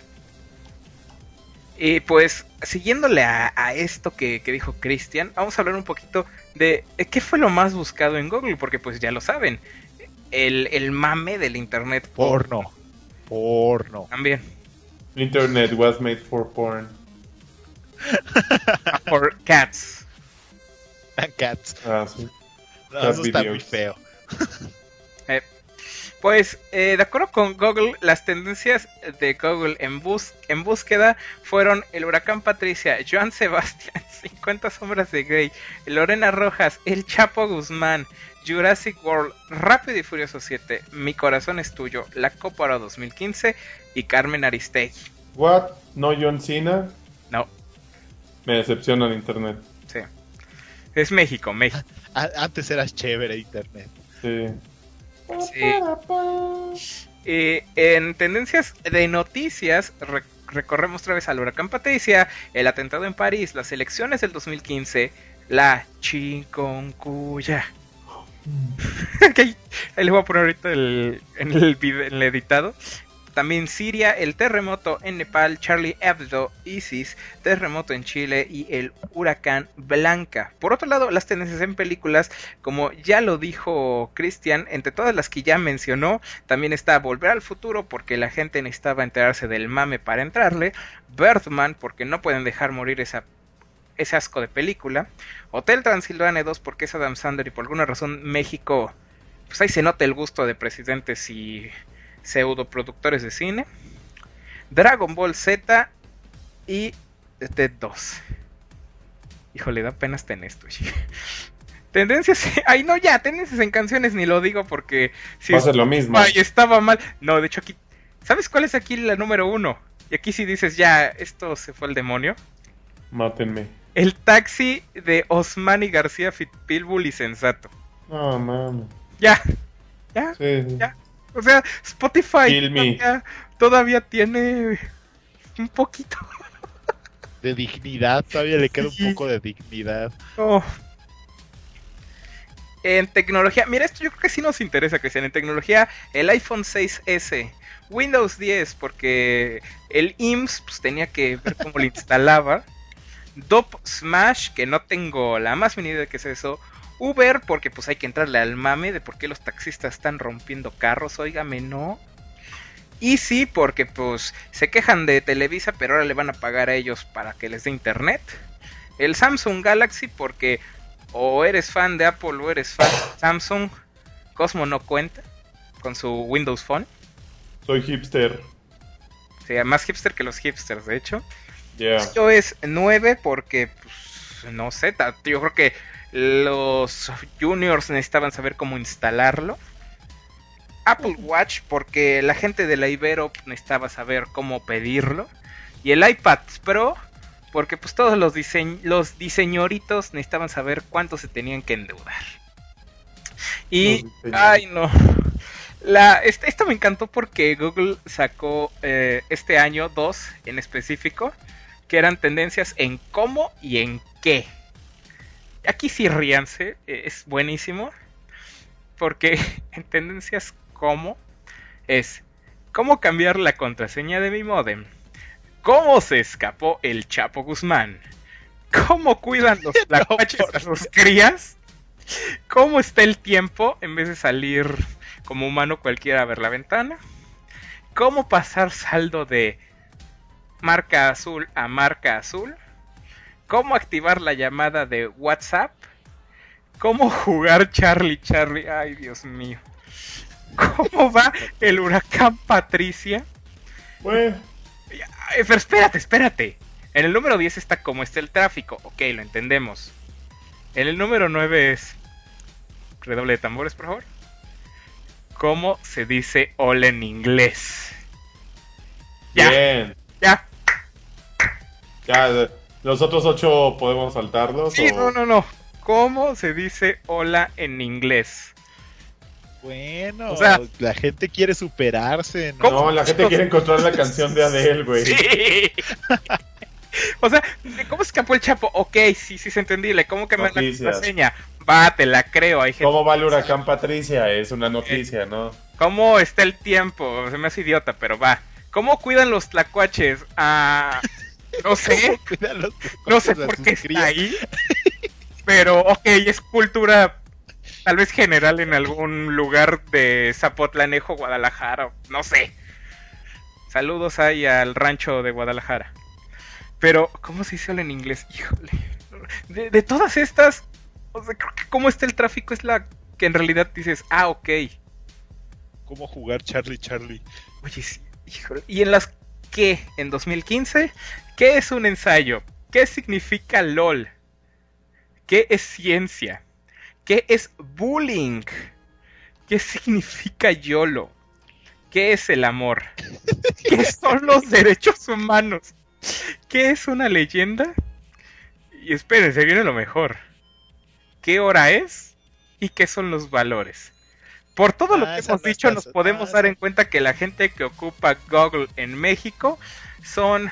[SPEAKER 7] Y pues, siguiéndole a, a esto que, que dijo Cristian, vamos a hablar un poquito de eh, qué fue lo más buscado en Google, porque pues ya lo saben, el, el mame del internet
[SPEAKER 2] Porno. Porno.
[SPEAKER 7] también.
[SPEAKER 1] Internet was made for porn.
[SPEAKER 7] For cats.
[SPEAKER 2] Cats.
[SPEAKER 1] Ah, sí.
[SPEAKER 2] No,
[SPEAKER 1] Cat
[SPEAKER 2] eso está
[SPEAKER 1] videos.
[SPEAKER 2] muy feo.
[SPEAKER 7] Eh, pues, eh, de acuerdo con Google, las tendencias de Google en, bus en búsqueda fueron el huracán Patricia, Joan Sebastián, cincuenta sombras de Grey, Lorena Rojas, El Chapo Guzmán, Jurassic World, Rápido y Furioso siete, Mi corazón es tuyo, La Copa Oro dos mil quince y Carmen Aristegui.
[SPEAKER 1] What? ¿No John Cena?
[SPEAKER 7] No,
[SPEAKER 1] Me decepciona el internet.
[SPEAKER 7] sí. Es México, México.
[SPEAKER 2] A- antes eras chévere internet.
[SPEAKER 1] Sí.
[SPEAKER 7] Sí. Y en tendencias de noticias, re- recorremos otra vez al huracán Patricia, el atentado en París, las elecciones del dos mil quince, la chikungunya. Ok, ahí les voy a poner ahorita el, en, el video, en el editado. También Siria, el terremoto en Nepal, Charlie Hebdo, ISIS, terremoto en Chile y el huracán Blanca. Por otro lado, las tendencias en películas, como ya lo dijo Cristian, entre todas las que ya mencionó, también está Volver al Futuro, porque la gente necesitaba enterarse del mame para entrarle, Birdman, porque no pueden dejar morir esa, ese asco de película, Hotel Transilvania dos, porque es Adam Sandler y por alguna razón México, pues ahí se nota el gusto de presidentes y pseudo productores de cine, Dragon Ball Z y Dead dos. Híjole, da pena estar en esto. Tendencias, ay no, ya, tendencias en canciones ni lo digo porque si
[SPEAKER 1] Va a ser lo mismo.
[SPEAKER 7] Ay, estaba mal. No, de hecho aquí, ¿sabes cuál es aquí la número uno? Y aquí sí dices, ya, esto se fue al demonio.
[SPEAKER 1] Mátenme.
[SPEAKER 7] El taxi de Osmani García Fit Pitbull y Sensato.
[SPEAKER 1] No, mames.
[SPEAKER 7] Ya, ya,
[SPEAKER 1] Sí, sí.
[SPEAKER 7] ya. O sea, Spotify
[SPEAKER 1] Kill me.
[SPEAKER 7] todavía, todavía tiene un poquito.
[SPEAKER 2] De dignidad, todavía le queda
[SPEAKER 7] Sí.
[SPEAKER 2] un poco de dignidad.
[SPEAKER 7] Oh. En tecnología, mira, esto yo creo que sí nos interesa, Cristian. En tecnología, el iPhone seis ese, Windows diez, porque el I M S S pues, tenía que ver cómo lo instalaba. Dop Smash, que no tengo la más mínima idea de qué es eso. Uber, porque pues hay que entrarle al mame de por qué los taxistas están rompiendo carros, óigame, no. Easy, porque pues se quejan de Televisa, pero ahora le van a pagar a ellos para que les dé internet. El Samsung Galaxy, porque o eres fan de Apple o eres fan de Samsung. Cosmo no cuenta con su Windows Phone.
[SPEAKER 1] Soy hipster.
[SPEAKER 7] O sea, más hipster que los hipsters, de hecho.
[SPEAKER 1] Yeah.
[SPEAKER 7] Esto es nueve porque, pues, no sé, ta- yo creo que los juniors necesitaban saber cómo instalarlo. Apple Watch, porque la gente de la Ibero necesitaba saber cómo pedirlo. Y el iPad Pro, porque pues todos los, diseñ- los diseñoritos necesitaban saber cuánto se tenían que endeudar. Y,
[SPEAKER 1] Los diseñoritos.
[SPEAKER 7] ay no, la, este, esto me encantó porque Google sacó eh, este año dos en específico, que eran tendencias en cómo y en qué. Aquí sí ríanse, eh, es buenísimo, porque en tendencias cómo es cómo cambiar la contraseña de mi módem, cómo se escapó el Chapo Guzmán, cómo cuidan los tlacuaches a sus crías, cómo está el tiempo en vez de salir como humano cualquiera a ver la ventana, cómo pasar saldo de marca azul a marca azul, cómo activar la llamada de WhatsApp, cómo jugar Charlie Charlie, ay Dios mío, cómo va el huracán Patricia.
[SPEAKER 1] Bueno,
[SPEAKER 7] Ay, pero espérate, espérate. En el número diez está cómo está el tráfico, ok, lo entendemos. En el número nueve es, redoble de tambores por favor, cómo se dice hola en inglés. Ya,
[SPEAKER 1] bien.
[SPEAKER 7] ya.
[SPEAKER 1] Ya, eh, los otros ocho podemos saltarlos.
[SPEAKER 7] Sí,
[SPEAKER 1] o...
[SPEAKER 7] no, no, no. ¿Cómo se dice hola en inglés?
[SPEAKER 2] Bueno,
[SPEAKER 7] O sea-
[SPEAKER 2] la gente quiere superarse, ¿no?
[SPEAKER 7] ¿Cómo?
[SPEAKER 1] No, la gente quiere encontrar la canción de Adele, güey.
[SPEAKER 7] Sí. O sea, ¿cómo escapó el Chapo? Ok, sí, sí es entendible. ¿Cómo cambiar la
[SPEAKER 1] Noticias.
[SPEAKER 7] contraseña? Va, te la creo. Hay gente...
[SPEAKER 1] ¿Cómo va el huracán Patricia? Es una noticia, ¿no?
[SPEAKER 7] ¿Cómo está el tiempo? Se me hace idiota, pero va. ¿Cómo cuidan los tlacuaches? Ah, no sé.
[SPEAKER 2] Cuidan los
[SPEAKER 7] No sé
[SPEAKER 2] a
[SPEAKER 7] por
[SPEAKER 2] sus
[SPEAKER 7] qué
[SPEAKER 2] crías.
[SPEAKER 7] está ahí. Pero, ok, es cultura tal vez general en algún lugar de Zapotlanejo, Guadalajara. No sé. Saludos ahí al rancho de Guadalajara. Pero, ¿cómo se dice hola en inglés? Híjole. De, de todas estas, o sea, creo que cómo está el tráfico es la que en realidad dices, ah, ok.
[SPEAKER 2] ¿Cómo jugar Charlie Charlie?
[SPEAKER 7] Oye, sí, híjole. ¿Y en las qué? ¿En dos mil quince? ¿Qué es un ensayo? ¿Qué significa LOL? ¿Qué es ciencia? ¿Qué es bullying? ¿Qué significa YOLO? ¿Qué es el amor? ¿Qué son los derechos humanos? ¿Qué es una leyenda? Y espérense, viene lo mejor. ¿Qué hora es? ¿Y qué son los valores? Por todo lo
[SPEAKER 2] Ah,
[SPEAKER 7] que
[SPEAKER 2] esa
[SPEAKER 7] hemos
[SPEAKER 2] no
[SPEAKER 7] dicho,
[SPEAKER 2] está-
[SPEAKER 7] nos podemos
[SPEAKER 2] ah,
[SPEAKER 7] dar
[SPEAKER 2] esa-
[SPEAKER 7] en cuenta que la gente que ocupa Google en México son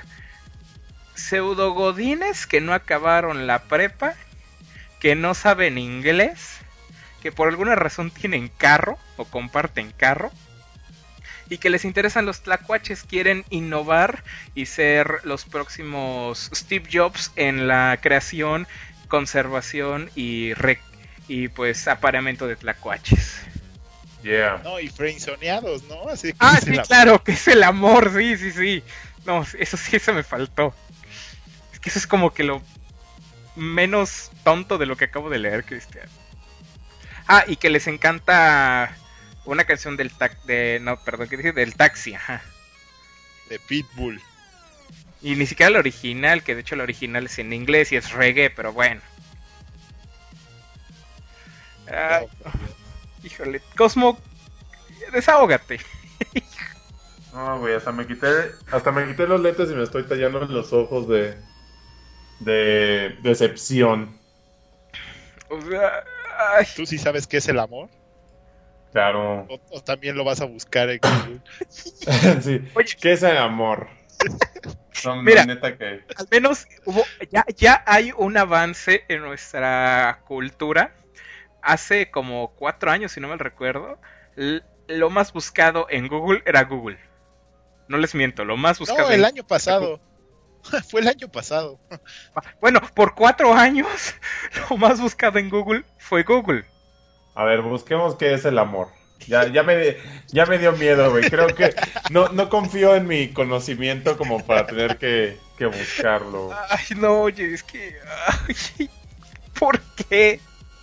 [SPEAKER 7] pseudogodines que no acabaron la prepa, que no saben inglés, que por alguna razón tienen carro o comparten carro, y que les interesan los tlacuaches, quieren innovar y ser los próximos Steve Jobs en la creación, conservación y, re- y pues apareamiento de tlacuaches.
[SPEAKER 1] Yeah.
[SPEAKER 2] No, y frenzoneados, ¿no? Así que
[SPEAKER 7] Ah,
[SPEAKER 2] es
[SPEAKER 7] sí,
[SPEAKER 2] la-
[SPEAKER 7] claro, que es el amor, sí, sí, sí. No, eso sí, eso me faltó. Es que eso es como que lo menos tonto de lo que acabo de leer, Cristian. Ah, y que les encanta una canción del tac... de no, perdón, ¿qué dije? Del taxi, ajá.
[SPEAKER 2] de Pitbull.
[SPEAKER 7] Y ni siquiera el original, que de hecho el original es en inglés y es reggae, pero bueno. Ay, híjole, Cosmo, desahógate.
[SPEAKER 1] No, güey, hasta me quité, hasta me quité los lentes y me estoy tallando los ojos de, de decepción.
[SPEAKER 7] O sea, ay,
[SPEAKER 2] ¿Tú sí sabes qué es el amor?
[SPEAKER 1] Claro.
[SPEAKER 2] ¿O, o también lo vas a buscar en Google?
[SPEAKER 1] Sí.
[SPEAKER 7] Oye.
[SPEAKER 1] ¿Qué es el amor? No, no,
[SPEAKER 7] Mira.
[SPEAKER 1] neta que...
[SPEAKER 7] al menos hubo, ya, ya hay un avance en nuestra cultura. Hace como cuatro años, si no me recuerdo, l- lo más buscado en Google era Google. No les miento, lo más buscado.
[SPEAKER 2] No,
[SPEAKER 7] en-
[SPEAKER 2] el año pasado. Fue el año pasado.
[SPEAKER 7] Bueno, por cuatro años, lo más buscado en Google fue Google.
[SPEAKER 1] A ver, busquemos qué es el amor. Ya, ya, me, ya me dio miedo, güey. Creo que no, no confío en mi conocimiento como para tener que, que buscarlo.
[SPEAKER 7] Ay, no, oye, es que... ay, ¿por qué?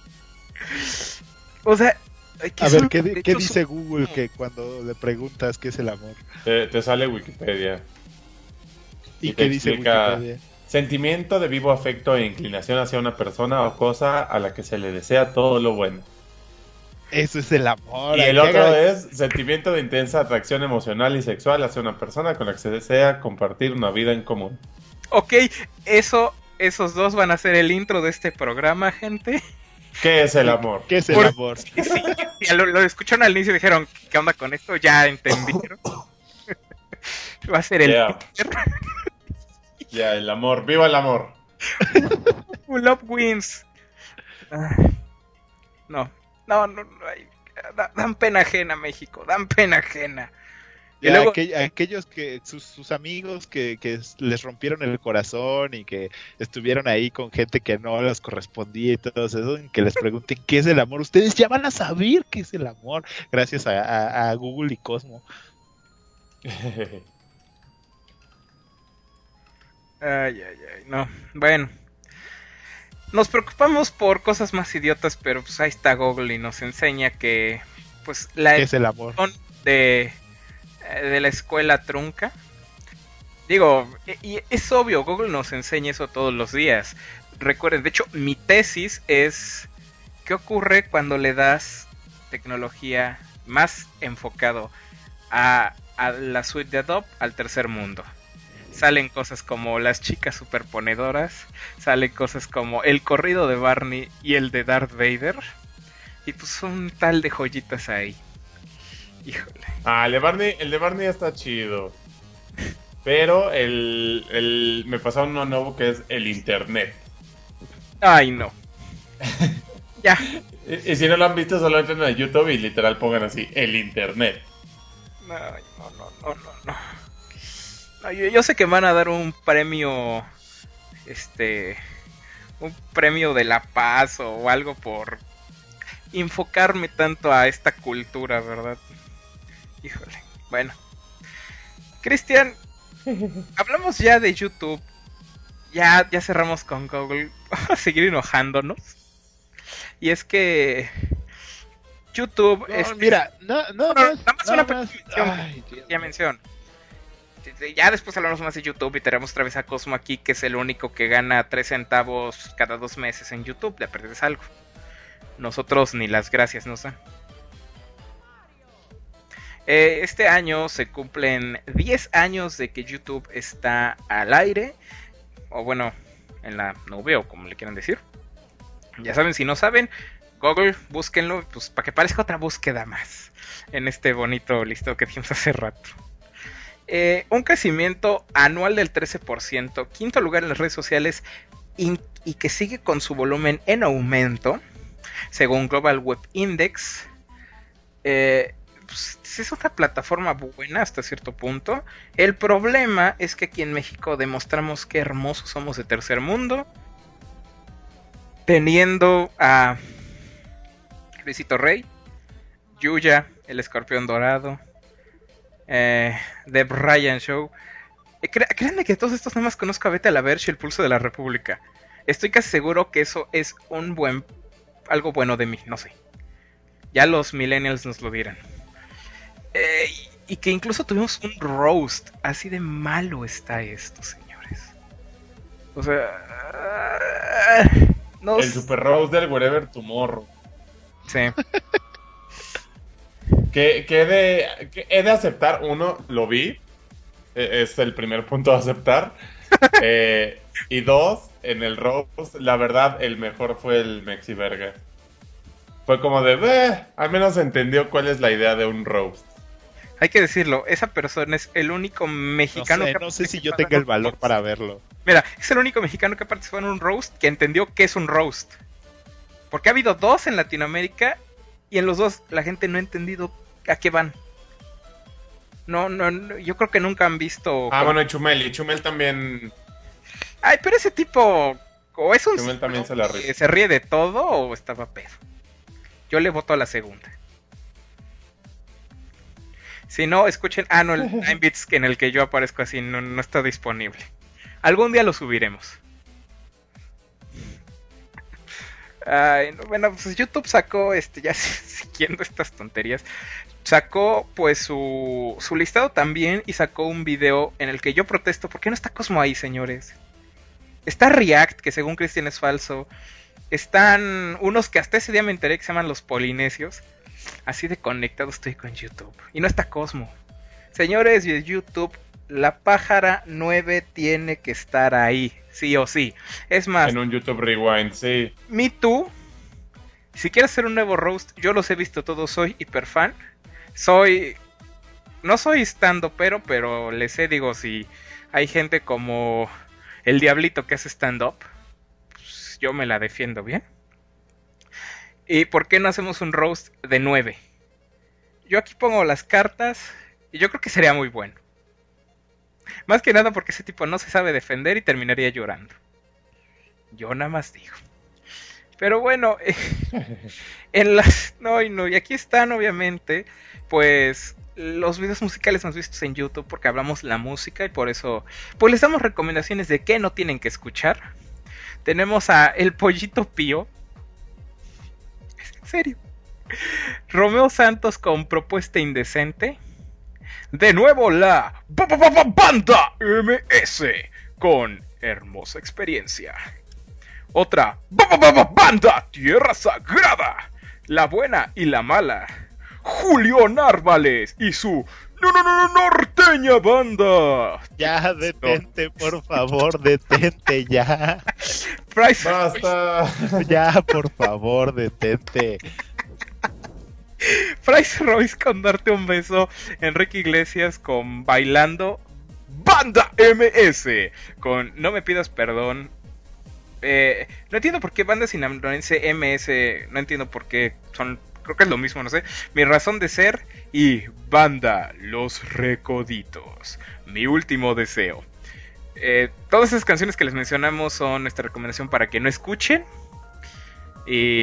[SPEAKER 7] O sea... ay, ¿qué
[SPEAKER 2] A
[SPEAKER 7] son
[SPEAKER 2] ver, ¿qué,
[SPEAKER 7] los
[SPEAKER 2] di- ¿qué
[SPEAKER 7] derechos
[SPEAKER 2] dice Google que cuando le preguntas qué es el amor?
[SPEAKER 1] Te, te sale Wikipedia.
[SPEAKER 2] ¿Y,
[SPEAKER 1] Y
[SPEAKER 2] qué
[SPEAKER 1] te
[SPEAKER 2] dice
[SPEAKER 1] explica-
[SPEAKER 2] Wikipedia?
[SPEAKER 1] Sentimiento de vivo afecto e inclinación hacia una persona o cosa a la que se le desea todo lo bueno.
[SPEAKER 2] Eso es el amor.
[SPEAKER 1] Y
[SPEAKER 2] hay
[SPEAKER 1] el
[SPEAKER 2] que
[SPEAKER 1] otro
[SPEAKER 2] haga-
[SPEAKER 1] es sentimiento de intensa atracción emocional y sexual hacia una persona con la que se desea compartir una vida en común.
[SPEAKER 7] Ok, eso, esos dos van a ser el intro de este programa, gente.
[SPEAKER 1] ¿Qué es el amor?
[SPEAKER 2] ¿Qué es el
[SPEAKER 7] Por-
[SPEAKER 2] amor?
[SPEAKER 7] Sí, ya lo, lo escucharon al inicio y dijeron, ¿qué onda con esto? Ya entendieron. Va a ser el
[SPEAKER 1] Yeah.
[SPEAKER 7] Twitter.
[SPEAKER 1] Ya, el amor. ¡Viva el amor!
[SPEAKER 7] Love wins. Ah, No, no, no, no hay- da- dan pena ajena, México, dan pena ajena. Y
[SPEAKER 2] Ya,
[SPEAKER 7] luego-
[SPEAKER 2] aquell- aquellos que sus, sus amigos que, que s- les rompieron el corazón y que estuvieron ahí con gente que no les correspondía y todo eso, que les pregunten qué es el amor, ustedes ya van a saber qué es el amor gracias a, a- a Google y Cosmo.
[SPEAKER 7] Ay, ay, ay, no. Bueno. Nos preocupamos por cosas más idiotas, pero pues ahí está Google y nos enseña que pues la
[SPEAKER 2] ¿Qué es el amor?
[SPEAKER 7] educación de, eh, de la escuela trunca. Digo, y, y es obvio, Google nos enseña eso todos los días. Recuerden, de hecho, mi tesis es ¿qué ocurre cuando le das tecnología más enfocado a, a la suite de Adobe al tercer mundo? Salen cosas como las chicas superponedoras, salen cosas como el corrido de Barney y el de Darth Vader, y pues un tal de joyitas ahí. Híjole.
[SPEAKER 1] Ah, el de Barney, el de Barney está chido. Pero el, el me pasaron uno nuevo que es el internet.
[SPEAKER 7] Ay, no. Ya.
[SPEAKER 1] Y, y si no lo han visto, solo entren a YouTube y literal pongan así, el internet.
[SPEAKER 7] Ay, no, no, no, no, no. No, yo, yo sé que van a dar un premio, este, un premio de la paz o algo por enfocarme tanto a esta cultura, ¿verdad? Híjole, bueno. Cristian, hablamos ya de YouTube, ya, ya cerramos con Google, vamos a seguir enojándonos. Y es que YouTube
[SPEAKER 2] No,
[SPEAKER 7] es...
[SPEAKER 2] mira, no, no,
[SPEAKER 7] No, no,
[SPEAKER 2] no,
[SPEAKER 7] nada más
[SPEAKER 2] nada
[SPEAKER 7] una
[SPEAKER 2] más-
[SPEAKER 7] mención.
[SPEAKER 2] Ay, Dios
[SPEAKER 7] Ya
[SPEAKER 2] mío.
[SPEAKER 7] mención. Ya después hablamos más de YouTube y tenemos otra vez a Cosmo aquí, que es el único que gana tres centavos cada dos meses en YouTube. Le aprendes algo. Nosotros ni las gracias nos dan. Eh, este año se cumplen diez años de que YouTube está al aire. O bueno, en la nube o como le quieran decir. Ya saben, si no saben, Google, búsquenlo, pues para que parezca otra búsqueda más en este bonito listado que dijimos hace rato. Eh, un crecimiento anual del trece por ciento, quinto lugar en las redes sociales y, y que sigue con su volumen en aumento, según Global Web Index. Eh, pues, es otra plataforma buena hasta cierto punto. El problema es que aquí en México demostramos qué hermosos somos de tercer mundo, teniendo a Luisito Rey, Yuya, el escorpión dorado, eh, The Brian Show. Eh, cre- créanme que de todos estos nomás conozco a Vete a la Verge y el Pulso de la República. Estoy casi seguro que eso es un buen, algo bueno de mí, no sé. Ya los millennials nos lo dirán. Eh, y, y que incluso tuvimos un roast, así de malo está esto, señores. O sea, no
[SPEAKER 1] El
[SPEAKER 7] sé.
[SPEAKER 1] Super Rose del Wherever Tomorrow.
[SPEAKER 7] Sí.
[SPEAKER 1] Que, que, he de, que he de aceptar, uno, lo vi, e- es el primer punto a aceptar, eh, y dos, en el roast, la verdad, el mejor fue el Mexi Verga. Fue como de, "Beh", al menos entendió cuál es la idea de un roast.
[SPEAKER 7] Hay que decirlo, esa persona es el único mexicano
[SPEAKER 2] No sé,
[SPEAKER 7] que ha
[SPEAKER 2] no sé si yo
[SPEAKER 7] participado
[SPEAKER 2] tenga
[SPEAKER 7] en
[SPEAKER 2] el
[SPEAKER 7] un
[SPEAKER 2] valor
[SPEAKER 7] roast.
[SPEAKER 2] para verlo.
[SPEAKER 7] Mira, es el único mexicano que ha participado en un roast que entendió qué es un roast. Porque ha habido dos en Latinoamérica y en los dos la gente no ha entendido a qué van. No, no, no, yo creo que nunca han visto...
[SPEAKER 1] Ah,
[SPEAKER 7] con-
[SPEAKER 1] bueno, y Chumel, y Chumel también,
[SPEAKER 7] Ay, pero ese tipo... O es un...
[SPEAKER 1] Chumel también se la ríe.
[SPEAKER 7] que se ríe de todo o estaba pedo. Yo le voto a la segunda. Si no, escuchen... Ah, no, el nueve bits en el que yo aparezco así no, no está disponible. Algún día lo subiremos. Ay, no, bueno, pues YouTube sacó, este, ya siguiendo estas tonterías, sacó pues su, su listado también y sacó un video en el que yo protesto. ¿Por qué no está Cosmo ahí, señores? Está React, que según Cristian es falso. Están unos que hasta ese día me enteré que se llaman los polinesios. Así de conectado estoy con YouTube. Y no está Cosmo. Señores de YouTube, la pájara nueve tiene que estar ahí, sí o sí. Es más,
[SPEAKER 1] En un YouTube Rewind, sí.
[SPEAKER 7] Me Too, si quieres hacer un nuevo roast, yo los he visto todos, soy hiper fan. Soy... No soy stand pero pero les sé, digo, si hay gente como el Diablito que hace stand-up, pues yo me la defiendo bien. ¿Y por qué no hacemos un roast de nueve? Yo aquí pongo las cartas y yo creo que sería muy bueno. Más que nada porque ese tipo no se sabe defender y terminaría llorando. Yo nada más digo. Pero bueno, eh, en las... No, y no, y aquí están obviamente, pues, los videos musicales más vistos en YouTube porque hablamos la música y por eso, pues les damos recomendaciones de qué no tienen que escuchar. Tenemos a El Pollito Pío. ¿Es en serio? Romeo Santos con Propuesta Indecente. De nuevo la ba- ba- ba- ba- Banda M S con Hermosa Experiencia. Otra ba- ba- ba- ba- Banda Tierra Sagrada, La Buena y la Mala. Julio Narvales y su no, no, no, no, norteña banda.
[SPEAKER 2] Ya, detente, por favor, detente, ya.
[SPEAKER 7] Price,
[SPEAKER 1] Basta.
[SPEAKER 2] Ya, por favor, detente.
[SPEAKER 7] Price Royce con Darte un Beso. Enrique Iglesias con Bailando. Banda M S con No Me Pidas Perdón. Eh, no entiendo por qué Banda Sinaloense M S. No entiendo por qué son. Creo que es lo mismo, no sé. Mi Razón de Ser y Banda Los Recoditos. Mi Último Deseo. Eh, todas esas canciones que les mencionamos son nuestra recomendación para que no escuchen. Y...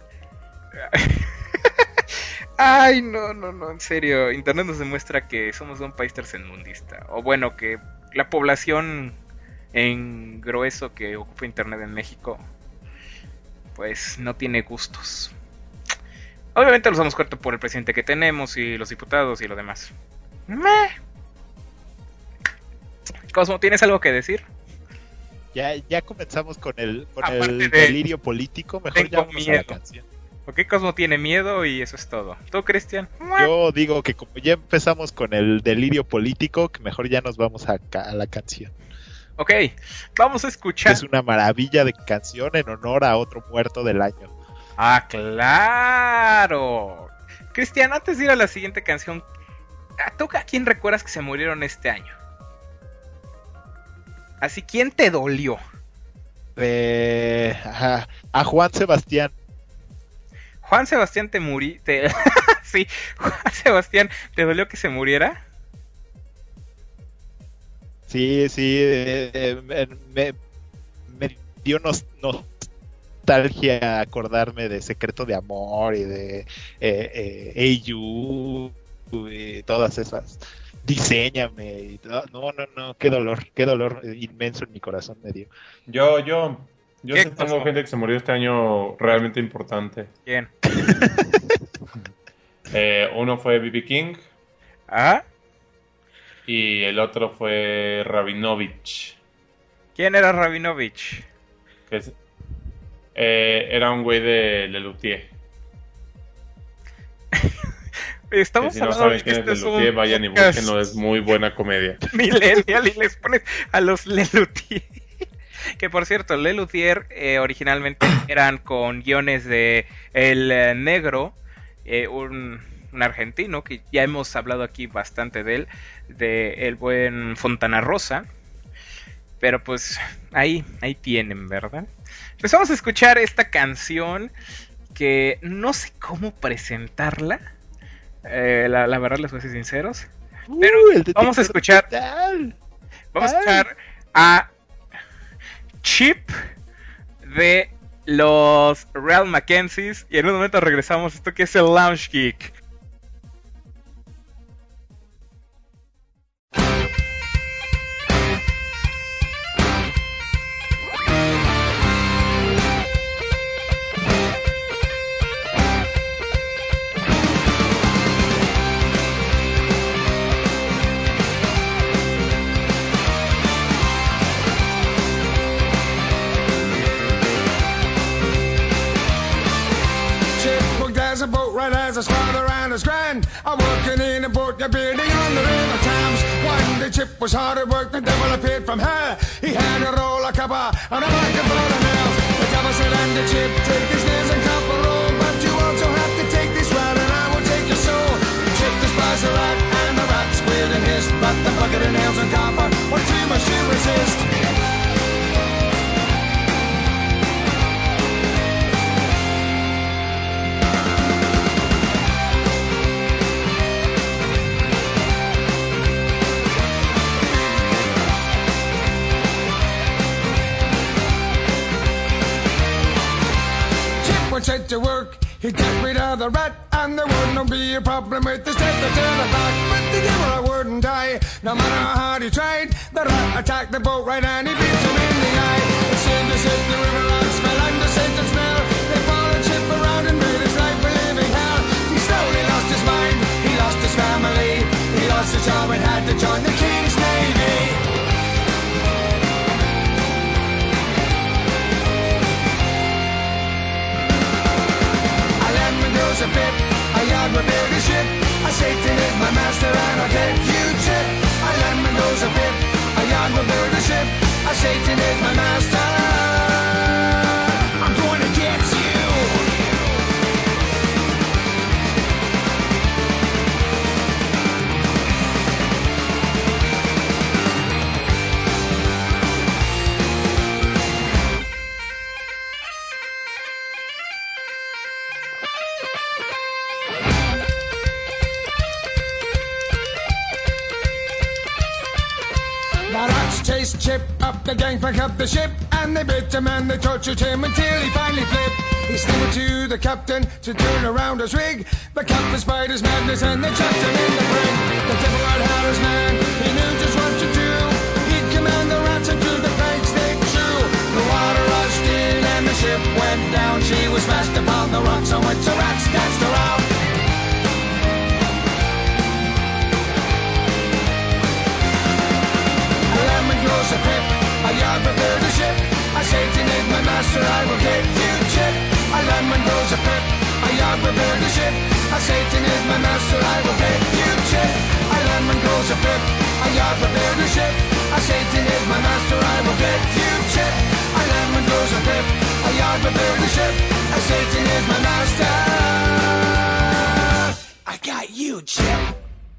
[SPEAKER 7] Ay, no, no, no, en serio. Internet nos demuestra que somos un país tercermundista. O bueno, que la población en grueso que ocupa Internet en México, pues no tiene gustos. Obviamente los damos cuenta por el presidente que tenemos y los diputados y lo demás. Meh. Cosmo, ¿tienes algo que decir?
[SPEAKER 2] Ya, ya comenzamos con el, con
[SPEAKER 7] Aparte
[SPEAKER 2] el
[SPEAKER 7] de-
[SPEAKER 2] delirio político. Mejor
[SPEAKER 7] tengo
[SPEAKER 2] ya vamos a la
[SPEAKER 7] miedo.
[SPEAKER 2] canción.
[SPEAKER 7] Ok, Cosmo tiene miedo y eso es todo. ¿Tú, Cristian?
[SPEAKER 2] Yo digo que como ya empezamos con el delirio político, que mejor ya nos vamos a, ca- a la canción.
[SPEAKER 7] Ok, vamos a escuchar.
[SPEAKER 2] Es una maravilla de canción en honor a otro muerto del año.
[SPEAKER 7] Ah, claro. Cristian, antes de ir a la siguiente canción, ¿a tú a quién recuerdas que se murieron este año? Así, ¿quién te dolió?
[SPEAKER 2] Eh, ajá, a Juan Sebastián.
[SPEAKER 7] Juan Sebastián te murió. Te... sí, Juan Sebastián, ¿te dolió que se muriera?
[SPEAKER 2] Sí, sí, eh, eh, me, me- me dio nos- nostalgia acordarme de Secreto de Amor y de eh, eh, Hey You y todas esas. Diséñame y todo. No, no, no, qué dolor, qué dolor inmenso en mi corazón me dio.
[SPEAKER 1] Yo, yo, yo
[SPEAKER 7] ¿Qué
[SPEAKER 1] sí tengo
[SPEAKER 7] pasó?
[SPEAKER 1] gente que se murió este año realmente importante.
[SPEAKER 7] Bien.
[SPEAKER 1] Eh, uno fue B B King
[SPEAKER 7] ¿Ah?
[SPEAKER 1] y el otro fue Rabinovich.
[SPEAKER 7] ¿Quién era Rabinovich?
[SPEAKER 1] Que es- eh, era un güey de Lelutier.
[SPEAKER 7] Estamos
[SPEAKER 1] que si no
[SPEAKER 7] hablando
[SPEAKER 1] saben
[SPEAKER 7] de que
[SPEAKER 1] quién
[SPEAKER 7] este
[SPEAKER 1] es
[SPEAKER 7] es
[SPEAKER 1] Lelutier,
[SPEAKER 7] un
[SPEAKER 1] vayan y
[SPEAKER 7] podcast
[SPEAKER 1] búsquenlo, es muy buena comedia.
[SPEAKER 7] millennial y les pones a los Lelutier. Que por cierto, Lelutier eh, originalmente eran con guiones de El eh, Negro, eh, un, un argentino que ya hemos hablado aquí bastante de él, de el buen Fontana Rosa. Pero pues ahí, ahí tienen, ¿verdad? Pues vamos a escuchar esta canción que no sé cómo presentarla. Eh, la, la verdad, les voy a ser sinceros. Pero
[SPEAKER 2] Uh,
[SPEAKER 7] vamos a escuchar. Vamos a escuchar a Chip de los Real Mackenzies. Y en un momento regresamos a esto que es el Lounge Geek.
[SPEAKER 5] There's a boat right as his father and his grand are working in a boat, you're building on the river Thames. One day Chip was hard at work, the devil appeared from hell. He had a roll of copper and a bucket full of nails. The devil said, and the Chip, take these nails and copper roll, but you also have to take this rat and I will take your soul. Chip despised the rat and the rat squealed and hissed, but the bucket of nails and copper were too much to resist. Set to work, he'd get rid of the rat, and there wouldn't be a problem with the step to turn it back. But the devil wouldn't die, no matter how hard he tried. The rat attacked the boat right and he beat him in the eye. It seemed as if the river rats fell under Satan's spell. They followed Chip around and made his life a living hell. He slowly lost his mind, he lost his family, he lost his job and had to join the King's Navy. A bit, a yard will build a ship. A Satan is my master and I'll get you Chip. A lemon goes a bit, a yard will build a ship. A Satan is my master. I'm going to get you. Chased Chip up, the gang packed up the ship, and they bit him and they tortured him until he finally flipped. He slammed to the captain to turn around his rig. The captain spied his madness and they chucked him in the brig. The devil had had his man, he knew just what to do. He'd command the rats and to the planks they chew. The water rushed in and the ship went down. She was smashed upon the rocks on which the rats danced around. A pip, a yard will build a ship. A Satan is my master, I will get you Chip. A lemon grows a pip, a yard will build a ship. A Satan is my master, I will get you Chip. A lemon grows a pip, a yard will build a ship. A Satan is my master, I will get you Chip. A lemon grows a pip, a yard will build a ship. A Satan is my master. I got you Chip.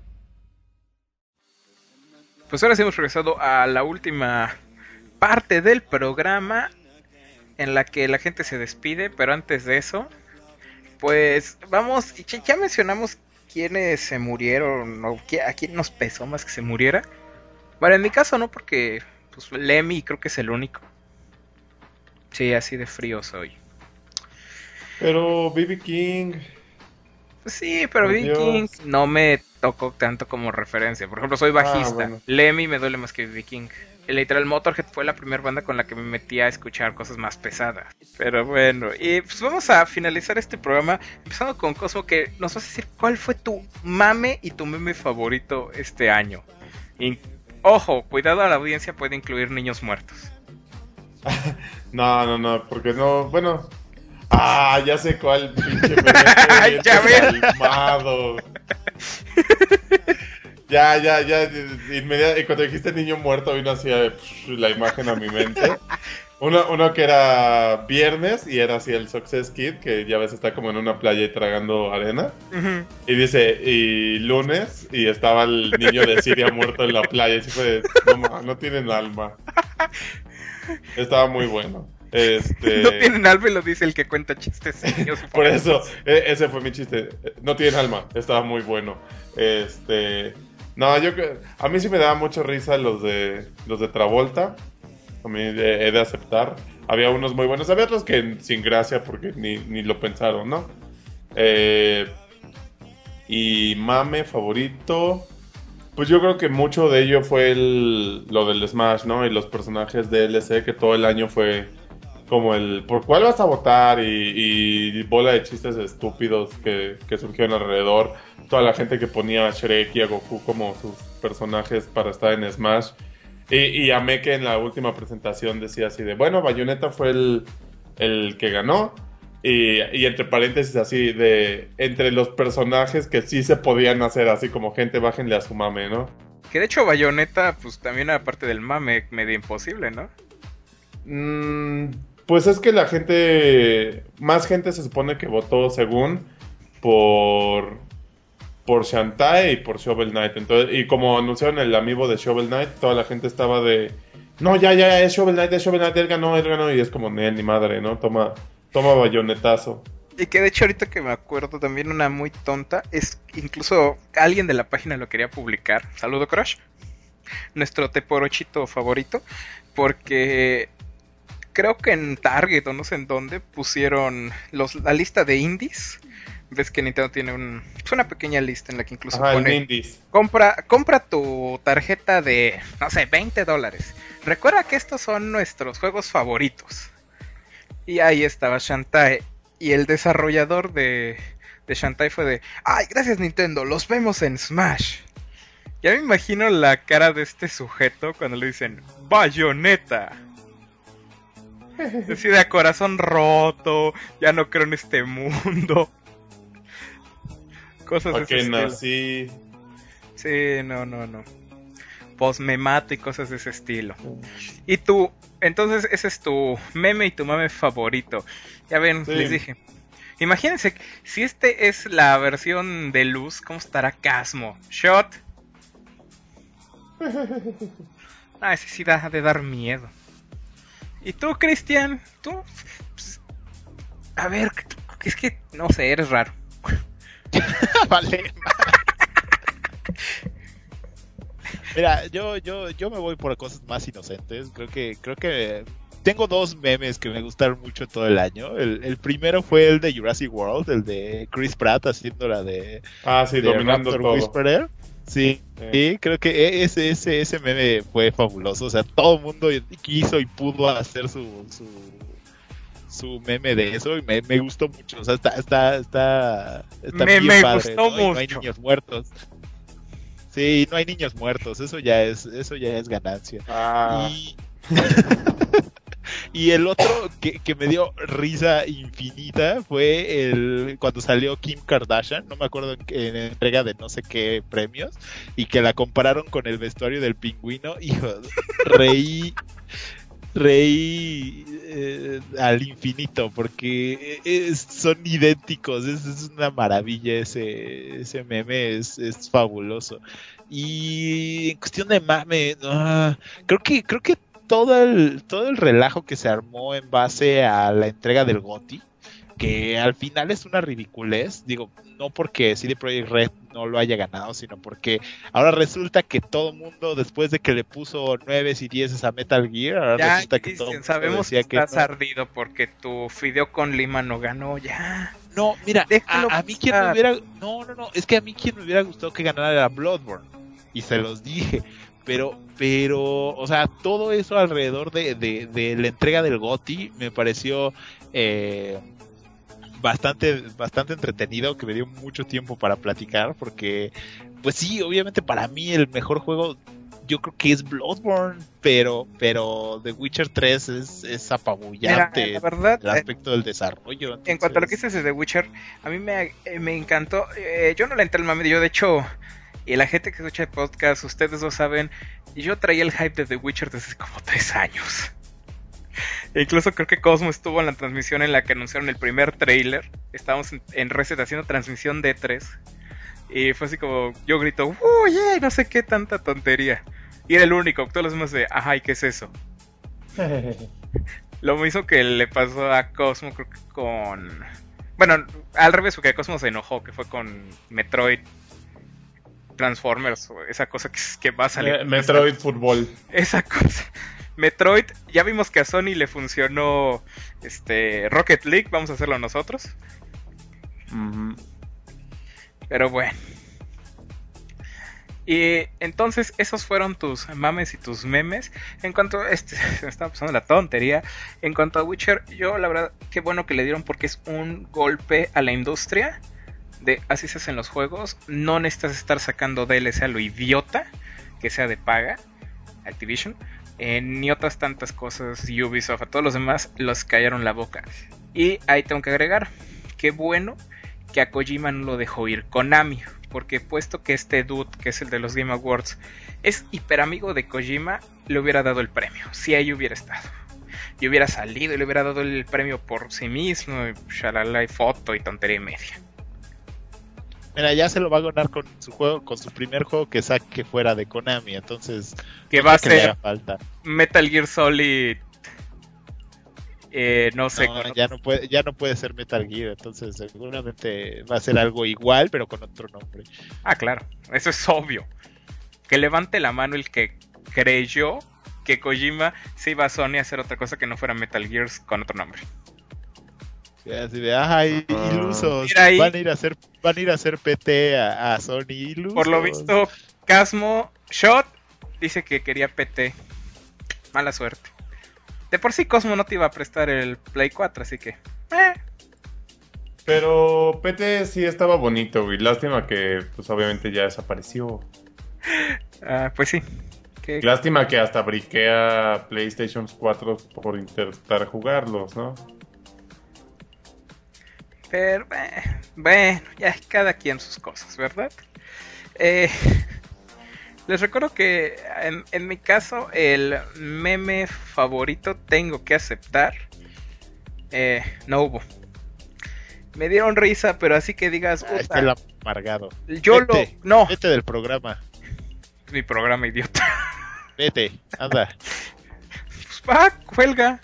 [SPEAKER 7] Pues ahora sí hemos regresado a la última parte del programa en la que la gente se despide, pero antes de eso, pues vamos, ya mencionamos quiénes se murieron o a quién nos pesó más que se muriera. Bueno, en mi caso no, porque pues Lemmy creo que es el único. Sí, así de frío soy.
[SPEAKER 1] Pero B B King...
[SPEAKER 7] Pues sí, pero B B King no me tocó tanto como referencia. Por ejemplo, soy bajista. Ah, bueno. Lemmy me duele más que B B King. El literal Motorhead fue la primera banda con la que me metí a escuchar cosas más pesadas. Pero bueno, y pues vamos a finalizar este programa empezando con Cosmo, que nos vas a decir cuál fue tu mame y tu meme favorito este año. Y ojo, cuidado a la audiencia, puede incluir niños muertos.
[SPEAKER 1] No, no, no, porque no, bueno... Ah, ya sé cuál pinche meme.
[SPEAKER 7] Ya ves.
[SPEAKER 1] Desalmado. Ya, ya, ya. Inmediatamente, cuando dijiste niño muerto, vino así eh, la imagen a mi mente. Uno, uno que era viernes y era así el Success Kid, que ya ves está como en una playa y tragando arena.
[SPEAKER 7] Ujú.
[SPEAKER 1] Y dice, y lunes, y estaba el niño de Siria muerto en la playa. Y se fue de, no, ma, no tienen alma. Estaba muy bueno. Este...
[SPEAKER 7] No tienen alma y lo dice el que cuenta chistes. Niños,
[SPEAKER 1] Por eso, e- ese fue mi chiste. No tienen alma, estaba muy bueno. Este... No, yo que- a mí sí me daba mucha risa los de los de Travolta. A mí he he de aceptar. Había unos muy buenos, había otros que sin gracia porque ni, ni lo pensaron, ¿no? Eh, y mame favorito, pues yo creo que mucho de ello fue el, lo del Smash, ¿no? Y los personajes de D L C que todo el año fue como el ¿por cuál vas a votar? Y, y bola de chistes estúpidos que, que surgieron alrededor. Toda la gente que ponía a Shrek y a Goku como sus personajes para estar en Smash. Y, y amé que en la última presentación decía así de, bueno, Bayonetta fue el, el que ganó. Y, y entre paréntesis así de, entre los personajes que sí se podían hacer, así como gente, bájenle a su mame, ¿no?
[SPEAKER 7] Que de hecho Bayonetta, pues también aparte del mame, medio imposible, ¿no?
[SPEAKER 1] Mm, pues es que la gente, más gente se supone que votó según por... por Shantae y por Shovel Knight. Entonces, y como anunciaron el amiibo de Shovel Knight, toda la gente estaba de no, ya, ya, es Shovel Knight, es Shovel Knight, él ganó, él ganó, y es como, ni ni madre, ¿no? Toma, toma bayonetazo.
[SPEAKER 7] Y que de hecho ahorita que me acuerdo también una muy tonta, es incluso alguien de la página lo quería publicar, saludo Crush, nuestro teporochito favorito, porque creo que en Target o no sé en dónde pusieron los, la lista de indies. Ves que Nintendo tiene un, pues una pequeña lista en la que incluso
[SPEAKER 1] Ajá,
[SPEAKER 7] pone
[SPEAKER 1] el indies.
[SPEAKER 7] compra, compra tu tarjeta de, no sé, veinte dólares. Recuerda que estos son nuestros juegos favoritos. Y ahí estaba Shantae. Y el desarrollador de, de Shantae fue de, ay, gracias Nintendo, los vemos en Smash. Ya me imagino la cara de este sujeto cuando le dicen, Bayonetta. Decide a corazón roto, ya no creo en este mundo. Cosas de
[SPEAKER 1] ¿Para
[SPEAKER 7] ese
[SPEAKER 1] qué
[SPEAKER 7] estilo.
[SPEAKER 1] nací?
[SPEAKER 7] Sí, no, no, no. Pues me mato y cosas de ese estilo. Y tú, entonces ese es tu meme y tu mame favorito. Ya ven,
[SPEAKER 1] Sí.
[SPEAKER 7] les dije. Imagínense, si este es la versión de luz, ¿cómo estará Casmo? Shot. Ah, ese sí da de dar miedo. ¿Y tú, Cristian? Tú, pues, a ver, es que, no sé, eres raro.
[SPEAKER 2] Vale. Mira, yo, yo, yo me voy por cosas más inocentes. Creo que, creo que tengo dos memes que me gustaron mucho todo el año. El, el primero fue el de Jurassic World, el de Chris Pratt haciendo la de,
[SPEAKER 1] Ah, sí,
[SPEAKER 2] de
[SPEAKER 1] dominando
[SPEAKER 2] Raptor
[SPEAKER 1] todo.
[SPEAKER 2] Whisperer. Sí,
[SPEAKER 1] Sí.
[SPEAKER 2] sí, creo que ese, ese, ese meme fue fabuloso. O sea, todo el mundo quiso y pudo hacer su, su, su meme de eso y me, me gustó mucho. O sea, está, está, está, está
[SPEAKER 7] Me-
[SPEAKER 2] bien
[SPEAKER 7] me
[SPEAKER 2] padre,
[SPEAKER 7] gustó
[SPEAKER 2] ¿no? Y no hay
[SPEAKER 7] mucho.
[SPEAKER 2] niños muertos. Sí, no hay niños muertos, eso ya es, eso ya es ganancia.
[SPEAKER 1] Ah,
[SPEAKER 2] Y, y el otro que, que me dio risa infinita fue el cuando salió Kim Kardashian, no me acuerdo en, qué- en entrega de no sé qué premios, y que la compararon con el vestuario del pingüino. Hijo, reí, reí eh, al infinito porque es- son idénticos, es, es una maravilla ese, ese meme, es, es fabuloso. Y en cuestión de mame, ah, creo que creo que todo el todo el relajo que se armó en base a la entrega del GOTY, que al final es una ridiculez, digo, no porque C D Projekt Red no lo haya ganado, sino porque ahora resulta que todo el mundo, después de que le puso nueve y diez a Metal Gear, ahora
[SPEAKER 7] Ya,
[SPEAKER 2] resulta que todo
[SPEAKER 7] Cristian,
[SPEAKER 2] el mundo
[SPEAKER 7] sabemos que
[SPEAKER 2] decía que
[SPEAKER 7] estás
[SPEAKER 2] no.
[SPEAKER 7] ardido porque tu Fideo con Lima no ganó, ya.
[SPEAKER 2] No, mira,
[SPEAKER 7] Déjalo
[SPEAKER 2] a, a mí quien me
[SPEAKER 7] pasar.
[SPEAKER 2] hubiera... No, no, no, es que a mí quien me hubiera gustado que ganara era Bloodborne. Y se los dije. Pero, pero, o sea, todo eso alrededor de, de, de la entrega del GOTY me pareció eh, bastante, bastante entretenido, que me dio mucho tiempo para platicar, porque, pues sí, obviamente para mí el mejor juego yo creo que es Bloodborne, pero pero The Witcher tres es, es apabullante.
[SPEAKER 7] Mira, la verdad,
[SPEAKER 2] el aspecto del desarrollo. Entonces...
[SPEAKER 7] En cuanto a lo que dices de The Witcher, a mí me, me encantó. Eh, yo no le entré al mame, yo de hecho, y la gente que escucha el podcast, ustedes lo saben, yo traía el hype de The Witcher desde como tres años. E incluso creo que Cosmo estuvo en la transmisión en la que anunciaron el primer trailer. Estábamos en, en Reset haciendo transmisión de E tres. Y fue así como, yo grito, uy, yeah, no sé qué tanta tontería. Y era el único, todos los demás de, ajá, ¿y qué es eso? Lo mismo que le pasó a Cosmo, creo que con... Bueno, al revés, porque Cosmo se enojó, que fue con Metroid Transformers, o esa cosa que, que va a salir.
[SPEAKER 1] Eh, Metroid Fútbol.
[SPEAKER 7] Esa cosa. Metroid, ya vimos que a Sony le funcionó este Rocket League, vamos a hacerlo nosotros.
[SPEAKER 1] Uh-huh.
[SPEAKER 7] Pero bueno. Y entonces esos fueron tus mames y tus memes. En cuanto a este, se me estaba pasando la tontería. En cuanto a Witcher, yo la verdad, qué bueno que le dieron porque es un golpe a la industria. De así se hacen los juegos. No necesitas estar sacando D L C a lo idiota, que sea de paga, Activision, eh, ni otras tantas cosas, Ubisoft, a todos los demás los callaron la boca. Y ahí tengo que agregar, qué bueno que a Kojima no lo dejó ir Konami, porque puesto que este dude, que es el de los Game Awards, es hiper amigo de Kojima, le hubiera dado el premio, si ahí hubiera estado. Y hubiera salido y le hubiera dado el premio por sí mismo, y shalala, y foto y tontería y media.
[SPEAKER 2] Mira, ya se lo va a ganar con su juego, con su primer juego que saque fuera de Konami, entonces
[SPEAKER 7] que
[SPEAKER 2] no
[SPEAKER 7] va a
[SPEAKER 2] que le
[SPEAKER 7] ser
[SPEAKER 2] haga falta.
[SPEAKER 7] Metal Gear Solid. Eh, no sé.
[SPEAKER 2] No, ya no puede, ya no puede ser Metal Gear, entonces seguramente va a ser algo igual, pero con otro nombre.
[SPEAKER 7] Ah, claro, eso es obvio. Que levante la mano el que creyó que Kojima se iba a Sony a hacer otra cosa que no fuera Metal Gears con otro nombre.
[SPEAKER 2] Sí, así de, ay, ilusos,
[SPEAKER 7] Mira ahí.
[SPEAKER 2] van a ir a hacer, van a ir a hacer P T a, a Sony, ilusos.
[SPEAKER 7] Por lo visto, Casmo Shot dice que quería P T. Mala suerte. De por sí Cosmo no te iba a prestar el Play cuatro, así que... Eh.
[SPEAKER 1] Pero P T sí estaba bonito, güey. Lástima que, pues obviamente ya desapareció.
[SPEAKER 7] Ah, pues sí. ¿Qué?
[SPEAKER 1] Lástima que hasta briquea PlayStation cuatro por intentar jugarlos, ¿no?
[SPEAKER 7] Pero, eh, bueno, ya es cada quien sus cosas, ¿verdad? Eh... Les recuerdo que en, en mi caso el meme favorito tengo que aceptar. Eh, no hubo. Me dieron risa, pero así que digas...
[SPEAKER 2] Ah, está el amargado.
[SPEAKER 7] Yo
[SPEAKER 2] vete,
[SPEAKER 7] lo... No.
[SPEAKER 2] Vete del programa.
[SPEAKER 7] Es mi programa, idiota.
[SPEAKER 2] Vete, anda.
[SPEAKER 7] Pues va, cuelga.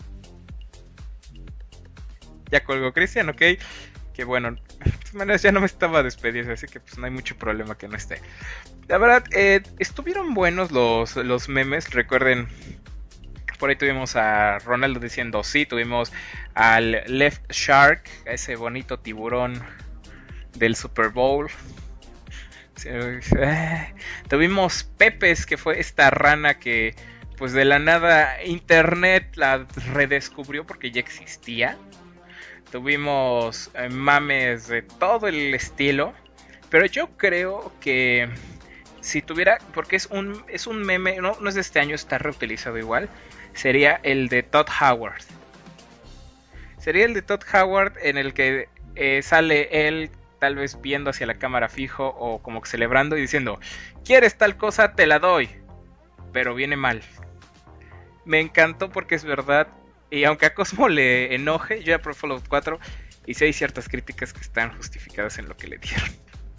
[SPEAKER 7] Ya colgó Cristian, ok. Que bueno, de todas maneras ya no me estaba despidiendo, así que pues no hay mucho problema que no esté. La verdad, eh, estuvieron buenos los, los memes. Recuerden, por ahí tuvimos a Ronaldo diciendo sí, tuvimos al Left Shark, ese bonito tiburón del Super Bowl. Sí, eh, tuvimos Pepes, que fue esta rana que pues de la nada internet la redescubrió porque ya existía. Tuvimos eh, mames de todo el estilo, pero yo creo que si tuviera, porque es un es un meme, no, no es de este año, está reutilizado igual, sería el de Todd Howard. Sería el de Todd Howard en el que eh, sale él tal vez viendo hacia la cámara fijo o como que celebrando y diciendo, ¿quieres tal cosa? Te la doy, pero viene mal. Me encantó porque es verdad. Y aunque a Cosmo le enoje, yo ya probé Fallout cuatro y sí hay ciertas críticas que están justificadas en lo que le dieron.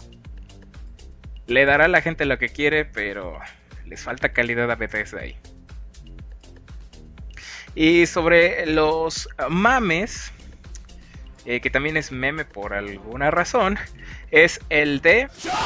[SPEAKER 7] Le dará a la gente lo que quiere, pero les falta calidad a Bethesda ahí. Y sobre los mames, eh, que también es meme por alguna razón, es el de...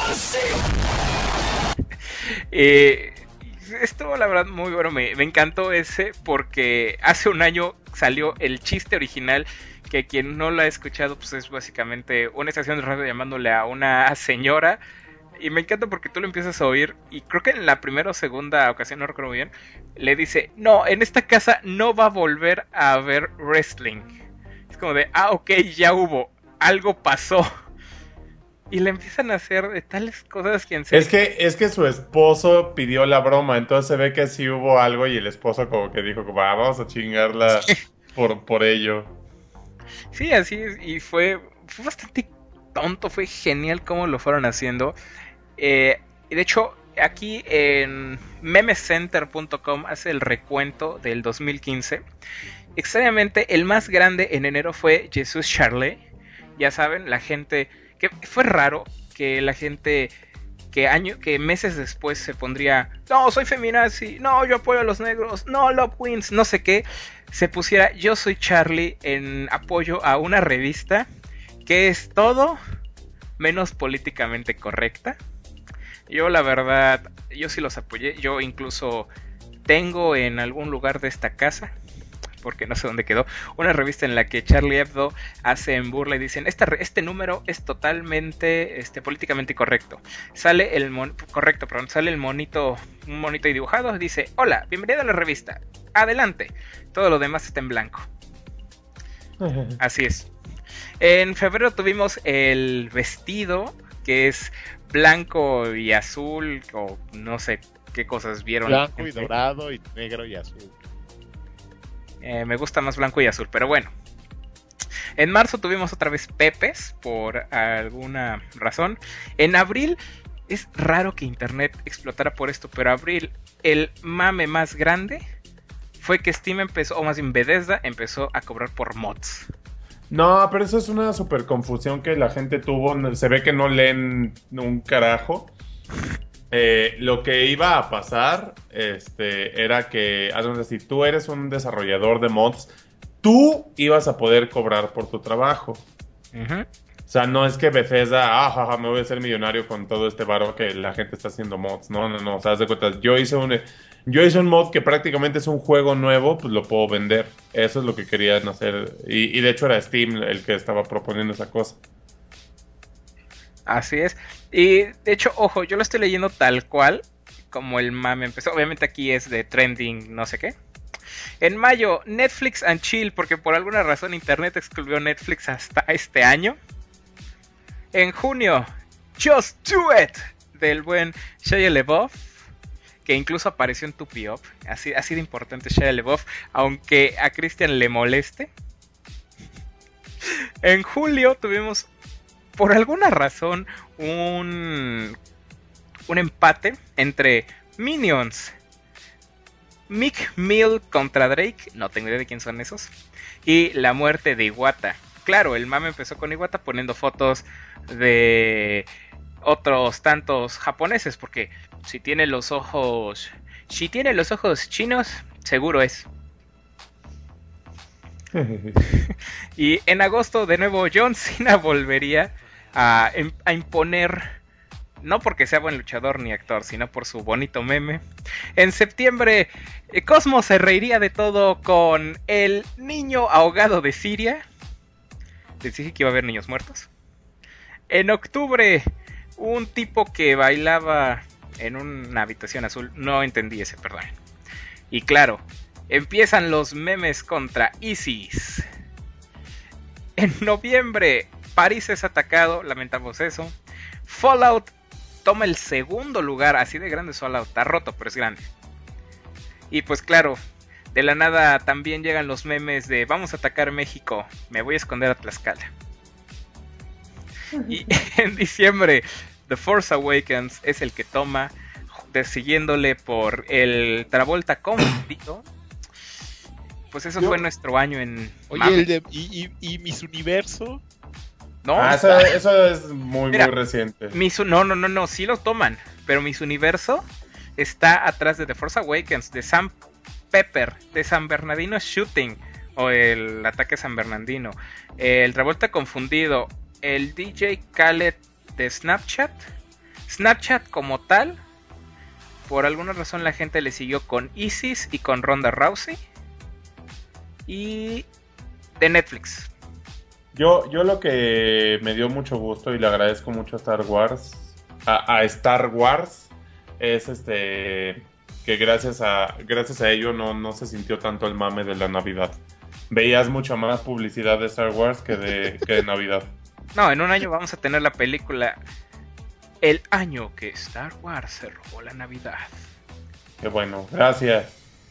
[SPEAKER 7] eh, Esto la verdad muy bueno, me, me encantó ese porque hace un año salió el chiste original que quien no lo ha escuchado pues es básicamente una estación de radio llamándole a una señora y me encanta porque tú lo empiezas a oír y creo que en la primera o segunda ocasión, no recuerdo bien, le dice, no, en esta casa no va a volver a haber wrestling. Es como de, ah ok, ya hubo, algo pasó. y le empiezan a hacer de tales cosas que en serio...
[SPEAKER 1] Es que, es que su esposo pidió la broma, entonces se ve que sí hubo algo y el esposo como que dijo, va, vamos a chingarla por, por ello.
[SPEAKER 7] Sí, así es, y fue, fue bastante tonto, fue genial cómo lo fueron haciendo. Eh, de hecho, aquí en memecenter punto com hace el recuento del dos mil quince. Extrañamente, el más grande en enero fue Jesus Charlie. Ya saben, la gente... que fue raro que la gente que año, que meses después se pondría, no, soy feminazi, no, yo apoyo a los negros, no, love wins, no sé qué, se pusiera yo soy Charlie en apoyo a una revista que es todo menos políticamente correcta. Yo la verdad, yo sí los apoyé, yo incluso tengo en algún lugar de esta casa, porque no sé dónde quedó, una revista en la que Charlie Hebdo hace en burla y dicen, esta, este número es totalmente este, políticamente correcto. Sale el mon, correcto, perdón, sale el monito, un monito dibujado, dice, hola, bienvenido a la revista, adelante. Todo lo demás está en blanco. Así es. En febrero tuvimos el vestido, que es blanco y azul, o no sé qué cosas vieron.
[SPEAKER 2] Blanco y dorado y negro y azul.
[SPEAKER 7] Eh, me gusta más blanco y azul, pero bueno. En marzo tuvimos otra vez Pepes, por alguna razón. En abril, es raro que internet explotara por esto, pero abril, el mame más grande fue que Steam empezó, o más bien Bethesda, empezó a cobrar por mods.
[SPEAKER 1] No, pero eso es una super confusión que la gente tuvo. Se ve que no leen un carajo. Eh, lo que iba a pasar este, era que, si tú eres un desarrollador de mods, tú ibas a poder cobrar por tu trabajo. Uh-huh. O sea, no es que Bethesda, ah, jaja, me voy a hacer millonario con todo este varo que la gente está haciendo mods. No, no, no, o sea, haz de cuenta, yo hice un, yo hice un mod que prácticamente es un juego nuevo, pues lo puedo vender. Eso es lo que querían hacer. Y, y de hecho era Steam el que estaba proponiendo esa cosa.
[SPEAKER 7] Así es. Y de hecho, ojo, yo lo estoy leyendo tal cual como el mame empezó. Obviamente aquí es de trending no sé qué. En mayo, Netflix and Chill, porque por alguna razón internet excluyó Netflix hasta este año. En junio, Just Do It, del buen Shia LaBeouf, que incluso apareció en Tupi Up. Así, así de importante Shia LaBeouf, aunque a Christian le moleste. En julio tuvimos, por alguna razón, un, un empate entre Minions, Meek Mill contra Drake, no tengo idea de quién son esos, y la muerte de Iwata. Claro, el mame empezó con Iwata poniendo fotos de otros tantos japoneses, porque si tiene los ojos, si tiene los ojos chinos, seguro es. Y en agosto de nuevo John Cena volvería a, a imponer, no porque sea buen luchador ni actor, sino por su bonito meme. En septiembre Cosmo se reiría de todo con el niño ahogado de Siria. Les dije que iba a haber niños muertos. En octubre, un tipo que bailaba en una habitación azul, no entendí ese, perdón. Y claro, empiezan los memes contra ISIS. En noviembre, París es atacado, lamentamos eso. Fallout toma el segundo lugar, así de grande es Fallout, está roto, pero es grande. Y pues claro, de la nada también llegan los memes de vamos a atacar México, me voy a esconder a Tlaxcala. Y en diciembre, The Force Awakens es el que toma, siguiéndole por el Travolta confundido. Pues eso Yo... fue nuestro año en...
[SPEAKER 2] Oye, el de, y, y, y Miss Universo...
[SPEAKER 1] No, ah, eso, eso es muy, Mira, muy reciente.
[SPEAKER 7] Miss, no, no, no, no, sí lo toman. Pero Miss Universo está atrás de The Force Awakens, de Sam Pepper, de San Bernardino Shooting, o el ataque San Bernardino, el Travolta confundido, el D J Khaled de Snapchat. Snapchat como tal, por alguna razón la gente le siguió con ISIS y con Ronda Rousey. Y de Netflix.
[SPEAKER 1] Yo, yo lo que me dio mucho gusto y le agradezco mucho a Star Wars, a, a Star Wars, es este que gracias a gracias a ello no, no se sintió tanto el mame de la Navidad. Veías mucha más publicidad de Star Wars que de, que de Navidad.
[SPEAKER 7] No, en un año vamos a tener la película El año que Star Wars se robó la Navidad.
[SPEAKER 1] Qué bueno, gracias.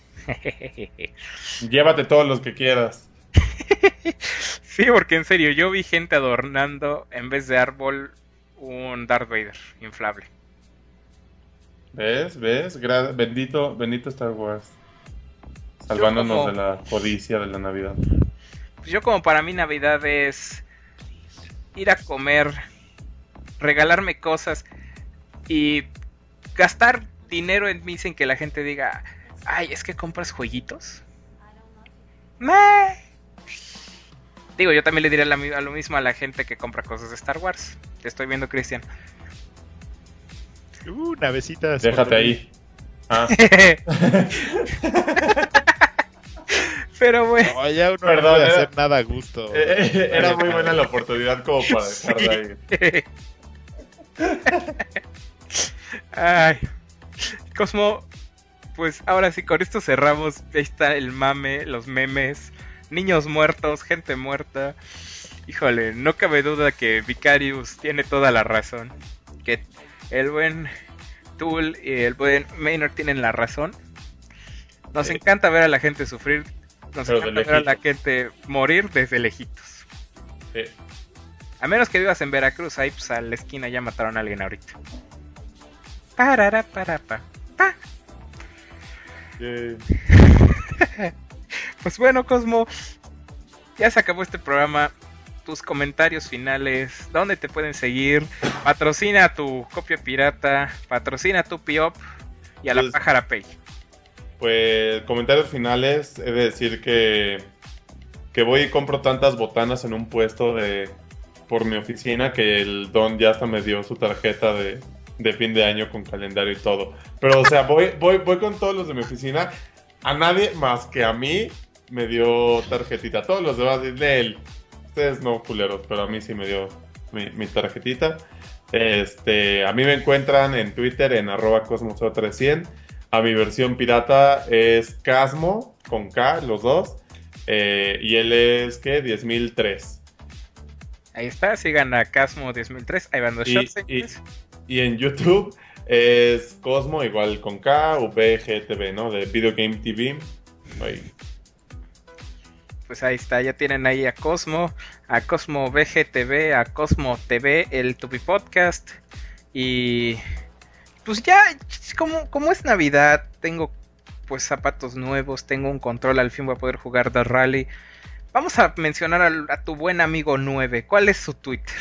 [SPEAKER 1] Llévate todos los que quieras.
[SPEAKER 7] Sí, porque en serio, yo vi gente adornando en vez de árbol un Darth Vader inflable.
[SPEAKER 1] ¿Ves? ¿Ves? Gra- bendito, bendito Star Wars. Salvándonos
[SPEAKER 7] como-
[SPEAKER 1] de la codicia de la Navidad.
[SPEAKER 7] Pues yo como para mí Navidad es ir a comer, regalarme cosas y gastar dinero en mí sin que la gente diga, ay, es que compras jueguitos. Meh. Digo, yo también le diré la mi- a lo mismo a la gente que compra cosas de Star Wars. Te estoy viendo, Cristian.
[SPEAKER 2] Uh, navecitas.
[SPEAKER 1] Déjate ahí. Ah,
[SPEAKER 7] Pero bueno,
[SPEAKER 2] No, ya uno
[SPEAKER 1] Perdón,
[SPEAKER 2] no puede
[SPEAKER 1] era-
[SPEAKER 2] hacer nada a gusto.
[SPEAKER 1] eh, eh, era muy buena la oportunidad como para dejarla ahí.
[SPEAKER 7] ay, Cosmo, pues ahora sí, con esto cerramos. Ahí está el mame, los memes, niños muertos, gente muerta. Híjole, no cabe duda que Vicarious tiene toda la razón. Que el buen Tool y el buen Maynard tienen la razón. Nos
[SPEAKER 1] Sí.
[SPEAKER 7] encanta ver a la gente sufrir. Nos
[SPEAKER 1] Pero de
[SPEAKER 7] encanta ver a la
[SPEAKER 1] lejitos.
[SPEAKER 7] gente morir desde lejitos.
[SPEAKER 1] Sí.
[SPEAKER 7] A menos que vivas en Veracruz, ahí pues a la esquina ya mataron a alguien ahorita. Parara, para, pa, pa.
[SPEAKER 1] Eh,
[SPEAKER 7] Pues bueno, Cosmo, ya se acabó este programa. Tus comentarios finales, ¿dónde te pueden seguir? Patrocina tu copia pirata, patrocina tu P-Op y a la
[SPEAKER 1] Pues-
[SPEAKER 7] pájara Pay.
[SPEAKER 1] Pues comentarios finales, he de decir que, que voy y compro tantas botanas en un puesto de por mi oficina que el Don ya hasta me dio su tarjeta de, de fin de año con calendario y todo. Pero o sea, voy, voy, voy con todos los de mi oficina, a nadie más que a mí me dio tarjetita. Todos los demás, de él, ustedes no culeros, pero a mí sí me dio mi, mi tarjetita. Este, a mí me encuentran en Twitter en arroba cosmo cero tres cero cero. A mi versión pirata es Casmo, con K, los dos. Eh, y él es, ¿qué? diez mil tres.
[SPEAKER 7] Ahí está, sigan a Casmo diez mil tres, ahí van los
[SPEAKER 1] Y,
[SPEAKER 7] shots.
[SPEAKER 1] y, y en YouTube es Cosmo, igual con K, V G T V, ¿no? De Video Game T V. Ahí.
[SPEAKER 7] Pues ahí está, ya tienen ahí a Cosmo, a Cosmo V G T V, a Cosmo T V, el Tupi Podcast. Y pues ya, como, como es Navidad, tengo pues zapatos nuevos, tengo un control, al fin voy a poder jugar The Rally. Vamos a mencionar a, a tu buen amigo nueve. ¿Cuál es su Twitter?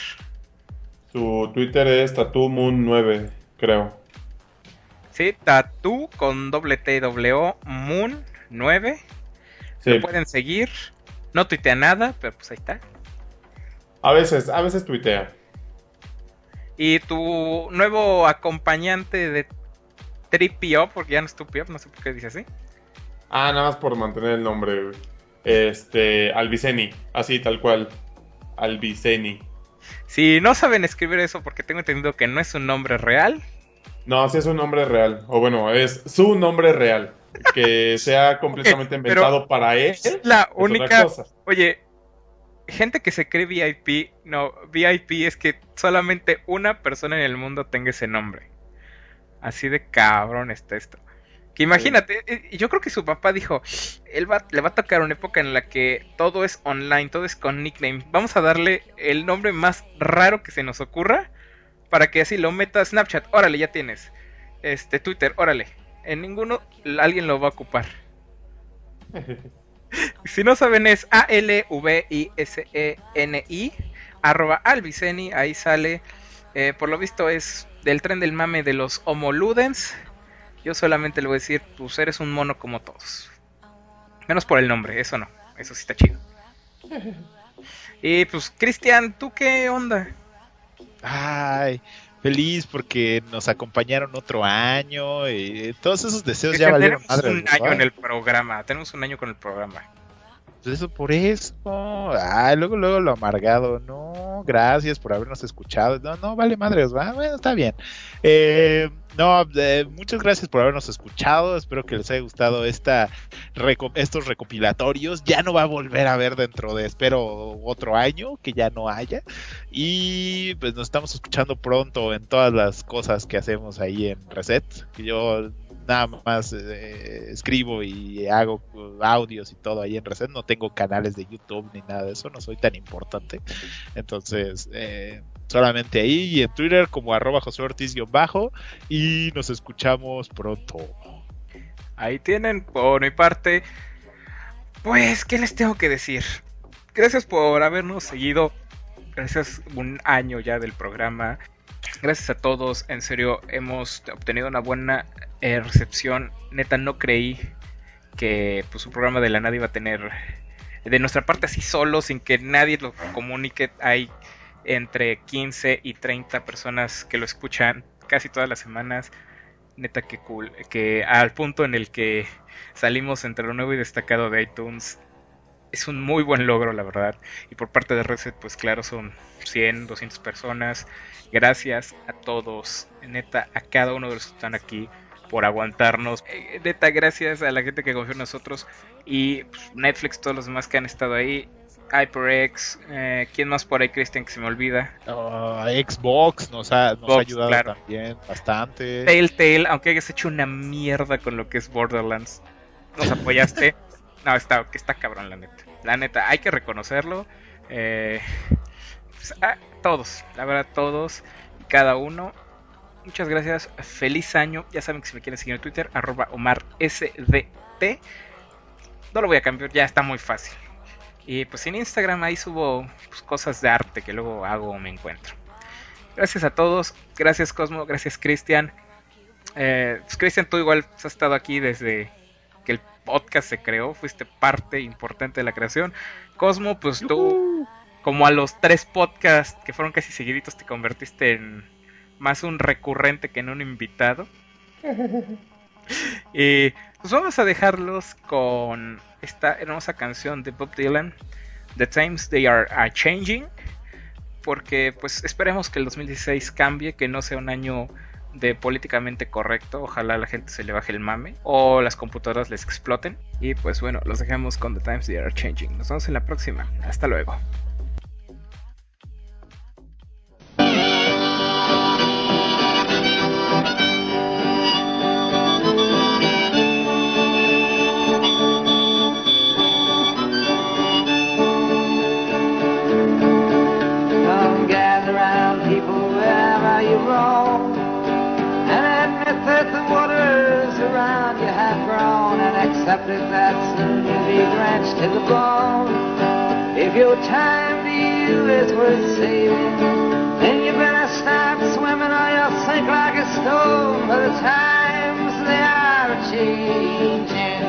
[SPEAKER 1] Su Twitter es TattooMoon nueve, creo.
[SPEAKER 7] Sí, Tattoo con doble T W O Moon nueve.
[SPEAKER 1] Sí.
[SPEAKER 7] Lo pueden seguir. No tuitea nada, pero pues ahí está.
[SPEAKER 1] A veces, a veces tuitea.
[SPEAKER 7] Y tu nuevo acompañante de Tripio, porque ya no es tu P-Op, no sé por qué dice así.
[SPEAKER 1] Ah, nada más por mantener el nombre, güey. Este, Albiceni, así tal cual. Albiceni.
[SPEAKER 7] Si no saben escribir eso, porque tengo entendido que no es un nombre real.
[SPEAKER 1] No, sí es un nombre real. O bueno, es su nombre real. Que sea completamente
[SPEAKER 7] Pero
[SPEAKER 1] inventado para él.
[SPEAKER 7] Es la
[SPEAKER 1] es otra
[SPEAKER 7] única.
[SPEAKER 1] cosa.
[SPEAKER 7] Oye, gente que se cree V I P, no, V I P es que solamente una persona en el mundo tenga ese nombre. Así de cabrón está esto. Que imagínate, eh, yo creo que su papá dijo, él va, le va a tocar una época en la que todo es online, todo es con nickname. Vamos a darle el nombre más raro que se nos ocurra para que así lo meta Snapchat. Órale, ya tienes. Este, Twitter, órale. En ninguno alguien lo va a ocupar. Si no saben es A L V I S E N I arroba Albiceni, ahí sale. Eh, por lo visto es del tren del mame de los homoludens. Yo solamente le voy a decir, pues eres un mono como todos. Menos por el nombre, eso no, eso sí está chido. Y pues Cristian, ¿tú qué onda?
[SPEAKER 2] Ay, feliz porque nos acompañaron otro año y todos esos deseos
[SPEAKER 7] Cristian,
[SPEAKER 2] ya valieron
[SPEAKER 7] tenemos
[SPEAKER 2] madre.
[SPEAKER 7] un año en el programa, tenemos un año con el programa.
[SPEAKER 2] Pues eso por eso. Ah, luego, luego lo amargado. No, gracias por habernos escuchado. No, no, vale madres, ¿va? Bueno, está bien. Eh, no, eh, muchas gracias por habernos escuchado. Espero que les haya gustado esta reco- estos recopilatorios. Ya no va a volver a ver dentro de, espero, otro año, que ya no haya. Y pues nos estamos escuchando pronto en todas las cosas que hacemos ahí en Reset. Que yo nada más eh, escribo y hago audios y todo ahí en Reset, no tengo canales de YouTube ni nada de eso, no soy tan importante, entonces eh, solamente ahí y en Twitter como arroba José Ortiz guión bajo, y nos escuchamos pronto.
[SPEAKER 7] Ahí tienen, por mi parte, pues, ¿qué les tengo que decir? Gracias por habernos seguido, gracias un año ya del programa. Gracias a todos, en serio, hemos obtenido una buena eh, recepción. Neta, no creí que pues, un programa de la nada iba a tener, de nuestra parte así solo, sin que nadie lo comunique. Hay entre quince y treinta personas que lo escuchan casi todas las semanas. Neta, que cool. Que al punto en el que salimos entre lo nuevo y destacado de iTunes, es un muy buen logro, la verdad. Y por parte de Reset, pues claro, son cien, doscientas personas. Gracias a todos, neta, a cada uno de los que están aquí por aguantarnos. Eh, neta, gracias a la gente que confió en nosotros. Y pues, Netflix, todos los demás que han estado ahí. HyperX, eh, ¿quién más por ahí, Cristian, que se me olvida?
[SPEAKER 2] Uh, Xbox nos ha, nos
[SPEAKER 7] Xbox,
[SPEAKER 2] ha ayudado
[SPEAKER 7] claro.
[SPEAKER 2] también bastante.
[SPEAKER 7] Telltale, aunque hayas hecho una mierda con lo que es Borderlands, nos apoyaste. No, está, que está cabrón, la neta. La neta, hay que reconocerlo. Eh, pues, ah, todos, la verdad, todos y cada uno. Muchas gracias. Feliz año. Ya saben que si me quieren seguir en Twitter, arroba Omar S D T. No lo voy a cambiar, ya está muy fácil. Y pues en Instagram ahí subo pues, cosas de arte que luego hago o me encuentro. Gracias a todos. Gracias, Cosmo. Gracias, Cristian. Eh, pues, Cristian, tú igual has estado aquí desde que el podcast se creó, fuiste parte importante de la creación. Cosmo, pues tú, como a los tres podcasts que fueron casi seguiditos, te convertiste en más un recurrente que en un invitado. Y pues vamos a dejarlos con esta hermosa canción de Bob Dylan, The Times They Are, are Changing, porque pues esperemos que el dos mil dieciséis cambie, que no sea un año de políticamente correcto. Ojalá a la gente se le baje el mame o las computadoras les exploten. Y pues bueno, los dejamos con The Times They Are Changing. Nos vemos en la próxima. Hasta luego.
[SPEAKER 8] Come gather round, people, wherever you roam, that the waters around you have grown, and accepted that soon you'll be drenched to the bone. If your time to you is worth saving, then you better start swimming or you'll sink like a stone, for the times they are changing.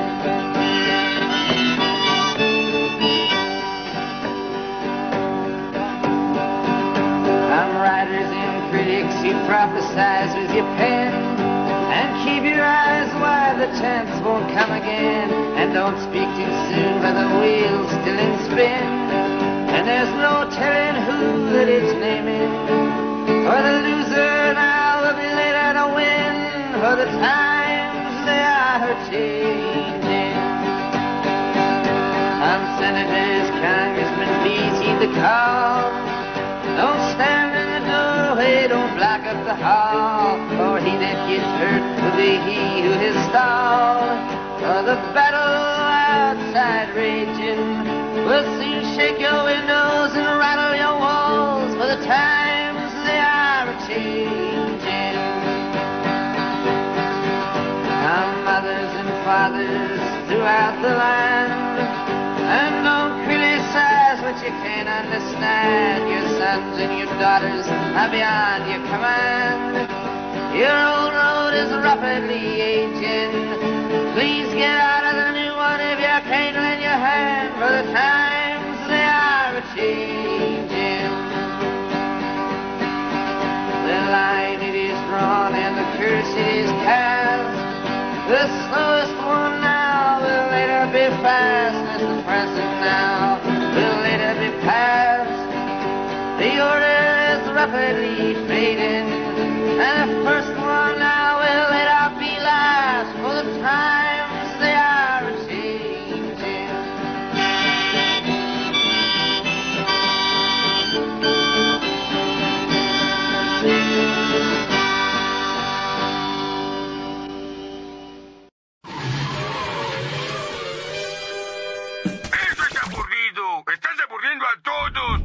[SPEAKER 8] Some writers and critics, you prophesize with your pen, and keep your eyes wide, the chance won't come again. And don't speak too soon, for the wheel's still in spin, and there's no telling who that it's naming. For the loser now will be later to win, for the times they are changing. Some senators, congressmen, please heed the call. Don't stand in the doorway, don't block up the hall, for he that gets hurt will be he who is stalled. For the battle outside raging will soon shake your windows and rattle your walls, for the times they are changing. Some mothers and fathers throughout the land, and don't criticize what you can't understand. Your sons and your daughters are beyond your command. Your old road is rapidly aging. Please get out of the new one if you can't lend your hand, for the times they are changing. The line it is drawn and the curse it is cast. The slowest one now will later be fast, Mister Francis now will later be past. The order is rapidly fading, and the first one now will later be last, for the times they are a-changing.
[SPEAKER 9] ¡Eso es aburrido! ¡Estás aburriendo a todos!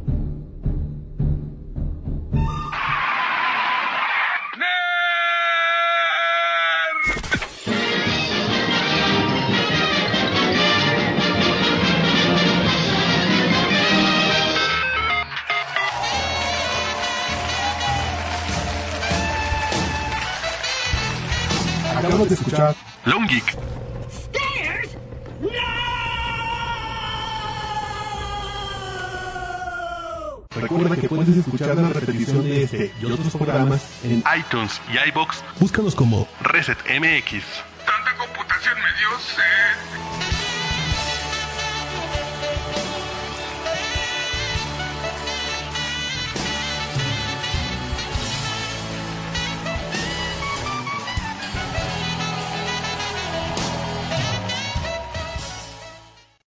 [SPEAKER 6] Acabamos de escuchar
[SPEAKER 3] Long Geek.
[SPEAKER 6] Recuerda que puedes escuchar la repetición de este y otros programas en
[SPEAKER 3] iTunes y iBox.
[SPEAKER 6] Búscanos como
[SPEAKER 3] Reset M X.
[SPEAKER 9] Tanta computación me dio sed.